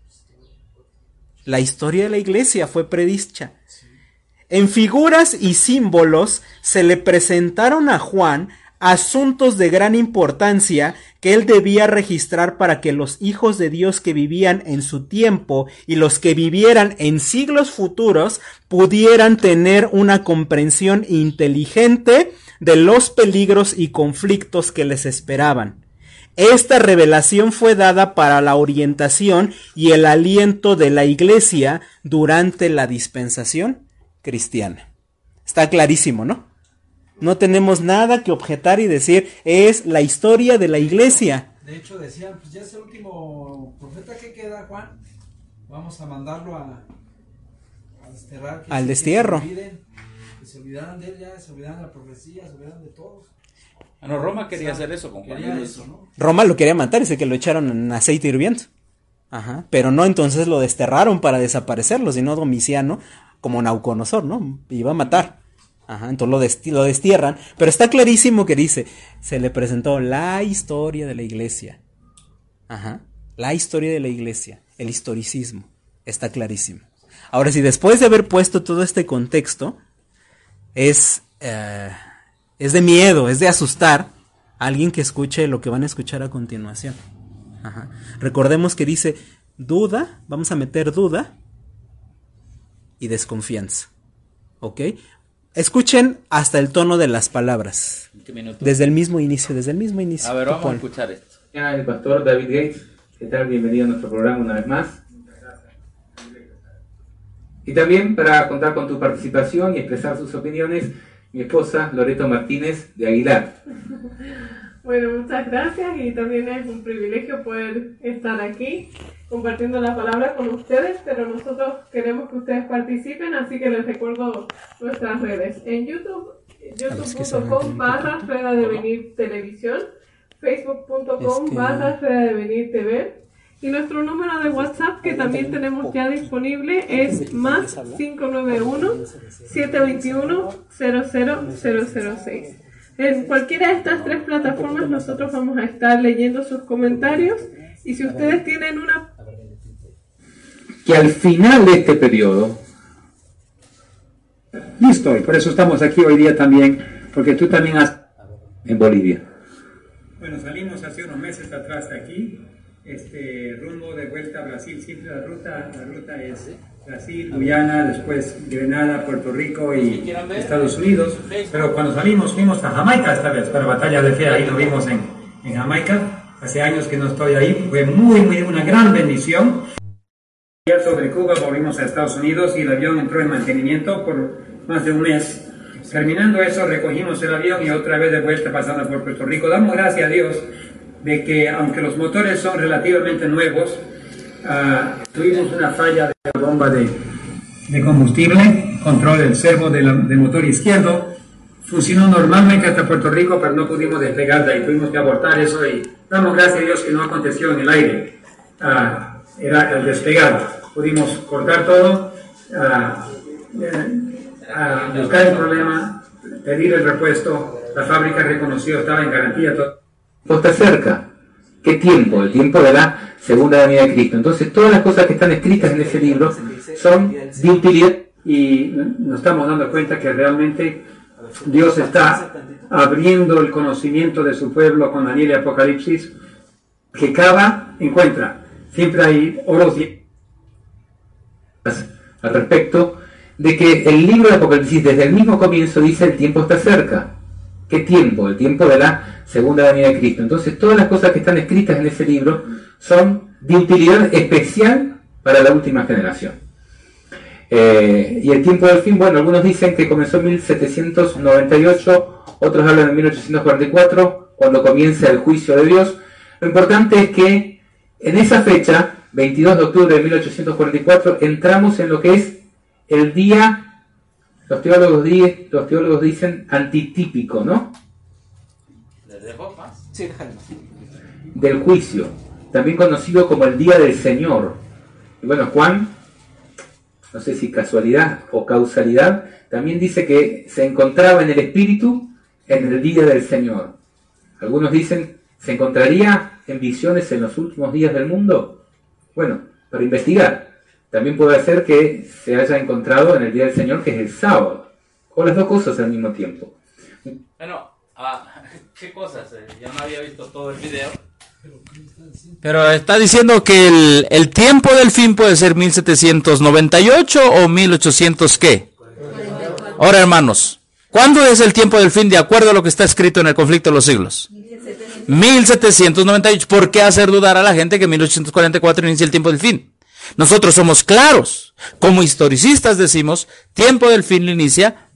La historia de la iglesia fue predicha. En figuras y símbolos se le presentaron a Juan asuntos de gran importancia que él debía registrar para que los hijos de Dios que vivían en su tiempo y los que vivieran en siglos futuros pudieran tener una comprensión inteligente de los peligros y conflictos que les esperaban. Esta revelación fue dada para la orientación y el aliento de la iglesia durante la dispensación cristiana. Está clarísimo, ¿no? No tenemos nada que objetar y decir, es la historia de la iglesia. De hecho decían, pues ya es el último profeta que queda, Juan, vamos a mandarlo a desterrar. Al destierro. Que se olvidaran de él, ya se olvidaran de la profecía, se olvidaran de todos. Bueno, Roma quería hacer eso con Juan. ¿No? Roma lo quería matar, dice que lo echaron en aceite hirviendo. Ajá, pero no, entonces lo desterraron para desaparecerlo, sino Domiciano, como Nauconosor, ¿no? Iba a matar. Ajá, entonces lo destierran, pero está clarísimo que dice, se le presentó la historia de la iglesia. Ajá, la historia de la iglesia, el historicismo, está clarísimo. Ahora, si después de haber puesto todo este contexto, es de miedo, es de asustar a alguien que escuche lo que van a escuchar a continuación. Ajá. Recordemos que dice duda, vamos a meter duda y desconfianza. ¿Ok? Escuchen hasta el tono de las palabras. Desde el mismo inicio. A ver, vamos a escuchar esto. El pastor David Gates, ¿qué tal? Bienvenido a nuestro programa una vez más. Y también para contar con tu participación y expresar sus opiniones, mi esposa Loreto Martínez de Aguilar. Bueno, muchas gracias y también es un privilegio poder estar aquí compartiendo la palabra con ustedes, pero nosotros queremos que ustedes participen, así que les recuerdo nuestras redes. En YouTube, youtube.com/FredaDevenir Televisión, facebook.com/FredaDevenir TV, y nuestro número de WhatsApp que también tenemos ya disponible es más 591-721-00006. En cualquiera de estas 3 plataformas nosotros vamos a estar leyendo sus comentarios, y si ustedes tienen una... Que al final de este periodo... Listo, y por eso estamos aquí hoy día también, porque tú también has... En Bolivia. Bueno, salimos hace unos meses atrás de aquí, rumbo de vuelta a Brasil, siempre la ruta es Brasil, Guyana, después Grenada, Puerto Rico y Estados Unidos, pero cuando salimos fuimos a Jamaica esta vez para Batalla de Fe, ahí nos vimos en Jamaica, hace años que no estoy ahí, fue una gran bendición. Ya sobre Cuba volvimos a Estados Unidos y el avión entró en mantenimiento por más de un mes. Terminando eso recogimos el avión y otra vez de vuelta pasando por Puerto Rico. Damos gracias a Dios de que aunque los motores son relativamente nuevos, tuvimos una falla de la bomba de combustible control del servo del motor izquierdo. Funcionó normalmente hasta Puerto Rico, pero no pudimos despegar de ahí. Tuvimos que abortar eso y damos gracias a Dios que no aconteció en el aire. Era el despegado. Pudimos cortar todo, buscar el problema, pedir el repuesto. La fábrica reconoció, estaba en garantía todo. Está cerca. ¿Qué tiempo? El tiempo de la segunda venida de Cristo. Entonces, todas las cosas que están escritas en ese libro son de utilidad y nos estamos dando cuenta que realmente Dios está abriendo el conocimiento de su pueblo con Daniel y Apocalipsis, que cava, encuentra. Siempre hay oros al respecto de que el libro de Apocalipsis desde el mismo comienzo dice el tiempo está cerca. ¿Qué tiempo? El tiempo de la segunda venida de Cristo. Entonces todas las cosas que están escritas en ese libro son de utilidad especial para la última generación. Y el tiempo del fin, bueno, algunos dicen que comenzó en 1798, otros hablan de 1844, cuando comienza el juicio de Dios. Lo importante es que en esa fecha, 22 de octubre de 1844, entramos en lo que es el día, los teólogos dicen antitípico, ¿no? Sí, del juicio, también conocido como el día del Señor. Y bueno, Juan, no sé si casualidad o causalidad, también dice que se encontraba en el Espíritu en el día del Señor. Algunos dicen, ¿se encontraría en visiones en los últimos días del mundo? Bueno, para investigar. También puede ser que se haya encontrado en el día del Señor, que es el sábado. O las dos cosas al mismo tiempo. Bueno, ¿qué cosas? Yo no había visto todo el video. Pero está diciendo que el tiempo del fin puede ser 1798 o 1800 ¿qué? Ahora, hermanos, ¿cuándo es el tiempo del fin de acuerdo a lo que está escrito en el conflicto de los siglos? 1798. ¿Por qué hacer dudar a la gente que 1844 inicia el tiempo del fin? Nosotros somos claros. Como historicistas decimos, tiempo del fin inicia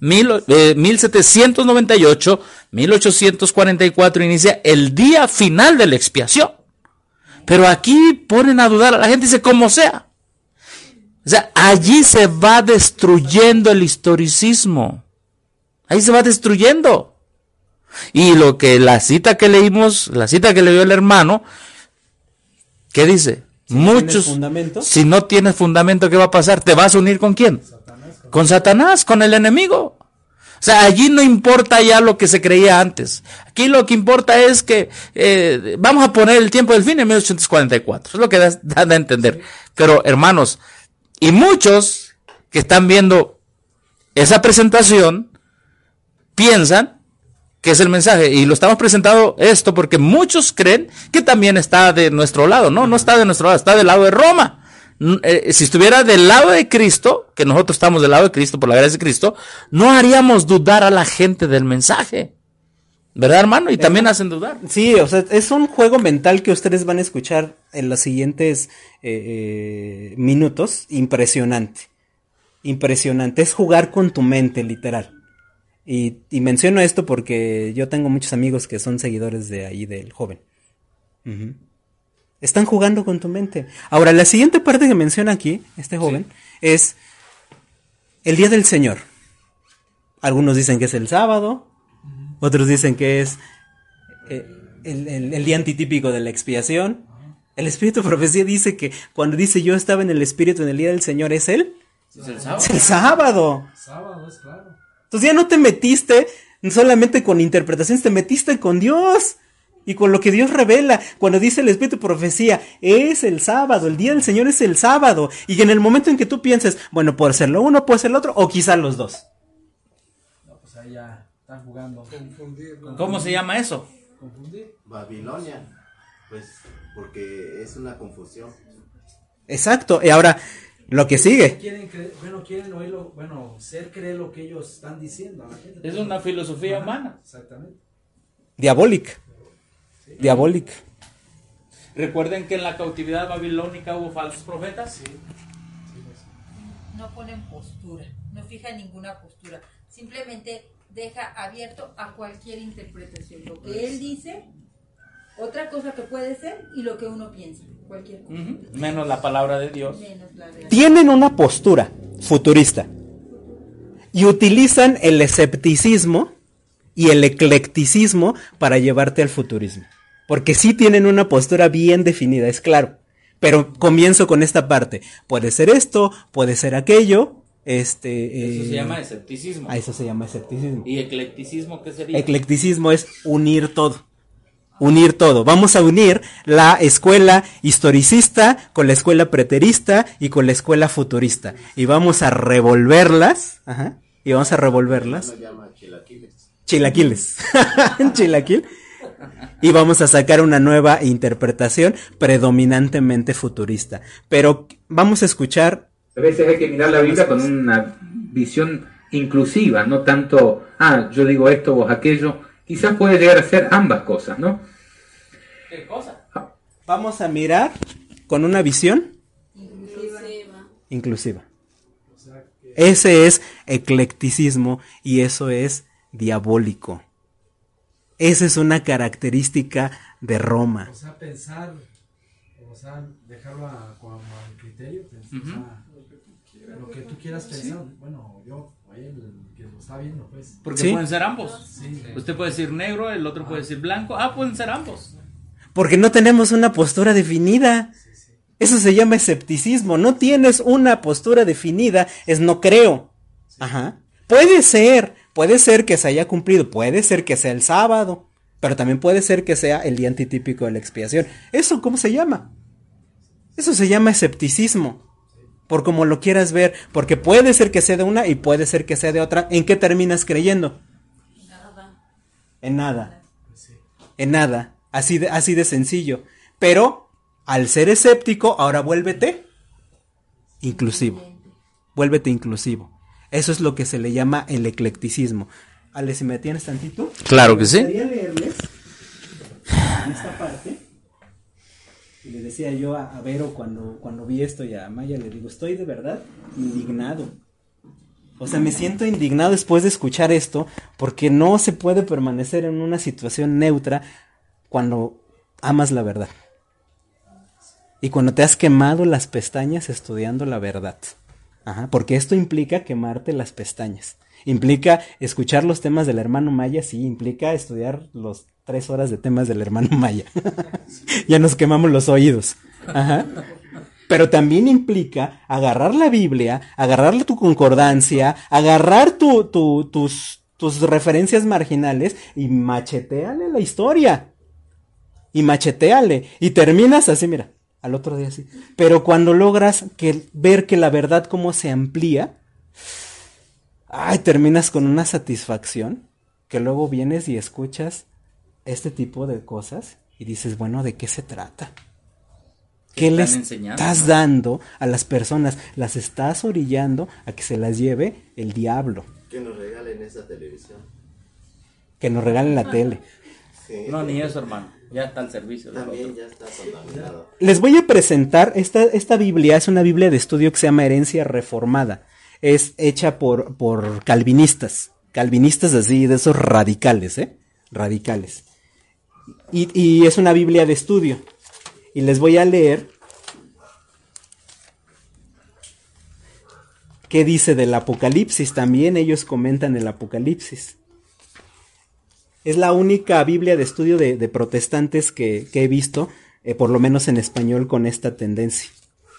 1798, 1844 inicia el día final de la expiación. Pero aquí ponen a dudar a la gente y dice como sea. O sea, allí se va destruyendo el historicismo. Ahí se va destruyendo. Y la cita que leímos, la cita que leyó el hermano, ¿qué dice? Muchos, si no tienes fundamento, ¿qué va a pasar? ¿Te vas a unir con quién? Con Satanás, con el enemigo. O sea, allí no importa ya lo que se creía antes. Aquí lo que importa es que vamos a poner el tiempo del fin en 1844. Es lo que da a entender. Pero, hermanos, y muchos que están viendo esa presentación piensan que es el mensaje, y lo estamos presentando esto porque muchos creen que también está de nuestro lado. No está de nuestro lado, está del lado de Roma. Si estuviera del lado de Cristo, que nosotros estamos del lado de Cristo por la gracia de Cristo, no haríamos dudar a la gente del mensaje, ¿verdad, hermano? Y también hacen dudar. Sí, o sea, es un juego mental que ustedes van a escuchar en los siguientes minutos. Impresionante, es jugar con tu mente, literal. Y menciono esto porque yo tengo muchos amigos que son seguidores de ahí del joven. Uh-huh. Están jugando con tu mente. Ahora, la siguiente parte que menciona aquí, este joven, es el día del Señor. Algunos dicen que es el sábado, otros dicen que es el día antitípico de la expiación. El Espíritu de Profecía dice que cuando dice yo estaba en el Espíritu en el día del Señor, ¿es él? Es el sábado. Es el sábado. Sábado, es claro. Entonces ya no te metiste solamente con interpretaciones, te metiste con Dios y con lo que Dios revela. Cuando dice el Espíritu de Profecía, es el sábado, el día del Señor es el sábado. Y en el momento en que tú pienses, bueno, puede ser lo uno, puede ser lo otro, o quizás los dos. No, pues ahí ya están jugando. ¿Cómo se llama eso? Confundir. Babilonia, pues porque es una confusión. Exacto, y ahora lo que sigue. Quieren oírlo, ser creer lo que ellos están diciendo a la gente. Es una filosofía humana. Exactamente. Diabólica. Sí. Diabólica. Recuerden que en la cautividad babilónica hubo falsos profetas. Sí. No ponen postura, no fija ninguna postura. Simplemente deja abierto a cualquier interpretación. Lo que él dice, otra cosa que puede ser y lo que uno piensa. Cualquier cosa. Menos la palabra de Dios. Tienen una postura futurista. Y utilizan el escepticismo y el eclecticismo para llevarte al futurismo. Porque sí tienen una postura bien definida, es claro. Pero comienzo con esta parte. Puede ser esto, puede ser aquello. Eso se llama escepticismo. Eso se llama escepticismo. ¿Y eclecticismo qué sería? Eclecticismo es unir todo. Unir todo. Vamos a unir la escuela historicista con la escuela preterista y con la escuela futurista. Y vamos a revolverlas. Ajá. Y vamos a revolverlas. Chilaquiles. Chilaquil. Y vamos a sacar una nueva interpretación predominantemente futurista. Pero vamos a escuchar. A veces hay que mirar la Biblia con una visión inclusiva, no tanto, yo digo esto, vos aquello. Quizás puede llegar a ser ambas cosas, ¿no? ¿Qué cosa? Vamos a mirar con una visión inclusiva. Ese es eclecticismo y eso es diabólico. Esa es una característica de Roma. O sea, pensar, o sea, dejarlo como al criterio, o sea, lo que tú quieras pensar. Sí. Bueno, yo, el que lo está viendo, pues. Porque ¿sí? Pueden ser ambos. Sí. Usted puede decir negro, el otro puede decir blanco. Pueden ser ambos. Porque no tenemos una postura definida. Eso se llama escepticismo. No tienes una postura definida, es no creo. Ajá. Puede ser que se haya cumplido, puede ser que sea el sábado, pero también puede ser que sea el día antitípico de la expiación. ¿Eso cómo se llama? Eso se llama escepticismo, por como lo quieras ver, porque puede ser que sea de una y puede ser que sea de otra. ¿En qué terminas creyendo? En nada. En nada. Así de sencillo. Pero, al ser escéptico, ahora vuélvete inclusivo. Vuélvete inclusivo. Eso es lo que se le llama el eclecticismo. Ale, si me tienes tantito. Claro que sí. Me gustaría leerles en esta parte. Y le decía yo a Vero cuando vi esto y a Maya, le digo, estoy de verdad indignado. O sea, me siento indignado después de escuchar esto, porque no se puede permanecer en una situación neutra cuando amas la verdad. Y cuando te has quemado las pestañas estudiando la verdad. Ajá, porque esto implica quemarte las pestañas. Implica escuchar los temas del hermano Maya, sí, implica estudiar los 3 horas de temas del hermano Maya. Ya nos quemamos los oídos. Ajá. Pero también implica agarrar la Biblia, agarrar tu concordancia, agarrar tus referencias marginales y macheteale la historia. Y macheteale. Y terminas así, mira. Al otro día sí. Pero cuando logras ver que la verdad cómo se amplía, terminas con una satisfacción que luego vienes y escuchas este tipo de cosas y dices, bueno, ¿de qué se trata? ¿Qué les estás dando a las personas? Las estás orillando a que se las lleve el diablo. Que nos regalen esa televisión. Que nos regalen la tele. Sí. No, ni eso, hermano. Ya está el servicio. También ya está contaminado. Les voy a presentar, esta Biblia es una Biblia de estudio que se llama Herencia Reformada. Es hecha por calvinistas. Calvinistas así, de esos radicales, radicales. Y es una Biblia de estudio. Y les voy a leer qué dice del Apocalipsis. También ellos comentan el Apocalipsis. Es la única Biblia de estudio de protestantes que he visto, por lo menos en español, con esta tendencia.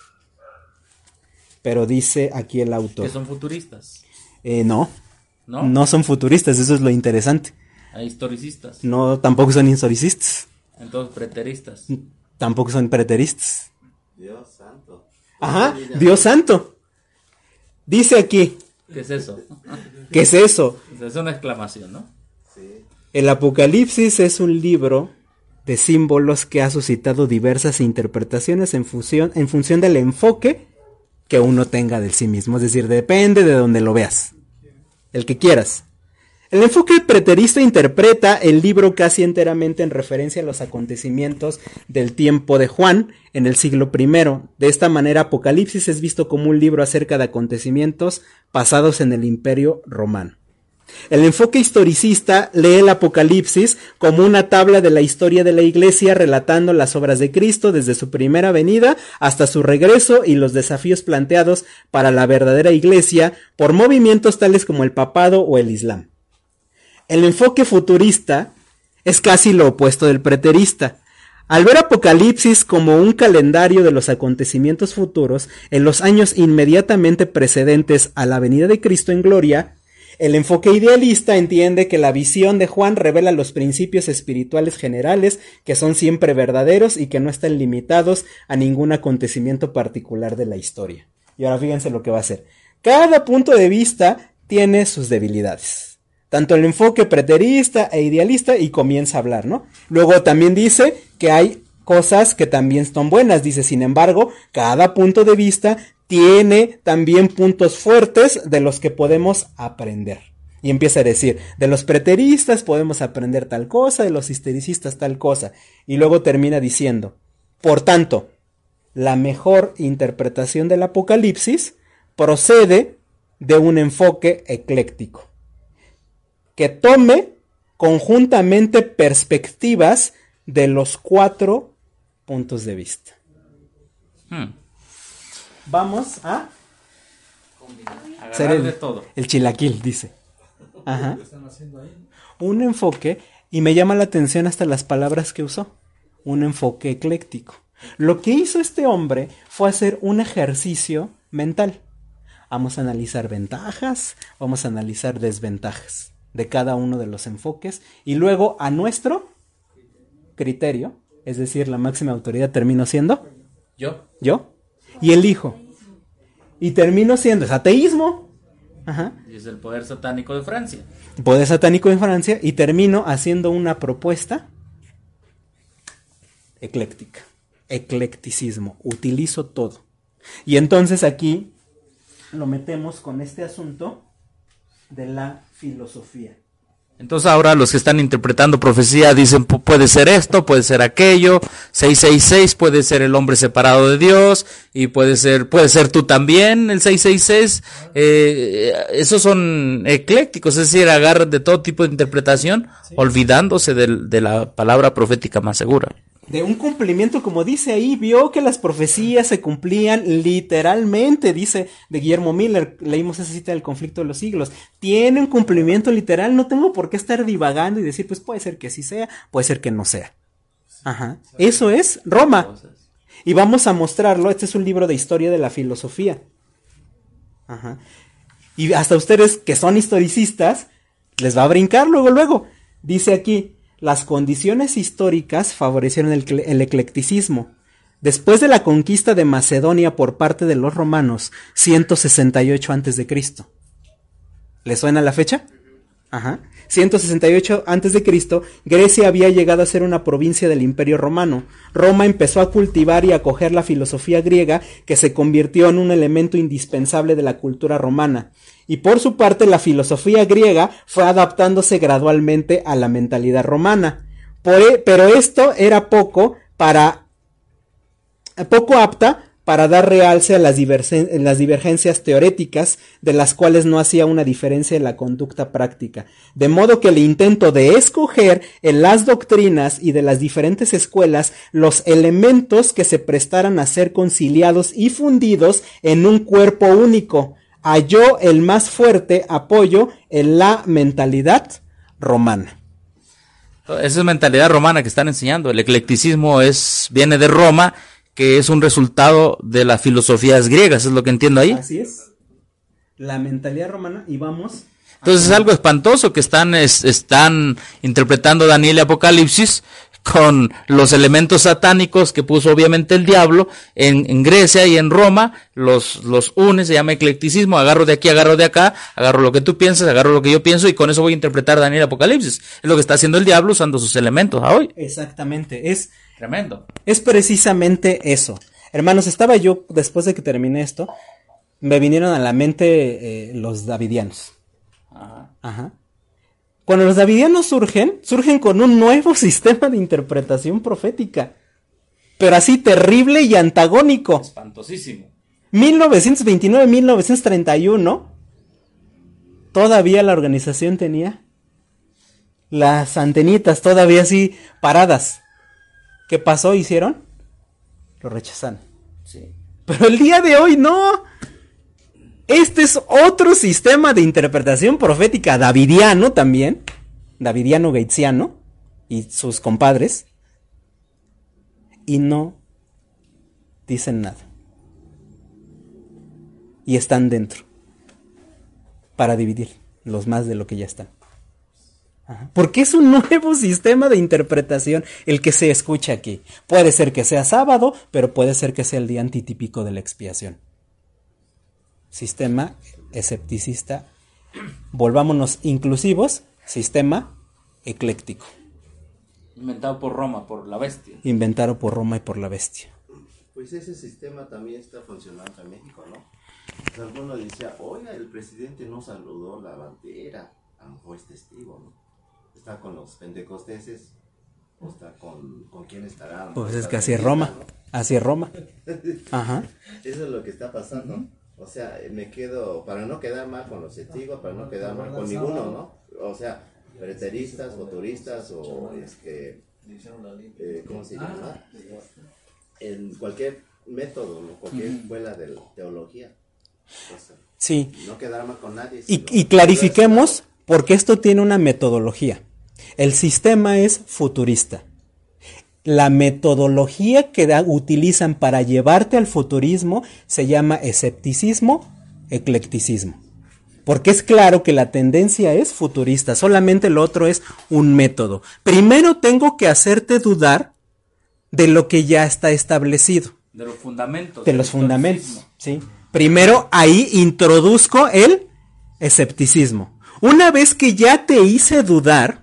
Pero dice aquí el autor. ¿Que son futuristas? No. No son futuristas, eso es lo interesante. ¿Hay historicistas? No, tampoco son historicistas. Entonces, preteristas. Tampoco son preteristas. Dios santo. Ajá, Dios santo. Dice aquí. ¿Qué es eso? ¿Qué es eso? Es una exclamación, ¿no? Sí. El Apocalipsis es un libro de símbolos que ha suscitado diversas interpretaciones en función del enfoque que uno tenga de sí mismo. Es decir, depende de donde lo veas. El que quieras. El enfoque preterista interpreta el libro casi enteramente en referencia a los acontecimientos del tiempo de Juan en el siglo I. De esta manera, Apocalipsis es visto como un libro acerca de acontecimientos pasados en el Imperio Romano. El enfoque historicista lee el Apocalipsis como una tabla de la historia de la Iglesia relatando las obras de Cristo desde su primera venida hasta su regreso y los desafíos planteados para la verdadera Iglesia por movimientos tales como el papado o el Islam. El enfoque futurista es casi lo opuesto del preterista. Al ver Apocalipsis como un calendario de los acontecimientos futuros en los años inmediatamente precedentes a la venida de Cristo en gloria, el enfoque idealista entiende que la visión de Juan revela los principios espirituales generales que son siempre verdaderos y que no están limitados a ningún acontecimiento particular de la historia. Y ahora fíjense lo que va a hacer. Cada punto de vista tiene sus debilidades. Tanto el enfoque preterista e idealista, y comienza a hablar, ¿no? Luego también dice que hay cosas que también son buenas. Dice, sin embargo, cada punto de vista tiene también puntos fuertes de los que podemos aprender. Y empieza a decir, de los preteristas podemos aprender tal cosa, de los historicistas tal cosa. Y luego termina diciendo, por tanto, la mejor interpretación del Apocalipsis procede de un enfoque ecléctico, que tome conjuntamente perspectivas de los 4 puntos de vista. Vamos a agarrar de todo. El chilaquil, dice. Ajá. Un enfoque, y me llama la atención hasta las palabras que usó. Un enfoque ecléctico. Lo que hizo este hombre fue hacer un ejercicio mental. Vamos a analizar ventajas, vamos a analizar desventajas de cada uno de los enfoques, y luego a nuestro criterio, es decir, la máxima autoridad termino siendo yo, y elijo, y termino siendo es ateísmo. Ajá. Y es el poder satánico de Francia. Poder satánico de Francia, y termino haciendo una propuesta ecléctica, eclecticismo, utilizo todo. Y entonces aquí lo metemos con este asunto de la filosofía. Entonces ahora los que están interpretando profecía dicen puede ser esto, puede ser aquello, 666 puede ser el hombre separado de Dios, y puede ser tú también, el 666, esos son eclécticos, es decir, agarran de todo tipo de interpretación, sí, olvidándose de la palabra profética más segura. De un cumplimiento, como dice ahí, vio que las profecías se cumplían literalmente, dice de Guillermo Miller, leímos esa cita del conflicto de los siglos, tiene un cumplimiento literal, no tengo por qué estar divagando y decir, pues puede ser que sí sea, puede ser que no sea. Ajá, eso es Roma, y vamos a mostrarlo, este es un libro de historia de la filosofía. Ajá, y hasta ustedes que son historicistas, les va a brincar luego, dice aquí, las condiciones históricas favorecieron el eclecticismo. Después de la conquista de Macedonia por parte de los romanos, 168 a.C. ¿Les suena la fecha? Ajá. 168 a.C., Grecia había llegado a ser una provincia del Imperio Romano. Roma empezó a cultivar y acoger la filosofía griega, que se convirtió en un elemento indispensable de la cultura romana. Y por su parte, la filosofía griega fue adaptándose gradualmente a la mentalidad romana. Pero esto era poco apta para dar realce a las divergencias teoréticas, de las cuales no hacía una diferencia en la conducta práctica. De modo que el intento de escoger en las doctrinas y de las diferentes escuelas los elementos que se prestaran a ser conciliados y fundidos en un cuerpo único, halló el más fuerte apoyo en la mentalidad romana. Esa es mentalidad romana que están enseñando. El eclecticismo viene de Roma, que es un resultado de las filosofías griegas, es lo que entiendo ahí. Así es. La mentalidad romana, y vamos. Entonces es algo espantoso que están interpretando Daniel y Apocalipsis con los elementos satánicos que puso obviamente el diablo en Grecia y en Roma, los une, se llama eclecticismo, agarro de aquí, agarro de acá, agarro lo que tú piensas, agarro lo que yo pienso, y con eso voy a interpretar Daniel y Apocalipsis. Es lo que está haciendo el diablo usando sus elementos hoy. Exactamente, es tremendo. Es precisamente eso. Hermanos, estaba yo, después de que terminé esto, me vinieron a la mente los davidianos. Ajá. Cuando los davidianos surgen con un nuevo sistema de interpretación profética, pero así terrible y antagónico. Espantosísimo. 1929-1931, todavía la organización tenía las antenitas todavía así paradas. ¿Qué pasó? ¿Hicieron? Lo rechazaron. Sí. Pero el día de hoy no. Este es otro sistema de interpretación profética davidiano también. Davidiano gatesiano y sus compadres. Y no dicen nada. Y están dentro. Para dividir los más de lo que ya están. Porque es un nuevo sistema de interpretación el que se escucha aquí. Puede ser que sea sábado, pero puede ser que sea el día antitípico de la expiación. Sistema escepticista. Volvámonos inclusivos. Sistema ecléctico. Inventado por Roma, por la bestia. Inventado por Roma y por la bestia. Pues ese sistema también está funcionando en México, ¿no? Pues alguno decía, oiga, el presidente no saludó la bandera. A lo mejor es testigo, ¿no? Está con los pentecosteses, o está con quién estará. Pues es que así es Roma, ¿no? Así es Roma. Ajá. Eso es lo que está pasando. O sea, me quedo, para no quedar mal con los testigos, para no quedar mal con ninguno, ¿no? O sea, preteristas, futuristas o ¿cómo se llama? En cualquier método, ¿no? Cualquier escuela de teología. O sea, sí. No quedar mal con nadie. Y clarifiquemos, porque esto tiene una metodología. El sistema es futurista. La metodología que utilizan para llevarte al futurismo se llama escepticismo, eclecticismo. Porque es claro que la tendencia es futurista, solamente lo otro es un método. Primero tengo que hacerte dudar de lo que ya está establecido. De los fundamentos. De los fundamentos, sí. Primero ahí introduzco el escepticismo. Una vez que ya te hice dudar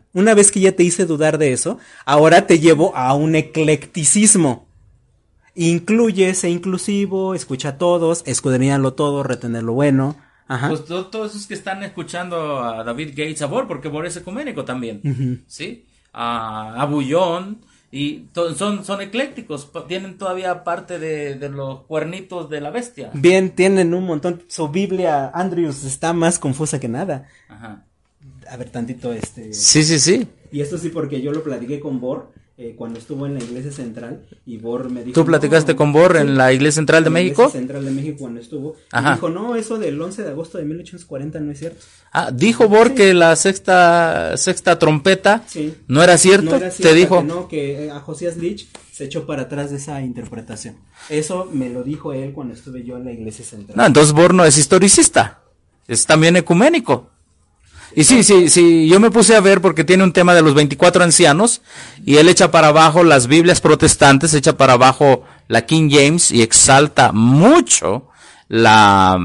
de eso, ahora te llevo a un eclecticismo. Incluye ese inclusivo, escucha a todos, escudriñarlo todo, retener lo bueno. Ajá. Pues todos esos que están escuchando a David Gates, a Bohr, porque Bohr es ecuménico también, ¿sí? A Bullón, y son eclécticos, tienen todavía parte de los cuernitos de la bestia. Bien, tienen un montón. Su Biblia, Andrews, está más confusa que nada. Ajá. A ver, tantito Sí. Y esto sí porque yo lo platiqué con Bohr cuando estuvo en la Iglesia Central y Bohr me dijo... ¿Tú platicaste con Bohr en la Iglesia Central de México? En la Iglesia Central de México cuando estuvo. Ajá. Y dijo, no, eso del 11 de agosto de 1840 no es cierto. Dijo Bohr que la sexta trompeta no era cierto. No era cierto, te dijo. Que no, que a Josías Lich se echó para atrás de esa interpretación. Eso me lo dijo él cuando estuve yo en la Iglesia Central. No, entonces Bohr no es historicista, es también ecuménico. Y sí, yo me puse a ver porque tiene un tema de los 24 ancianos y él echa para abajo las Biblias protestantes, echa para abajo la King James y exalta mucho la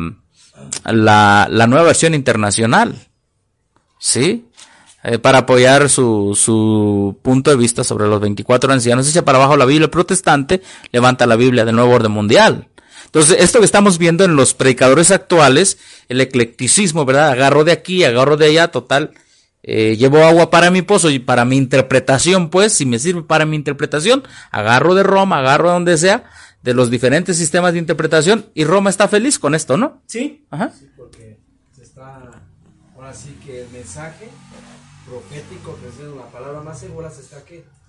nueva versión internacional, ¿sí? Para apoyar su punto de vista sobre los 24 ancianos, echa para abajo la Biblia protestante, levanta la Biblia del nuevo orden mundial. Entonces, esto que estamos viendo en los predicadores actuales, el eclecticismo, ¿verdad? Agarro de aquí, agarro de allá, total, llevo agua para mi pozo y para mi interpretación, pues, si me sirve para mi interpretación, agarro de Roma, agarro de donde sea, de los diferentes sistemas de interpretación, y Roma está feliz con esto, ¿no? Sí. Ajá. Sí, porque se está, ahora sí que el mensaje profético, que es la palabra más segura, se está,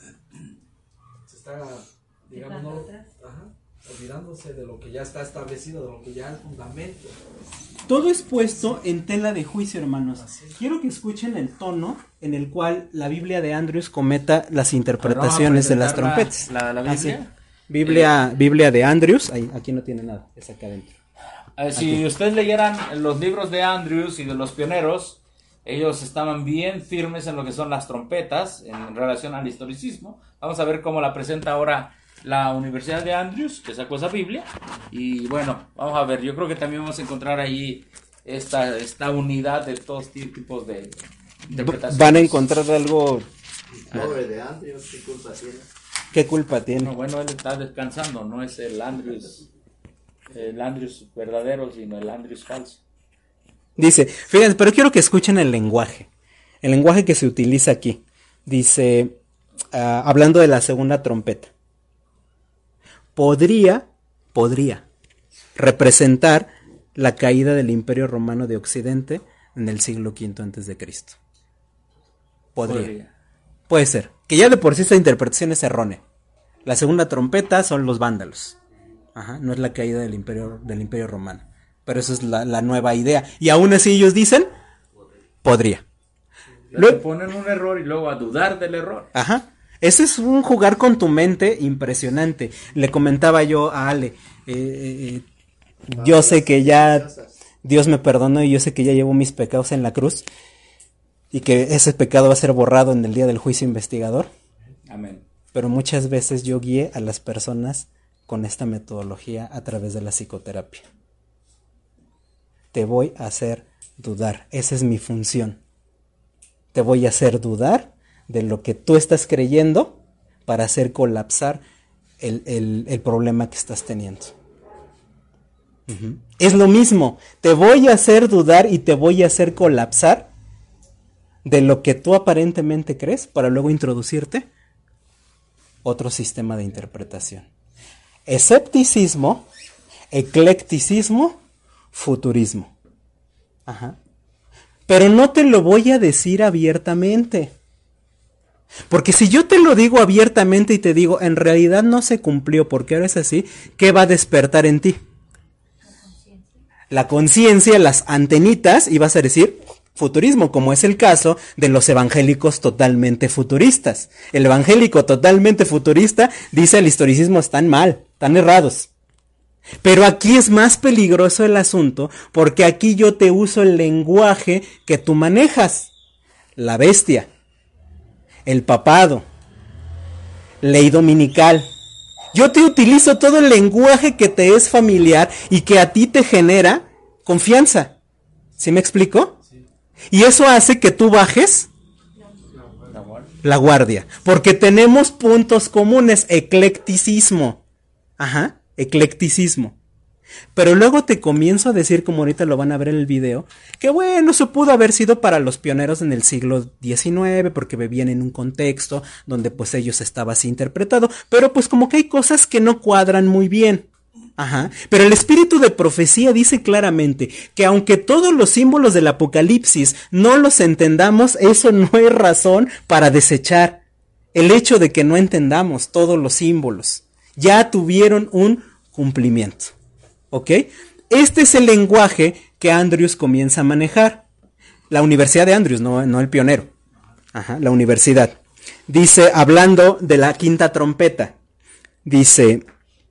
digamos, no, olvidándose de lo que ya está establecido, de lo que ya es fundamento. Todo es puesto en tela de juicio, hermanos. Quiero que escuchen el tono en el cual la Biblia de Andrews cometa las interpretaciones de las trompetas. ¿La Biblia? Biblia de Andrews, aquí no tiene nada, es acá adentro. Si ustedes leyeran los libros de Andrews y de los pioneros, ellos estaban bien firmes en lo que son las trompetas en relación al historicismo. Vamos a ver cómo la presenta ahora la Universidad de Andrews, que sacó esa Biblia. Y bueno, vamos a ver, yo creo que también vamos a encontrar ahí esta unidad de todos tipos de interpretaciones. Van a encontrar algo... Pobre de Andrews, ¿qué culpa tiene? ¿Qué culpa tiene? No, bueno, él está descansando, no es el Andrews verdadero, sino el Andrews falso. Dice, fíjense, pero quiero que escuchen el lenguaje que se utiliza aquí. Dice, hablando de la segunda trompeta, podría representar la caída del Imperio Romano de Occidente en el siglo V antes de Cristo. Podría. Puede ser. Que ya de por sí esta interpretación es errónea. La segunda trompeta son los vándalos. Ajá, no es la caída del imperio romano. Pero esa es la nueva idea. Y aún así ellos dicen, podría. Te ponen un error y luego a dudar del error. Ajá. Ese es un jugar con tu mente impresionante. Le comentaba yo a Ale, yo sé que ya Dios me perdonó y yo sé que ya llevo mis pecados en la cruz y que ese pecado va a ser borrado en el día del juicio investigador. Amén. Pero muchas veces yo guié a las personas con esta metodología a través de la psicoterapia. Te voy a hacer dudar, esa es mi función. Te voy a hacer dudar de lo que tú estás creyendo para hacer colapsar el problema que estás teniendo. Uh-huh. Es lo mismo, te voy a hacer dudar y te voy a hacer colapsar de lo que tú aparentemente crees para luego introducirte otro sistema de interpretación. Escepticismo, eclecticismo, futurismo. Ajá. Pero no te lo voy a decir abiertamente. Porque si yo te lo digo abiertamente y te digo, en realidad no se cumplió porque ahora es así, ¿qué va a despertar en ti? La conciencia, las antenitas, y vas a decir futurismo, como es el caso de los evangélicos totalmente futuristas. El evangélico totalmente futurista dice el historicismo están mal, están errados. Pero aquí es más peligroso el asunto porque aquí yo te uso el lenguaje que tú manejas. La bestia, el papado, ley dominical. Yo te utilizo todo el lenguaje que te es familiar y que a ti te genera confianza. ¿Sí me explico? Sí. Y eso hace que tú bajes la guardia. Porque tenemos puntos comunes, eclecticismo. Ajá. Eclecticismo. Pero luego te comienzo a decir, como ahorita lo van a ver en el video, que bueno, eso pudo haber sido para los pioneros en el siglo XIX, porque vivían en un contexto donde pues ellos estaba así interpretado, pero pues como que hay cosas que no cuadran muy bien. Ajá. Pero el espíritu de profecía dice claramente que aunque todos los símbolos del Apocalipsis no los entendamos, eso no es razón para desechar el hecho de que no entendamos todos los símbolos. Ya tuvieron un cumplimiento. ¿Ok? Este es el lenguaje que Andrews comienza a manejar. La Universidad de Andrews, no el pionero. Ajá, la universidad. Dice, hablando de la quinta trompeta, dice,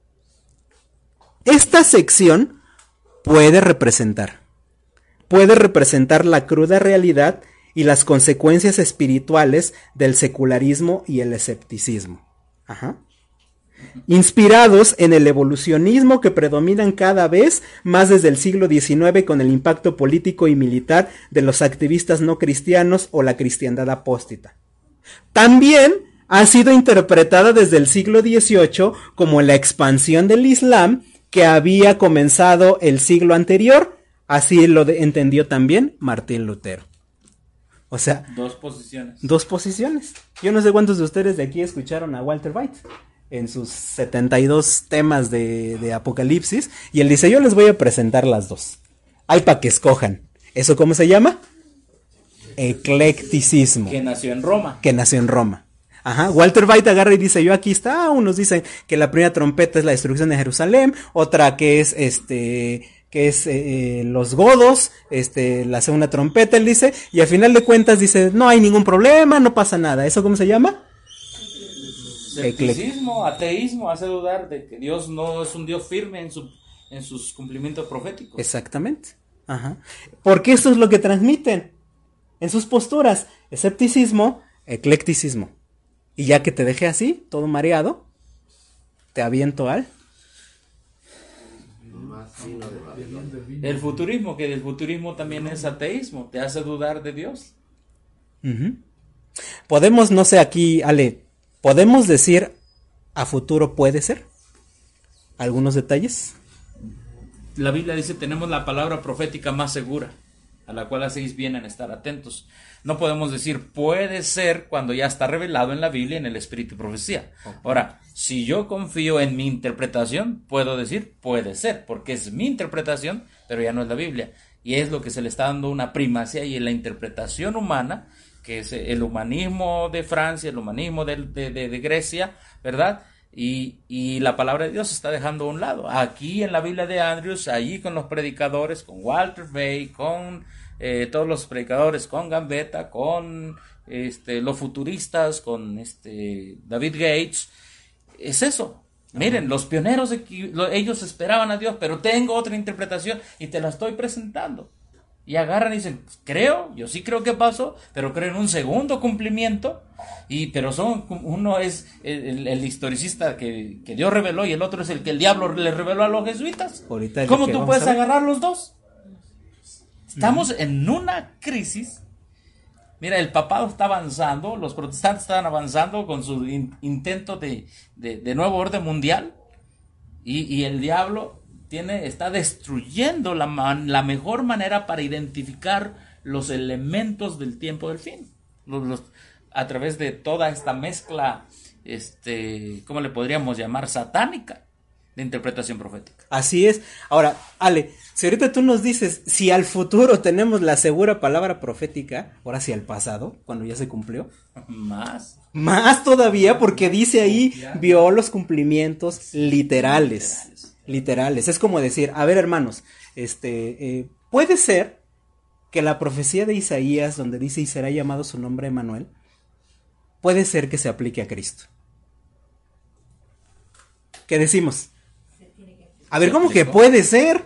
esta sección puede representar la cruda realidad y las consecuencias espirituales del secularismo y el escepticismo. Ajá. Inspirados en el evolucionismo que predominan cada vez más desde el siglo XIX con el impacto político y militar de los activistas no cristianos o la cristiandad apóstata. También ha sido interpretada desde el siglo XVIII como la expansión del Islam que había comenzado el siglo anterior, así lo entendió también Martín Lutero. O sea, dos posiciones. Yo no sé cuántos de ustedes de aquí escucharon a Walter White en sus 72 temas de Apocalipsis, y él dice, yo les voy a presentar las dos. Hay para que escojan. ¿Eso cómo se llama? Eclecticismo. Que nació en Roma. Ajá, Walter White agarra y dice, yo aquí está, unos dicen que la primera trompeta es la destrucción de Jerusalén, otra que es los godos, la segunda trompeta, él dice, y al final de cuentas dice, no hay ningún problema, no pasa nada. ¿Eso cómo se llama? Escepticismo, ateísmo, hace dudar de que Dios no es un Dios firme en sus cumplimientos proféticos. Exactamente. Ajá. Porque eso es lo que transmiten en sus posturas. Escepticismo, eclecticismo. Y ya que te dejé así, todo mareado, te aviento al el futurismo, que el futurismo también es ateísmo, te hace dudar de Dios. Uh-huh. Podemos, no sé, aquí, Ale, ¿podemos decir a futuro puede ser? ¿Algunos detalles? La Biblia dice, tenemos la palabra profética más segura, a la cual hacéis bien en estar atentos. No podemos decir puede ser cuando ya está revelado en la Biblia, en el espíritu de profecía. Okay. Ahora, si yo confío en mi interpretación, puedo decir puede ser, porque es mi interpretación, pero ya no es la Biblia. y es lo que se le está dando una primacía y en la interpretación humana, que es el humanismo de Francia, el humanismo de Grecia, ¿verdad? Y la palabra de Dios se está dejando a un lado. Aquí en la Biblia de Andrews, allí con los predicadores, con Walter Bay, con todos los predicadores, con Gambetta, con los futuristas, con David Gates, es eso. Miren, los pioneros, ellos esperaban a Dios, pero tengo otra interpretación y te la estoy presentando. Y agarran y dicen, yo sí creo que pasó, pero creo en un segundo cumplimiento, pero uno es el historicista que Dios reveló y el otro es el que el diablo le reveló a los jesuitas. ¿Cómo tú puedes agarrar los dos? Estamos en una crisis. Mira, el papado está avanzando, los protestantes están avanzando con su intento de nuevo orden mundial, y el diablo está destruyendo la mejor manera para identificar los elementos del tiempo del fin, a través de toda esta mezcla, ¿cómo le podríamos llamar? Satánica de interpretación profética. Así es. Ahora, Ale, si ahorita tú nos dices, si al futuro tenemos la segura palabra profética, ahora sí al pasado, cuando ya se cumplió. Más todavía, porque dice ahí, vio los cumplimientos literales. Es como decir, a ver, hermanos, puede ser que la profecía de Isaías, donde dice, y será llamado su nombre Emmanuel, puede ser que se aplique a Cristo. ¿Qué decimos? A ver, ¿cómo que puede ser?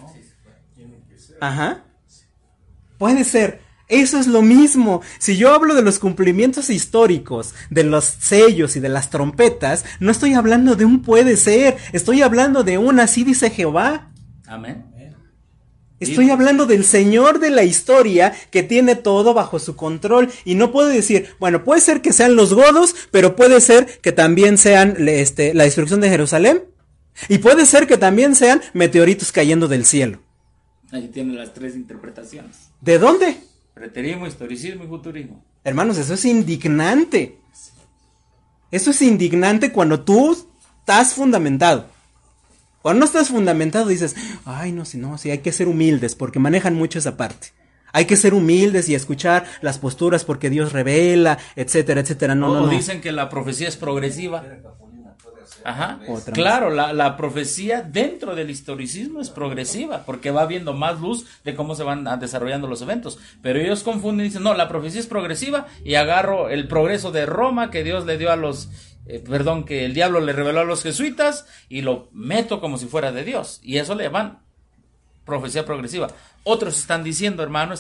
Ajá. Puede ser. Eso es lo mismo. Si yo hablo de los cumplimientos históricos, de los sellos y de las trompetas, no estoy hablando de un puede ser, estoy hablando de un así dice Jehová. Amén. Estoy hablando del Señor de la historia que tiene todo bajo su control y no puedo decir, bueno, puede ser que sean los godos, pero puede ser que también sean la destrucción de Jerusalén y puede ser que también sean meteoritos cayendo del cielo. Ahí tienen las tres interpretaciones. ¿De dónde? Preterismo, historicismo y futurismo. Hermanos, eso es indignante. Eso es indignante cuando tú estás fundamentado. Cuando no estás fundamentado dices, ay, no, sí, hay que ser humildes porque manejan mucho esa parte. Hay que ser humildes y escuchar las posturas porque Dios revela, etcétera, etcétera. No. Dicen que la profecía es progresiva. Ajá. Claro, la profecía dentro del historicismo es progresiva porque va viendo más luz de cómo se van desarrollando los eventos, pero ellos confunden y dicen, no, la profecía es progresiva y agarro el progreso de Roma que Dios le dio a los que el diablo le reveló a los jesuitas y lo meto como si fuera de Dios, y eso le llaman profecía progresiva. Otros están diciendo, hermano,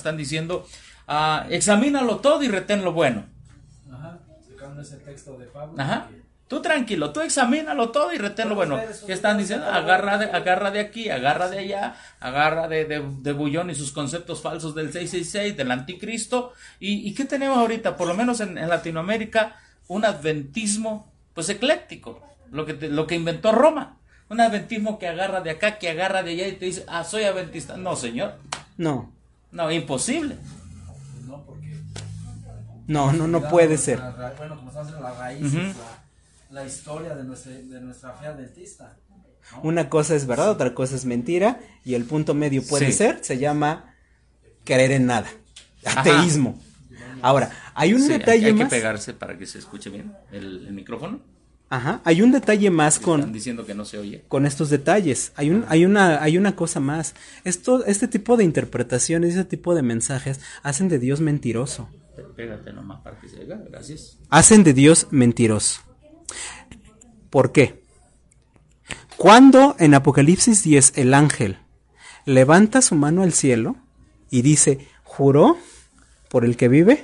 examínalo todo y retén lo bueno. Ajá, sacando ese texto de Pablo. Ajá. Tú tranquilo, tú examínalo todo y retén lo bueno. ¿Qué están diciendo? Agarra de aquí, agarra de allá, agarra de Bullón y sus conceptos falsos del 666, del anticristo. ¿Y qué tenemos ahorita? Por lo menos en Latinoamérica, un adventismo pues ecléctico, lo que inventó Roma. Un adventismo que agarra de acá, que agarra de allá y te dice, soy adventista. No, señor. No, imposible. No, porque... No puede ser. Bueno, como estamos en las raíces, la historia de nuestra fe adventista, ¿no? Una cosa es verdad, otra cosa es mentira, y el punto medio puede ser, se llama creer en nada, ateísmo. Ahora, hay un detalle más. Hay que pegarse para que se escuche bien el micrófono. Ajá, hay un detalle más Están diciendo que no se oye. Con estos detalles. Hay una cosa más. Este tipo de interpretaciones, este tipo de mensajes hacen de Dios mentiroso. Pégate nomás para que se oiga, gracias. Hacen de Dios mentiroso. ¿Por qué? Cuando en Apocalipsis 10 el ángel levanta su mano al cielo y dice, juró por el que vive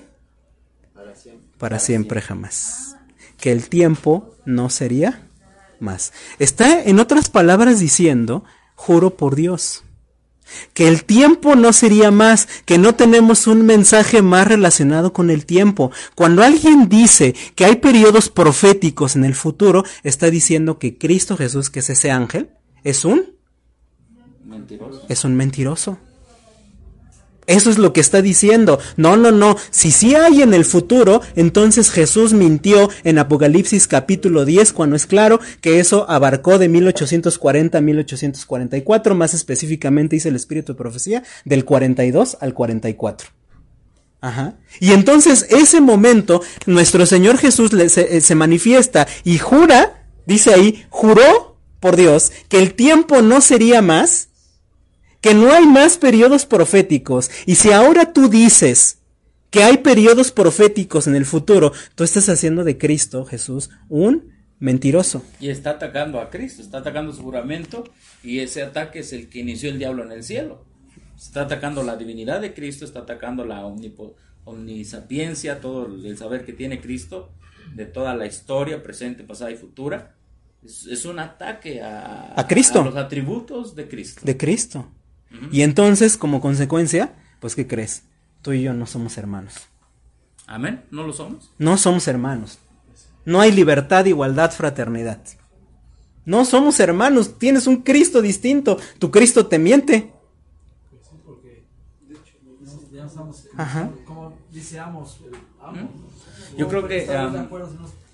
para siempre jamás, que el tiempo no sería más. Está en otras palabras diciendo, juro por Dios, que el tiempo no sería más, que no tenemos un mensaje más relacionado con el tiempo. Cuando alguien dice que hay periodos proféticos en el futuro, está diciendo que Cristo Jesús, que es ese ángel, es un mentiroso. Eso es lo que está diciendo. No. Si sí hay en el futuro, entonces Jesús mintió en Apocalipsis capítulo 10, cuando es claro que eso abarcó de 1840 a 1844, más específicamente dice el Espíritu de Profecía, del 42 al 44. Ajá. Y entonces ese momento, nuestro Señor Jesús se manifiesta y jura, dice ahí, juró por Dios que el tiempo no sería más, que no hay más periodos proféticos. Y si ahora tú dices que hay periodos proféticos en el futuro, tú estás haciendo de Cristo, Jesús, un mentiroso. Y está atacando a Cristo, está atacando su juramento, y ese ataque es el que inició el diablo en el cielo. Está atacando la divinidad de Cristo, está atacando la omnisapiencia, todo el saber que tiene Cristo, de toda la historia, presente, pasada y futura. Es un ataque a Cristo, a los atributos de Cristo. De Cristo. Y entonces, como consecuencia, pues ¿qué crees? Tú y yo no somos hermanos. Amén, ¿no lo somos? No somos hermanos. No hay libertad, igualdad, fraternidad. No somos hermanos, tienes un Cristo distinto. Tu Cristo te miente. Sí, porque de hecho, ya estamos, Ajá. como dice Amos, amo. Yo creo que estamos de acuerdo,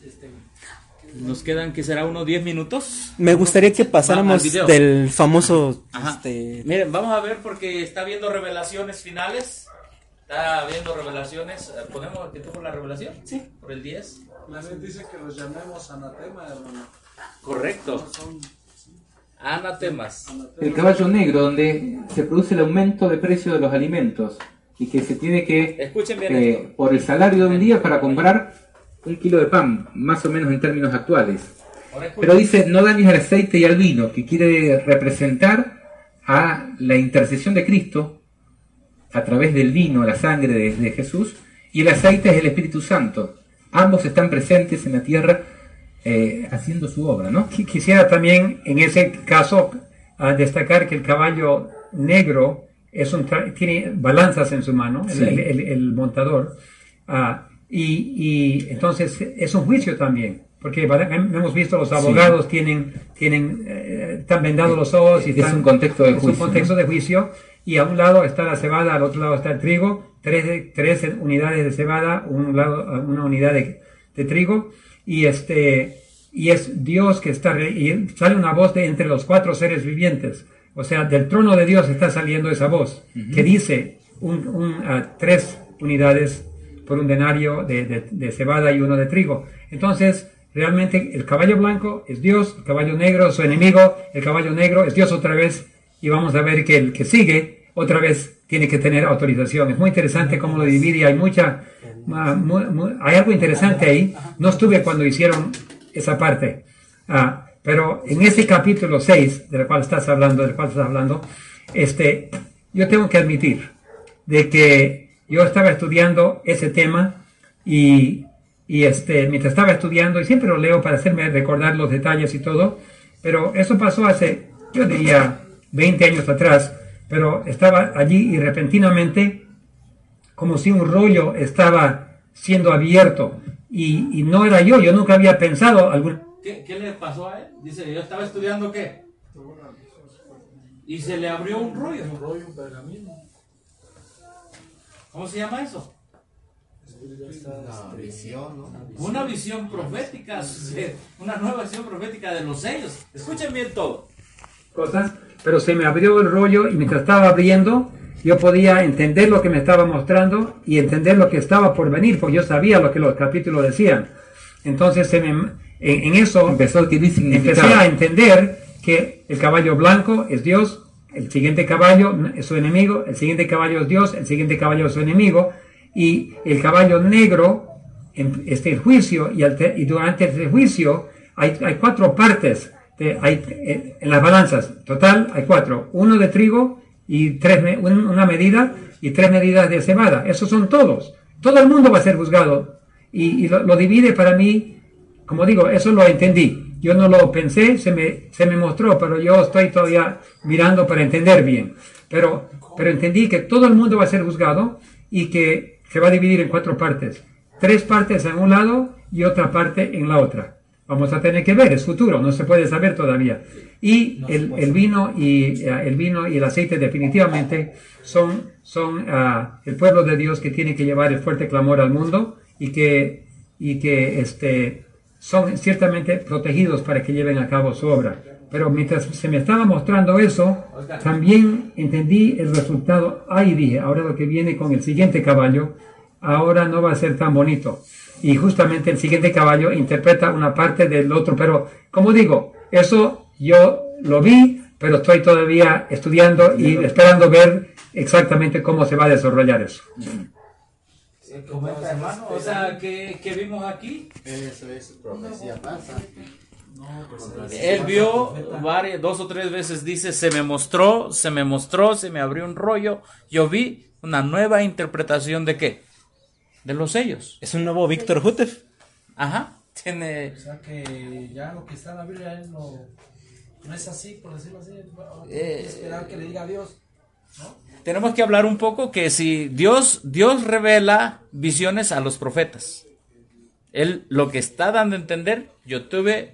nos quedan, que será unos 10 minutos. Me gustaría que pasáramos del famoso... Ajá. Miren, vamos a ver, porque está viendo revelaciones finales. Está viendo revelaciones. ¿Podemos que tuvo la revelación? Sí. Por el 10. La gente dice que los llamemos anatema, hermano. Correcto. Anatemas. El caballo negro, donde se produce el aumento de precio de los alimentos y que se tiene que, escuchen bien esto, por el salario de un día para comprar 1 kilo de pan, más o menos en términos actuales. Pero dice, no dañes al aceite y al vino, que quiere representar a la intercesión de Cristo a través del vino, la sangre de Jesús, y el aceite es el Espíritu Santo. Ambos están presentes en la tierra haciendo su obra, ¿no? Quisiera también en ese caso destacar que el caballo negro tiene balanzas en su mano, Sí. el montador, y entonces es un juicio también, porque hemos visto los abogados están vendados los ojos y es un contexto de juicio, un contexto de juicio, y a un lado está la cebada, al otro lado está el trigo, tres unidades de cebada, una unidad de trigo, y es Dios que está, y sale una voz de entre los 4 seres vivientes, o sea, del trono de Dios está saliendo esa voz, que dice 3 unidades por un denario de cebada y 1 de trigo. Entonces, realmente el caballo blanco es Dios, el caballo negro es su enemigo, el caballo negro es Dios otra vez, y vamos a ver que el que sigue otra vez tiene que tener autorización. Es muy interesante cómo lo divide, y hay hay algo interesante ahí. No estuve cuando hicieron esa parte, pero en ese capítulo 6 del cual estás hablando, yo tengo que admitir de que yo estaba estudiando ese tema y mientras estaba estudiando, y siempre lo leo para hacerme recordar los detalles y todo, pero eso pasó hace, yo diría, 20 años atrás, pero estaba allí y repentinamente, como si un rollo estaba siendo abierto, y no era yo nunca había pensado ¿Qué le pasó a él? Dice, yo estaba estudiando ¿qué? Y se le abrió un rollo. Un pergamino. ¿Cómo se llama eso? Una visión, ¿no? Una visión profética, una nueva visión profética de los sellos. Escuchen bien todo. Cosas, pero se me abrió el rollo, y mientras estaba abriendo, yo podía entender lo que me estaba mostrando y entender lo que estaba por venir, porque yo sabía lo que los capítulos decían. Entonces en eso empecé a entender que el caballo blanco es Dios, el siguiente caballo es su enemigo, el siguiente caballo es Dios, el siguiente caballo es su enemigo, y el caballo negro el juicio, y durante ese juicio hay 4 partes en las balanzas. Total hay 4, 1 de trigo y una medida y 3 medidas de cebada. Esos son todos. Todo el mundo va a ser juzgado, y lo divide para mí. Como digo, eso lo entendí. Yo no lo pensé, se me mostró, pero yo estoy todavía mirando para entender bien. Pero entendí que todo el mundo va a ser juzgado, y que se va a dividir en 4 partes. 3 partes en un lado y otra parte en la otra. Vamos a tener que ver, es futuro, no se puede saber todavía. Y el vino y el aceite definitivamente son el pueblo de Dios que tiene que llevar el fuerte clamor al mundo y que son ciertamente protegidos para que lleven a cabo su obra. Pero mientras se me estaba mostrando eso, también entendí el resultado. Ahí dije, ahora lo que viene con el siguiente caballo, ahora no va a ser tan bonito. Y justamente el siguiente caballo interpreta una parte del otro. Pero, como digo, eso yo lo vi, pero estoy todavía estudiando y esperando ver exactamente cómo se va a desarrollar eso. Comenta, hermano, o sea, que vimos aquí. Eso es profecía pasa. Él vio dos o tres veces, dice, se me mostró, se me abrió un rollo. Yo vi una nueva interpretación de ¿qué? De los sellos. Es un nuevo Víctor Hutef. Ajá. Tiene... O sea que ya lo que está en la Biblia él no es así, por decirlo así. Esperar que le diga a Dios, ¿no? Tenemos que hablar un poco que si Dios revela visiones a los profetas. Él lo que está dando a entender, yo tuve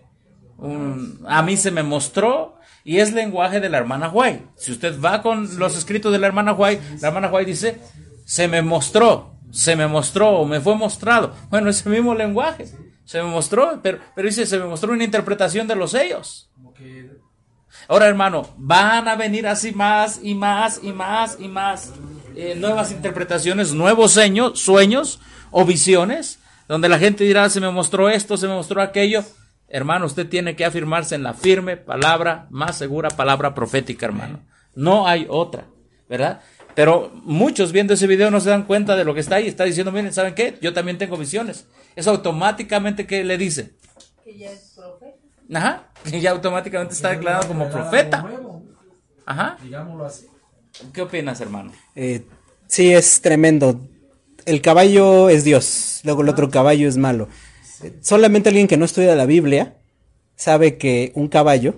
a mí se me mostró, y es lenguaje de la hermana White. Si usted va con los escritos de la hermana White dice, se me mostró o me fue mostrado. Bueno, ese mismo lenguaje, se me mostró, pero dice, se me mostró una interpretación de los sellos. Ahora, hermano, van a venir así más y más y más y más nuevas interpretaciones, nuevos sueños o visiones, donde la gente dirá, se me mostró esto, se me mostró aquello. Hermano, usted tiene que afirmarse en la firme palabra, más segura palabra profética, hermano. No hay otra, ¿verdad? Pero muchos viendo ese video no se dan cuenta de lo que está ahí. Está diciendo, miren, ¿saben qué? Yo también tengo visiones. Eso automáticamente, ¿qué le dice? Que ya es profeta. Ajá, que ya automáticamente está declarado como profeta. Ajá. Digámoslo así. ¿Qué opinas, hermano? Sí, es tremendo. El caballo es Dios, luego el otro caballo es malo. Solamente alguien que no estudia la Biblia sabe que un caballo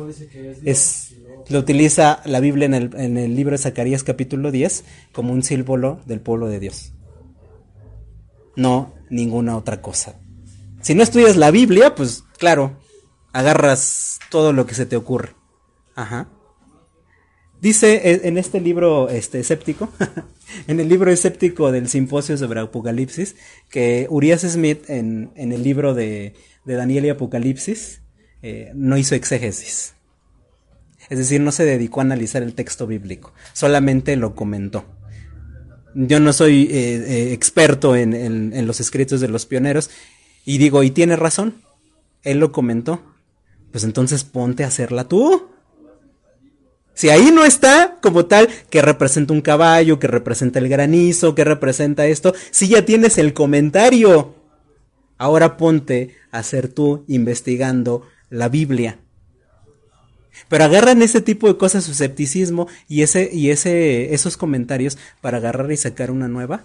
lo utiliza la Biblia en el libro de Zacarías capítulo 10 como un símbolo del pueblo de Dios. No ninguna otra cosa. Si no estudias la Biblia, pues claro, agarras todo lo que se te ocurre. Ajá. Dice en este libro escéptico, en el libro escéptico del simposio sobre Apocalipsis, que Urias Smith en el libro de Daniel y Apocalipsis no hizo exégesis. Es decir, no se dedicó a analizar el texto bíblico, solamente lo comentó. Yo no soy experto en los escritos de los pioneros, y digo, y tiene razón, él lo comentó, pues entonces ponte a hacerla tú. Si ahí no está como tal, que representa un caballo, que representa el granizo, que representa esto, si ya tienes el comentario, ahora ponte a hacer tú investigando la Biblia. Pero agarran ese tipo de cosas, su escepticismo y esos comentarios para agarrar y sacar una nueva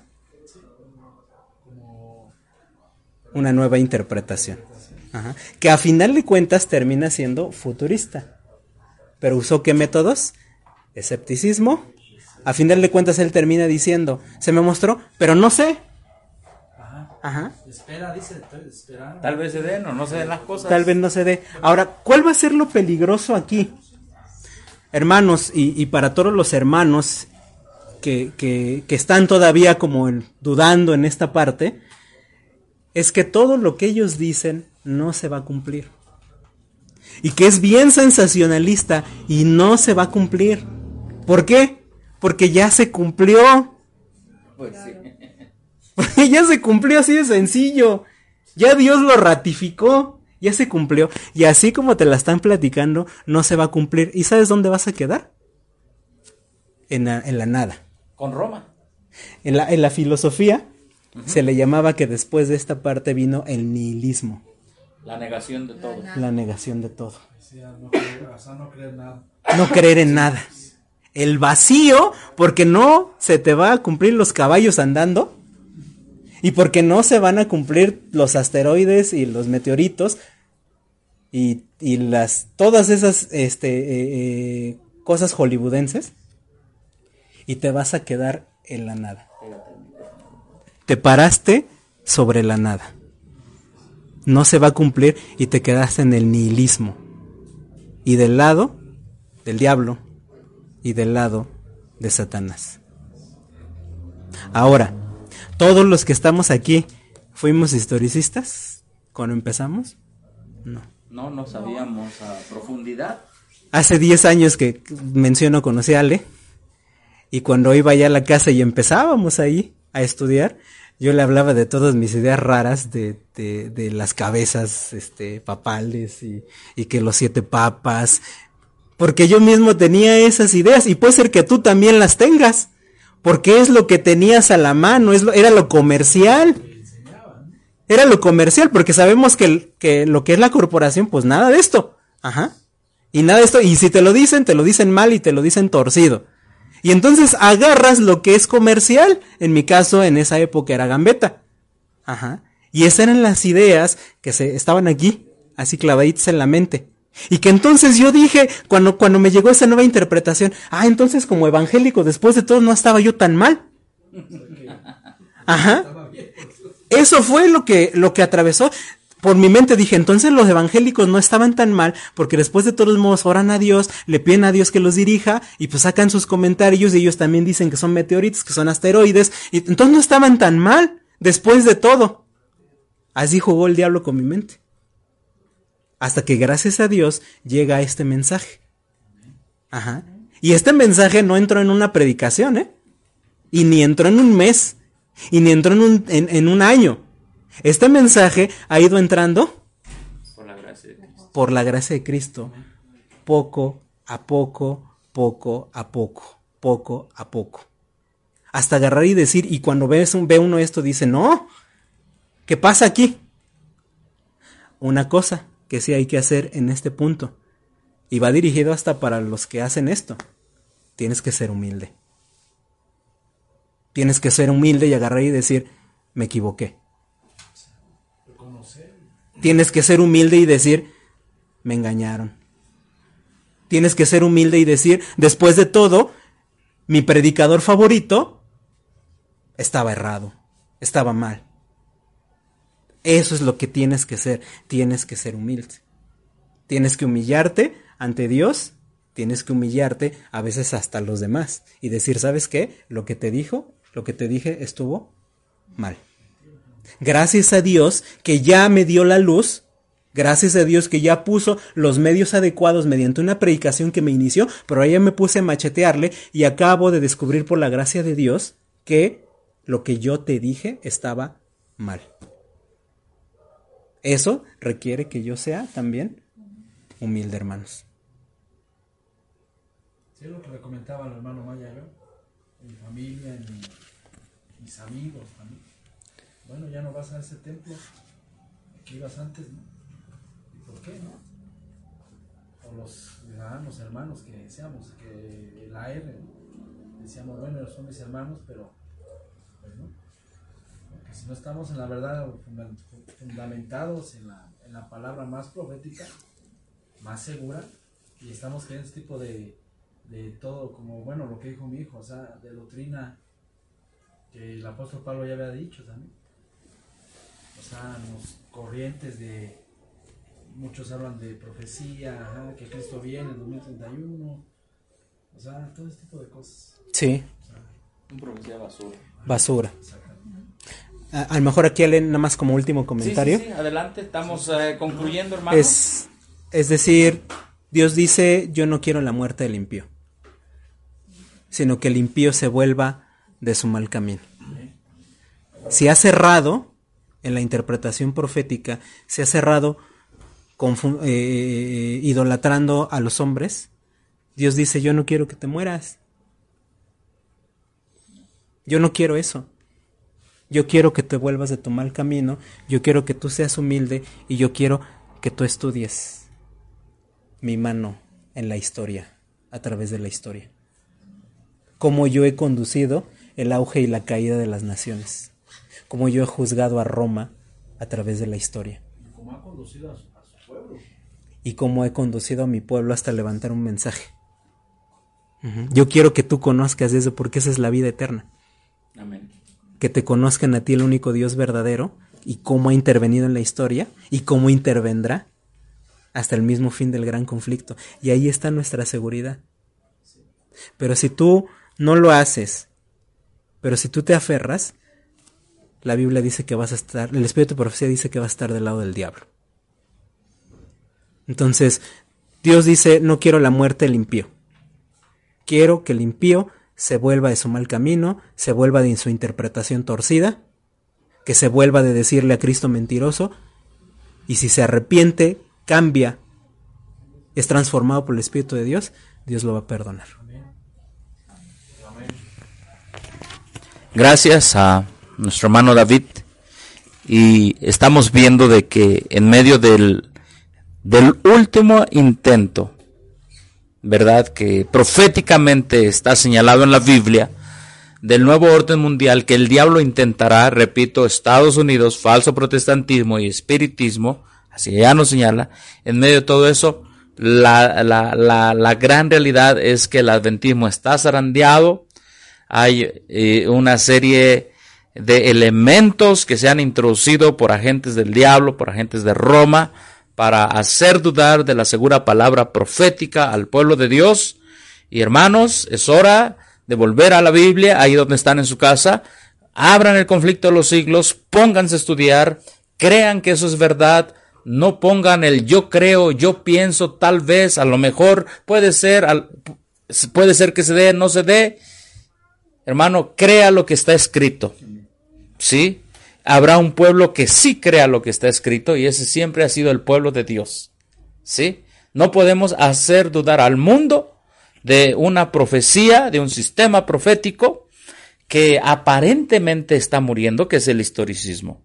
interpretación. Ajá. Que a final de cuentas termina siendo futurista. Pero usó ¿qué métodos? Escepticismo. A final de cuentas él termina diciendo, se me mostró, pero no sé. Ajá. Espera, dice, estoy esperando. Tal vez se den o no se den las cosas. Tal vez no se dé. Ahora, ¿cuál va a ser lo peligroso aquí? Hermanos, y para todos los hermanos que están todavía como dudando en esta parte, es que todo lo que ellos dicen no se va a cumplir. Y que es bien sensacionalista y no se va a cumplir. ¿Por qué? Porque ya se cumplió. Pues sí. Porque ya se cumplió, así de sencillo. Ya Dios lo ratificó. Ya se cumplió. Y así como te la están platicando, no se va a cumplir. ¿Y sabes dónde vas a quedar? En la nada. Con Roma. En la filosofía se le llamaba que después de esta parte vino el nihilismo. La negación de todo. La negación de todo. No creer nada. No creer en nada. El vacío, porque no se te va a cumplir los caballos andando. Y porque no se van a cumplir los asteroides y los meteoritos. Y todas esas cosas hollywoodenses. Y te vas a quedar en la nada. Te paraste sobre la nada. no se va a cumplir y te quedaste en el nihilismo. Y del lado del diablo y del lado de Satanás. Ahora, todos los que estamos aquí, ¿fuimos historicistas cuando empezamos? No. No sabíamos a profundidad. Hace 10 años que menciono, conocí a Ale, y cuando iba allá a la casa y empezábamos ahí a estudiar, yo le hablaba de todas mis ideas raras, de las cabezas papales y que los 7 papas, porque yo mismo tenía esas ideas, y puede ser que tú también las tengas, porque es lo que tenías a la mano, era lo comercial. Era lo comercial, porque sabemos que lo que es la corporación, pues nada de esto. Ajá. Y nada de esto, y si te lo dicen mal y te lo dicen torcido. Y entonces agarras lo que es comercial. En mi caso, en esa época era Gambetta. Ajá. Y esas eran las ideas que estaban aquí, así clavaditas en la mente. Y que entonces yo dije, cuando me llegó esa nueva interpretación, entonces como evangélico, después de todo, no estaba yo tan mal. Ajá. Eso fue lo que atravesó por mi mente. Dije, entonces los evangélicos no estaban tan mal, porque después de todos modos oran a Dios, le piden a Dios que los dirija, y pues sacan sus comentarios, y ellos también dicen que son meteoritos, que son asteroides, y entonces no estaban tan mal, después de todo. Así jugó el diablo con mi mente. Hasta que gracias a Dios llega este mensaje. Ajá. Y este mensaje no entró en una predicación, y ni entró en un mes, y ni entró en un año. Este mensaje ha ido entrando por la gracia de Cristo, poco a poco, poco a poco, poco a poco. Hasta agarrar y decir, y cuando ve uno esto, dice, no, ¿qué pasa aquí? Una cosa que sí hay que hacer en este punto, y va dirigido hasta para los que hacen esto, tienes que ser humilde. Tienes que ser humilde y agarrar y decir, me equivoqué. Tienes que ser humilde y decir, me engañaron. Tienes que ser humilde y decir, después de todo, mi predicador favorito estaba errado, estaba mal. Eso es lo que tienes que ser humilde. Tienes que humillarte ante Dios, tienes que humillarte a veces hasta los demás y decir, ¿sabes qué? Lo que te dije estuvo mal. Gracias a Dios que ya me dio la luz, gracias a Dios que ya puso los medios adecuados mediante una predicación que me inició, pero ahí ya me puse a machetearle y acabo de descubrir por la gracia de Dios que lo que yo te dije estaba mal. Eso requiere que yo sea también humilde, hermanos. Sí, lo que le comentaba al hermano Maya, ¿no? En mi familia, en mis amigos también. Bueno, ya no vas a ese templo que ibas antes, ¿no? ¿Y por qué, no? Por los ciudadanos, hermanos que decíamos, que la R, ¿no? Decíamos, bueno, son mis hermanos, pero pues no. Porque si no estamos en la verdad, fundamentados en la palabra más profética, más segura, y estamos creyendo este tipo de todo, como bueno, lo que dijo mi hijo, o sea, de doctrina que el apóstol Pablo ya había dicho también. O sea, los corrientes de muchos hablan de profecía, que Cristo viene en 2031, o sea, todo este tipo de cosas. Sí. O sea, una profecía basura. A lo mejor aquí nada más como último comentario. Sí, adelante, estamos concluyendo, hermano. Es decir, Dios dice, yo no quiero la muerte del impío, sino que el impío se vuelva de su mal camino. Si ha cerrado en la interpretación profética, se ha cerrado idolatrando a los hombres, Dios dice, yo no quiero que te mueras. Yo no quiero eso. Yo quiero que te vuelvas de tu mal camino, yo quiero que tú seas humilde y yo quiero que tú estudies mi mano en la historia, a través de la historia. Cómo yo he conducido el auge y la caída de las naciones. Cómo yo he juzgado a Roma a través de la historia. Y cómo ha conducido a su pueblo. Y cómo he conducido a mi pueblo hasta levantar un mensaje. Yo quiero que tú conozcas eso porque esa es la vida eterna. Amén. Que te conozcan a ti el único Dios verdadero y cómo ha intervenido en la historia y cómo intervendrá hasta el mismo fin del gran conflicto. Y ahí está nuestra seguridad. Pero si tú no lo haces, pero si tú te aferras, la Biblia dice que vas a estar, el Espíritu de Profecía dice que vas a estar del lado del diablo. Entonces, Dios dice, no quiero la muerte del impío. Quiero que el impío se vuelva de su mal camino, se vuelva de su interpretación torcida, que se vuelva de decirle a Cristo mentiroso, y si se arrepiente, cambia, es transformado por el Espíritu de Dios, Dios lo va a perdonar. Gracias a nuestro hermano David, y estamos viendo de que en medio del último intento, ¿verdad?, que proféticamente está señalado en la Biblia, del nuevo orden mundial que el diablo intentará, repito, Estados Unidos, falso protestantismo y espiritismo, así ya nos señala, en medio de todo eso, la gran realidad es que el adventismo está zarandeado. Hay una serie de elementos que se han introducido por agentes del diablo, por agentes de Roma, para hacer dudar de la segura palabra profética al pueblo de Dios. Y hermanos, es hora de volver a la Biblia, ahí donde están en su casa, abran el conflicto de los siglos, pónganse a estudiar, crean que eso es verdad, no pongan el yo creo, yo pienso, tal vez, a lo mejor, puede ser que se dé, no se dé. Hermano, crea lo que está escrito, ¿sí? Habrá un pueblo que sí crea lo que está escrito, y ese siempre ha sido el pueblo de Dios, ¿sí? No podemos hacer dudar al mundo de una profecía, de un sistema profético que aparentemente está muriendo, que es el historicismo.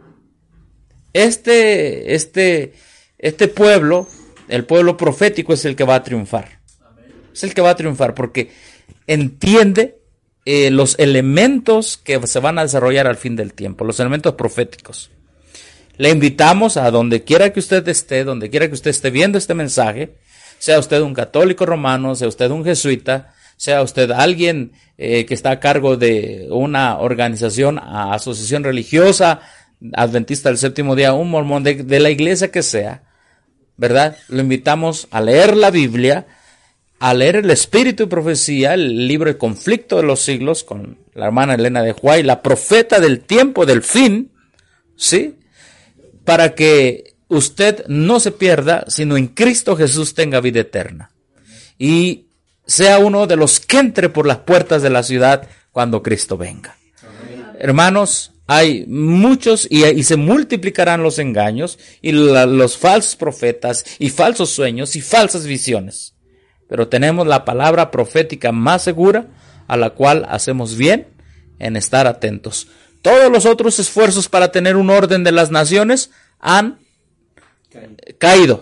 Este pueblo, el pueblo profético, es el que va a triunfar. Es el que va a triunfar porque entiende los elementos que se van a desarrollar al fin del tiempo, los elementos proféticos. Le invitamos a donde quiera que usted esté viendo este mensaje, sea usted un católico romano, sea usted un jesuita, sea usted alguien que está a cargo de una organización, asociación religiosa, adventista del séptimo día, un mormón, de la iglesia que sea, ¿verdad? Lo invitamos a leer la Biblia, a leer el Espíritu y Profecía, el libro El Conflicto de los Siglos, con la hermana Elena de White, la profeta del tiempo del fin, ¿sí? Para que usted no se pierda, sino en Cristo Jesús tenga vida eterna. Y sea uno de los que entre por las puertas de la ciudad cuando Cristo venga. Hermanos, hay muchos y se multiplicarán los engaños y los falsos profetas y falsos sueños y falsas visiones. Pero tenemos la palabra profética más segura, a la cual hacemos bien en estar atentos. Todos los otros esfuerzos para tener un orden de las naciones han caído.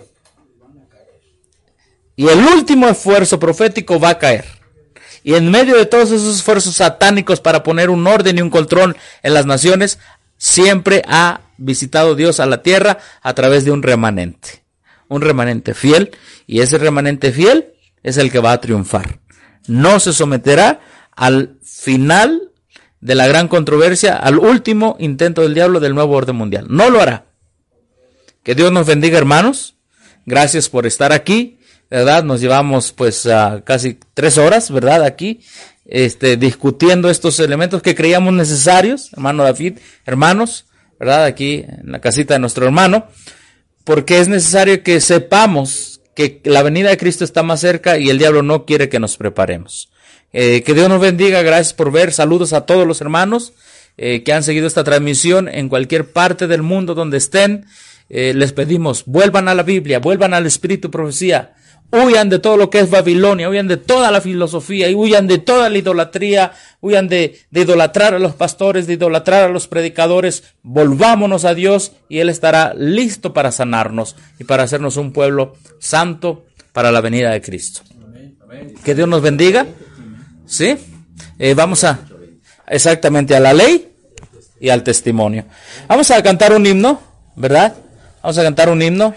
Y el último esfuerzo profético va a caer. Y en medio de todos esos esfuerzos satánicos para poner un orden y un control en las naciones, siempre ha visitado Dios a la tierra a través de un remanente fiel, y ese remanente fiel es el que va a triunfar. No se someterá al final de la gran controversia, al último intento del diablo del nuevo orden mundial. No lo hará. Que Dios nos bendiga, hermanos. Gracias por estar aquí, ¿verdad? Nos llevamos pues casi 3 horas, ¿verdad? Aquí, discutiendo estos elementos que creíamos necesarios, hermano David, hermanos, ¿verdad? Aquí en la casita de nuestro hermano, porque es necesario que sepamos que la venida de Cristo está más cerca y el diablo no quiere que nos preparemos. Que Dios nos bendiga, gracias por ver, saludos a todos los hermanos que han seguido esta transmisión en cualquier parte del mundo donde estén. Les pedimos, vuelvan a la Biblia, vuelvan al Espíritu y Profecía, huyan de todo lo que es Babilonia, huyan de toda la filosofía y huyan de toda la idolatría, huyan de idolatrar a los pastores, de idolatrar a los predicadores. Volvámonos a Dios y Él estará listo para sanarnos y para hacernos un pueblo santo para la venida de Cristo. Que Dios nos bendiga. ¿Sí? Vamos exactamente a la ley y al testimonio. Vamos a cantar un himno, ¿verdad? Vamos a cantar un himno.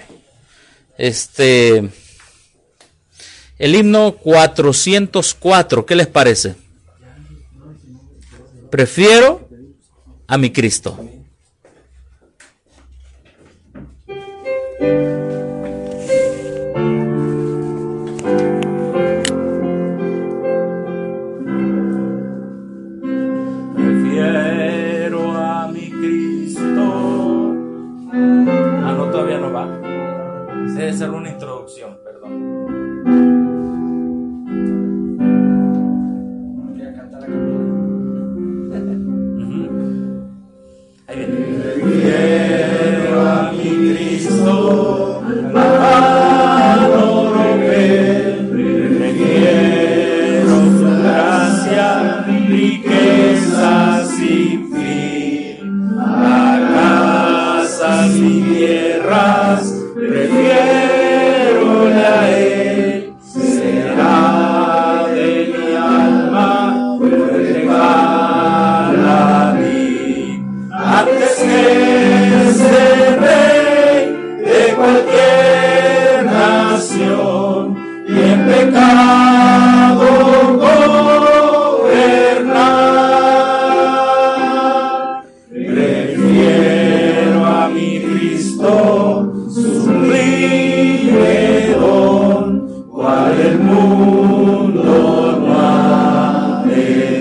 El himno 404, ¿qué les parece? Prefiero a mi Cristo. Prefiero a mi Cristo. Ah, no, todavía no va. Debe ser una introducción, perdón. Voy a cantar a capela. Ahí viene. Prefiero a mi Cristo, adoro ver, prefiero su gracia, riquezas sin fin, a casas y tierras, prefiero a Él, será de mi alma, fuerte para mí, antes que ser rey de cualquier nación y en pecado gobernar. Prefiero a mi Cristo, sublime don, cual el mundo no ha de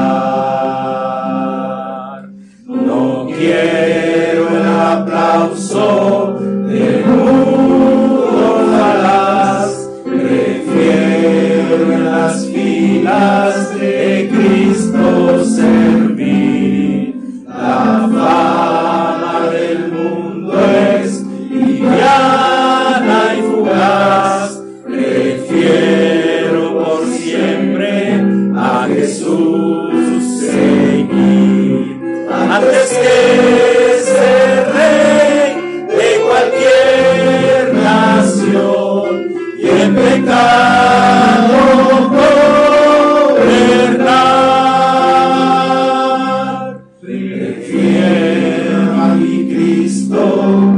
dar. No quiero el aplauso del mundo jamás, prefiero en las filas de Cristo servir. La fama del mundo es liviana y fugaz, prefiero por siempre a Jesús seguir. Antes que ser rey de cualquier nación y en pecado gobernar, prefiero a mi Cristo,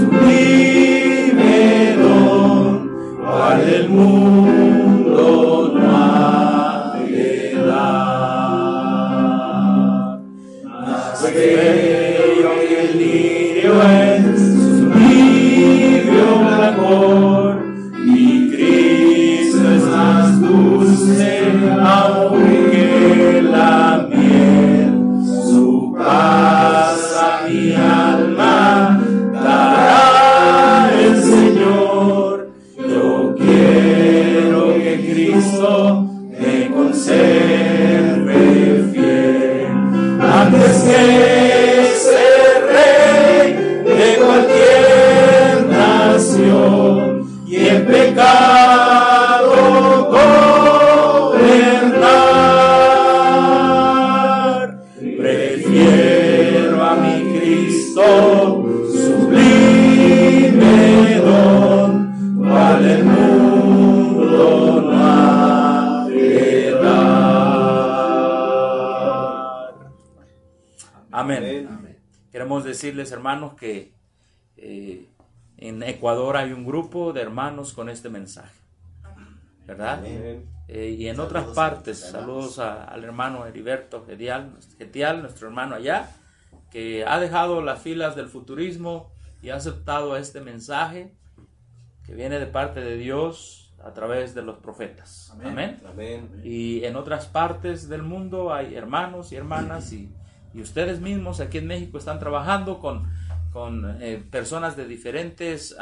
sublime don, cual el mundo no ha de dar. Más bello que el lirio en su lirio blancor, mi Cristo es más dulce aún que la miel. Su paz a mi alma dará el Señor. Yo quiero que Cristo me conserve fiel. Antes que ser rey de cualquier nación y en pecado gobernar, prefiero a mi Cristo, sublime don, cual el mundo no ha de dar. Amén. Queremos decirles, hermanos, que en Ecuador hay un grupo de hermanos con este mensaje, ¿verdad? Y en otras partes, saludos al hermano Heriberto Getial, nuestro hermano allá, que ha dejado las filas del futurismo y ha aceptado este mensaje que viene de parte de Dios a través de los profetas. Amén. Y en otras partes del mundo hay hermanos y hermanas y ustedes mismos aquí en México están trabajando con personas de diferentes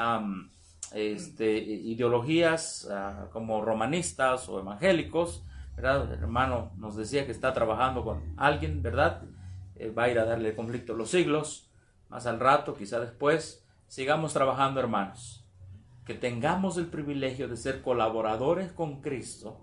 ideologías, como romanistas o evangélicos, ¿verdad? El hermano nos decía que está trabajando con alguien, ¿verdad? Va a ir a darle el conflicto de los siglos, más al rato, quizá después. Sigamos trabajando, hermanos, que tengamos el privilegio de ser colaboradores con Cristo,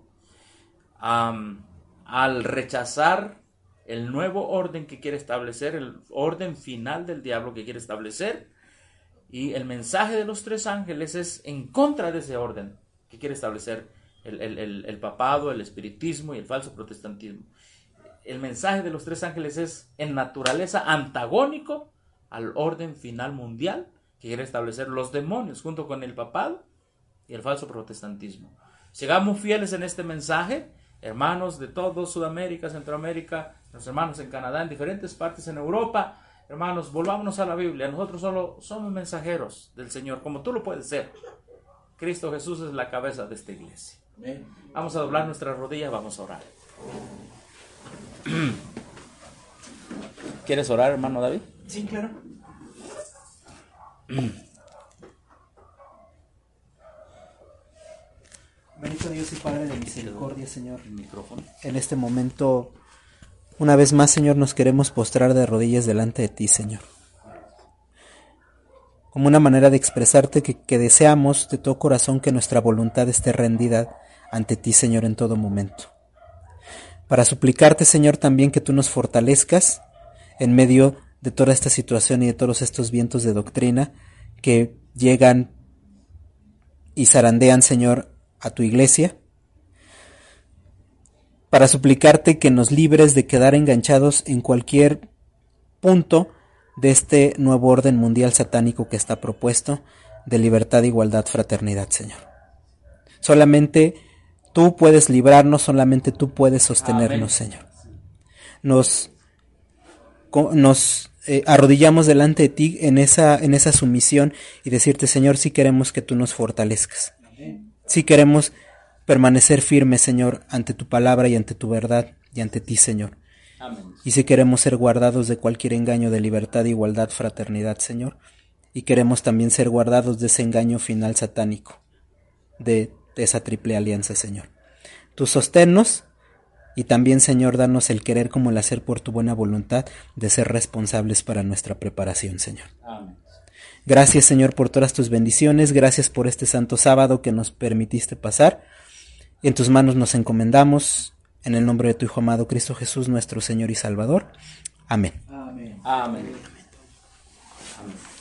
al rechazar el nuevo orden que quiere establecer, el orden final del diablo que quiere establecer. Y el mensaje de los tres ángeles es en contra de ese orden que quiere establecer el papado, el espiritismo y el falso protestantismo. El mensaje de los tres ángeles es en naturaleza antagónico al orden final mundial que quiere establecer los demonios junto con el papado y el falso protestantismo. Sigamos fieles en este mensaje, hermanos de todo Sudamérica, Centroamérica, los hermanos en Canadá, en diferentes partes en Europa. Hermanos, volvámonos a la Biblia. Nosotros solo somos mensajeros del Señor, como tú lo puedes ser. Cristo Jesús es la cabeza de esta iglesia. Vamos a doblar nuestras rodillas, vamos a orar. ¿Quieres orar, hermano David? Sí, claro. Bendito Dios y Padre de misericordia, Señor. El micrófono. En este momento, una vez más, Señor, nos queremos postrar de rodillas delante de ti, Señor. Como una manera de expresarte que deseamos de todo corazón que nuestra voluntad esté rendida ante ti, Señor, en todo momento. Para suplicarte, Señor, también que tú nos fortalezcas en medio de toda esta situación y de todos estos vientos de doctrina que llegan y zarandean, Señor, a tu iglesia, para suplicarte que nos libres de quedar enganchados en cualquier punto de este nuevo orden mundial satánico que está propuesto de libertad, igualdad, fraternidad, Señor. Solamente tú puedes librarnos, solamente tú puedes sostenernos, Amén. Señor. Nos arrodillamos delante de ti en esa sumisión y decirte, Señor, si queremos que tú nos fortalezcas. Si queremos permanecer firmes, Señor, ante tu palabra y ante tu verdad y ante ti, Señor. Amén. Y si queremos ser guardados de cualquier engaño de libertad, igualdad, fraternidad, Señor. Y queremos también ser guardados de ese engaño final satánico, de esa triple alianza, Señor. Tú sosténnos y también, Señor, danos el querer como el hacer por tu buena voluntad de ser responsables para nuestra preparación, Señor. Amén. Gracias, Señor, por todas tus bendiciones. Gracias por este santo sábado que nos permitiste pasar. En tus manos nos encomendamos. En el nombre de tu Hijo amado, Cristo Jesús, nuestro Señor y Salvador. Amén. Amén. Amén. Amén.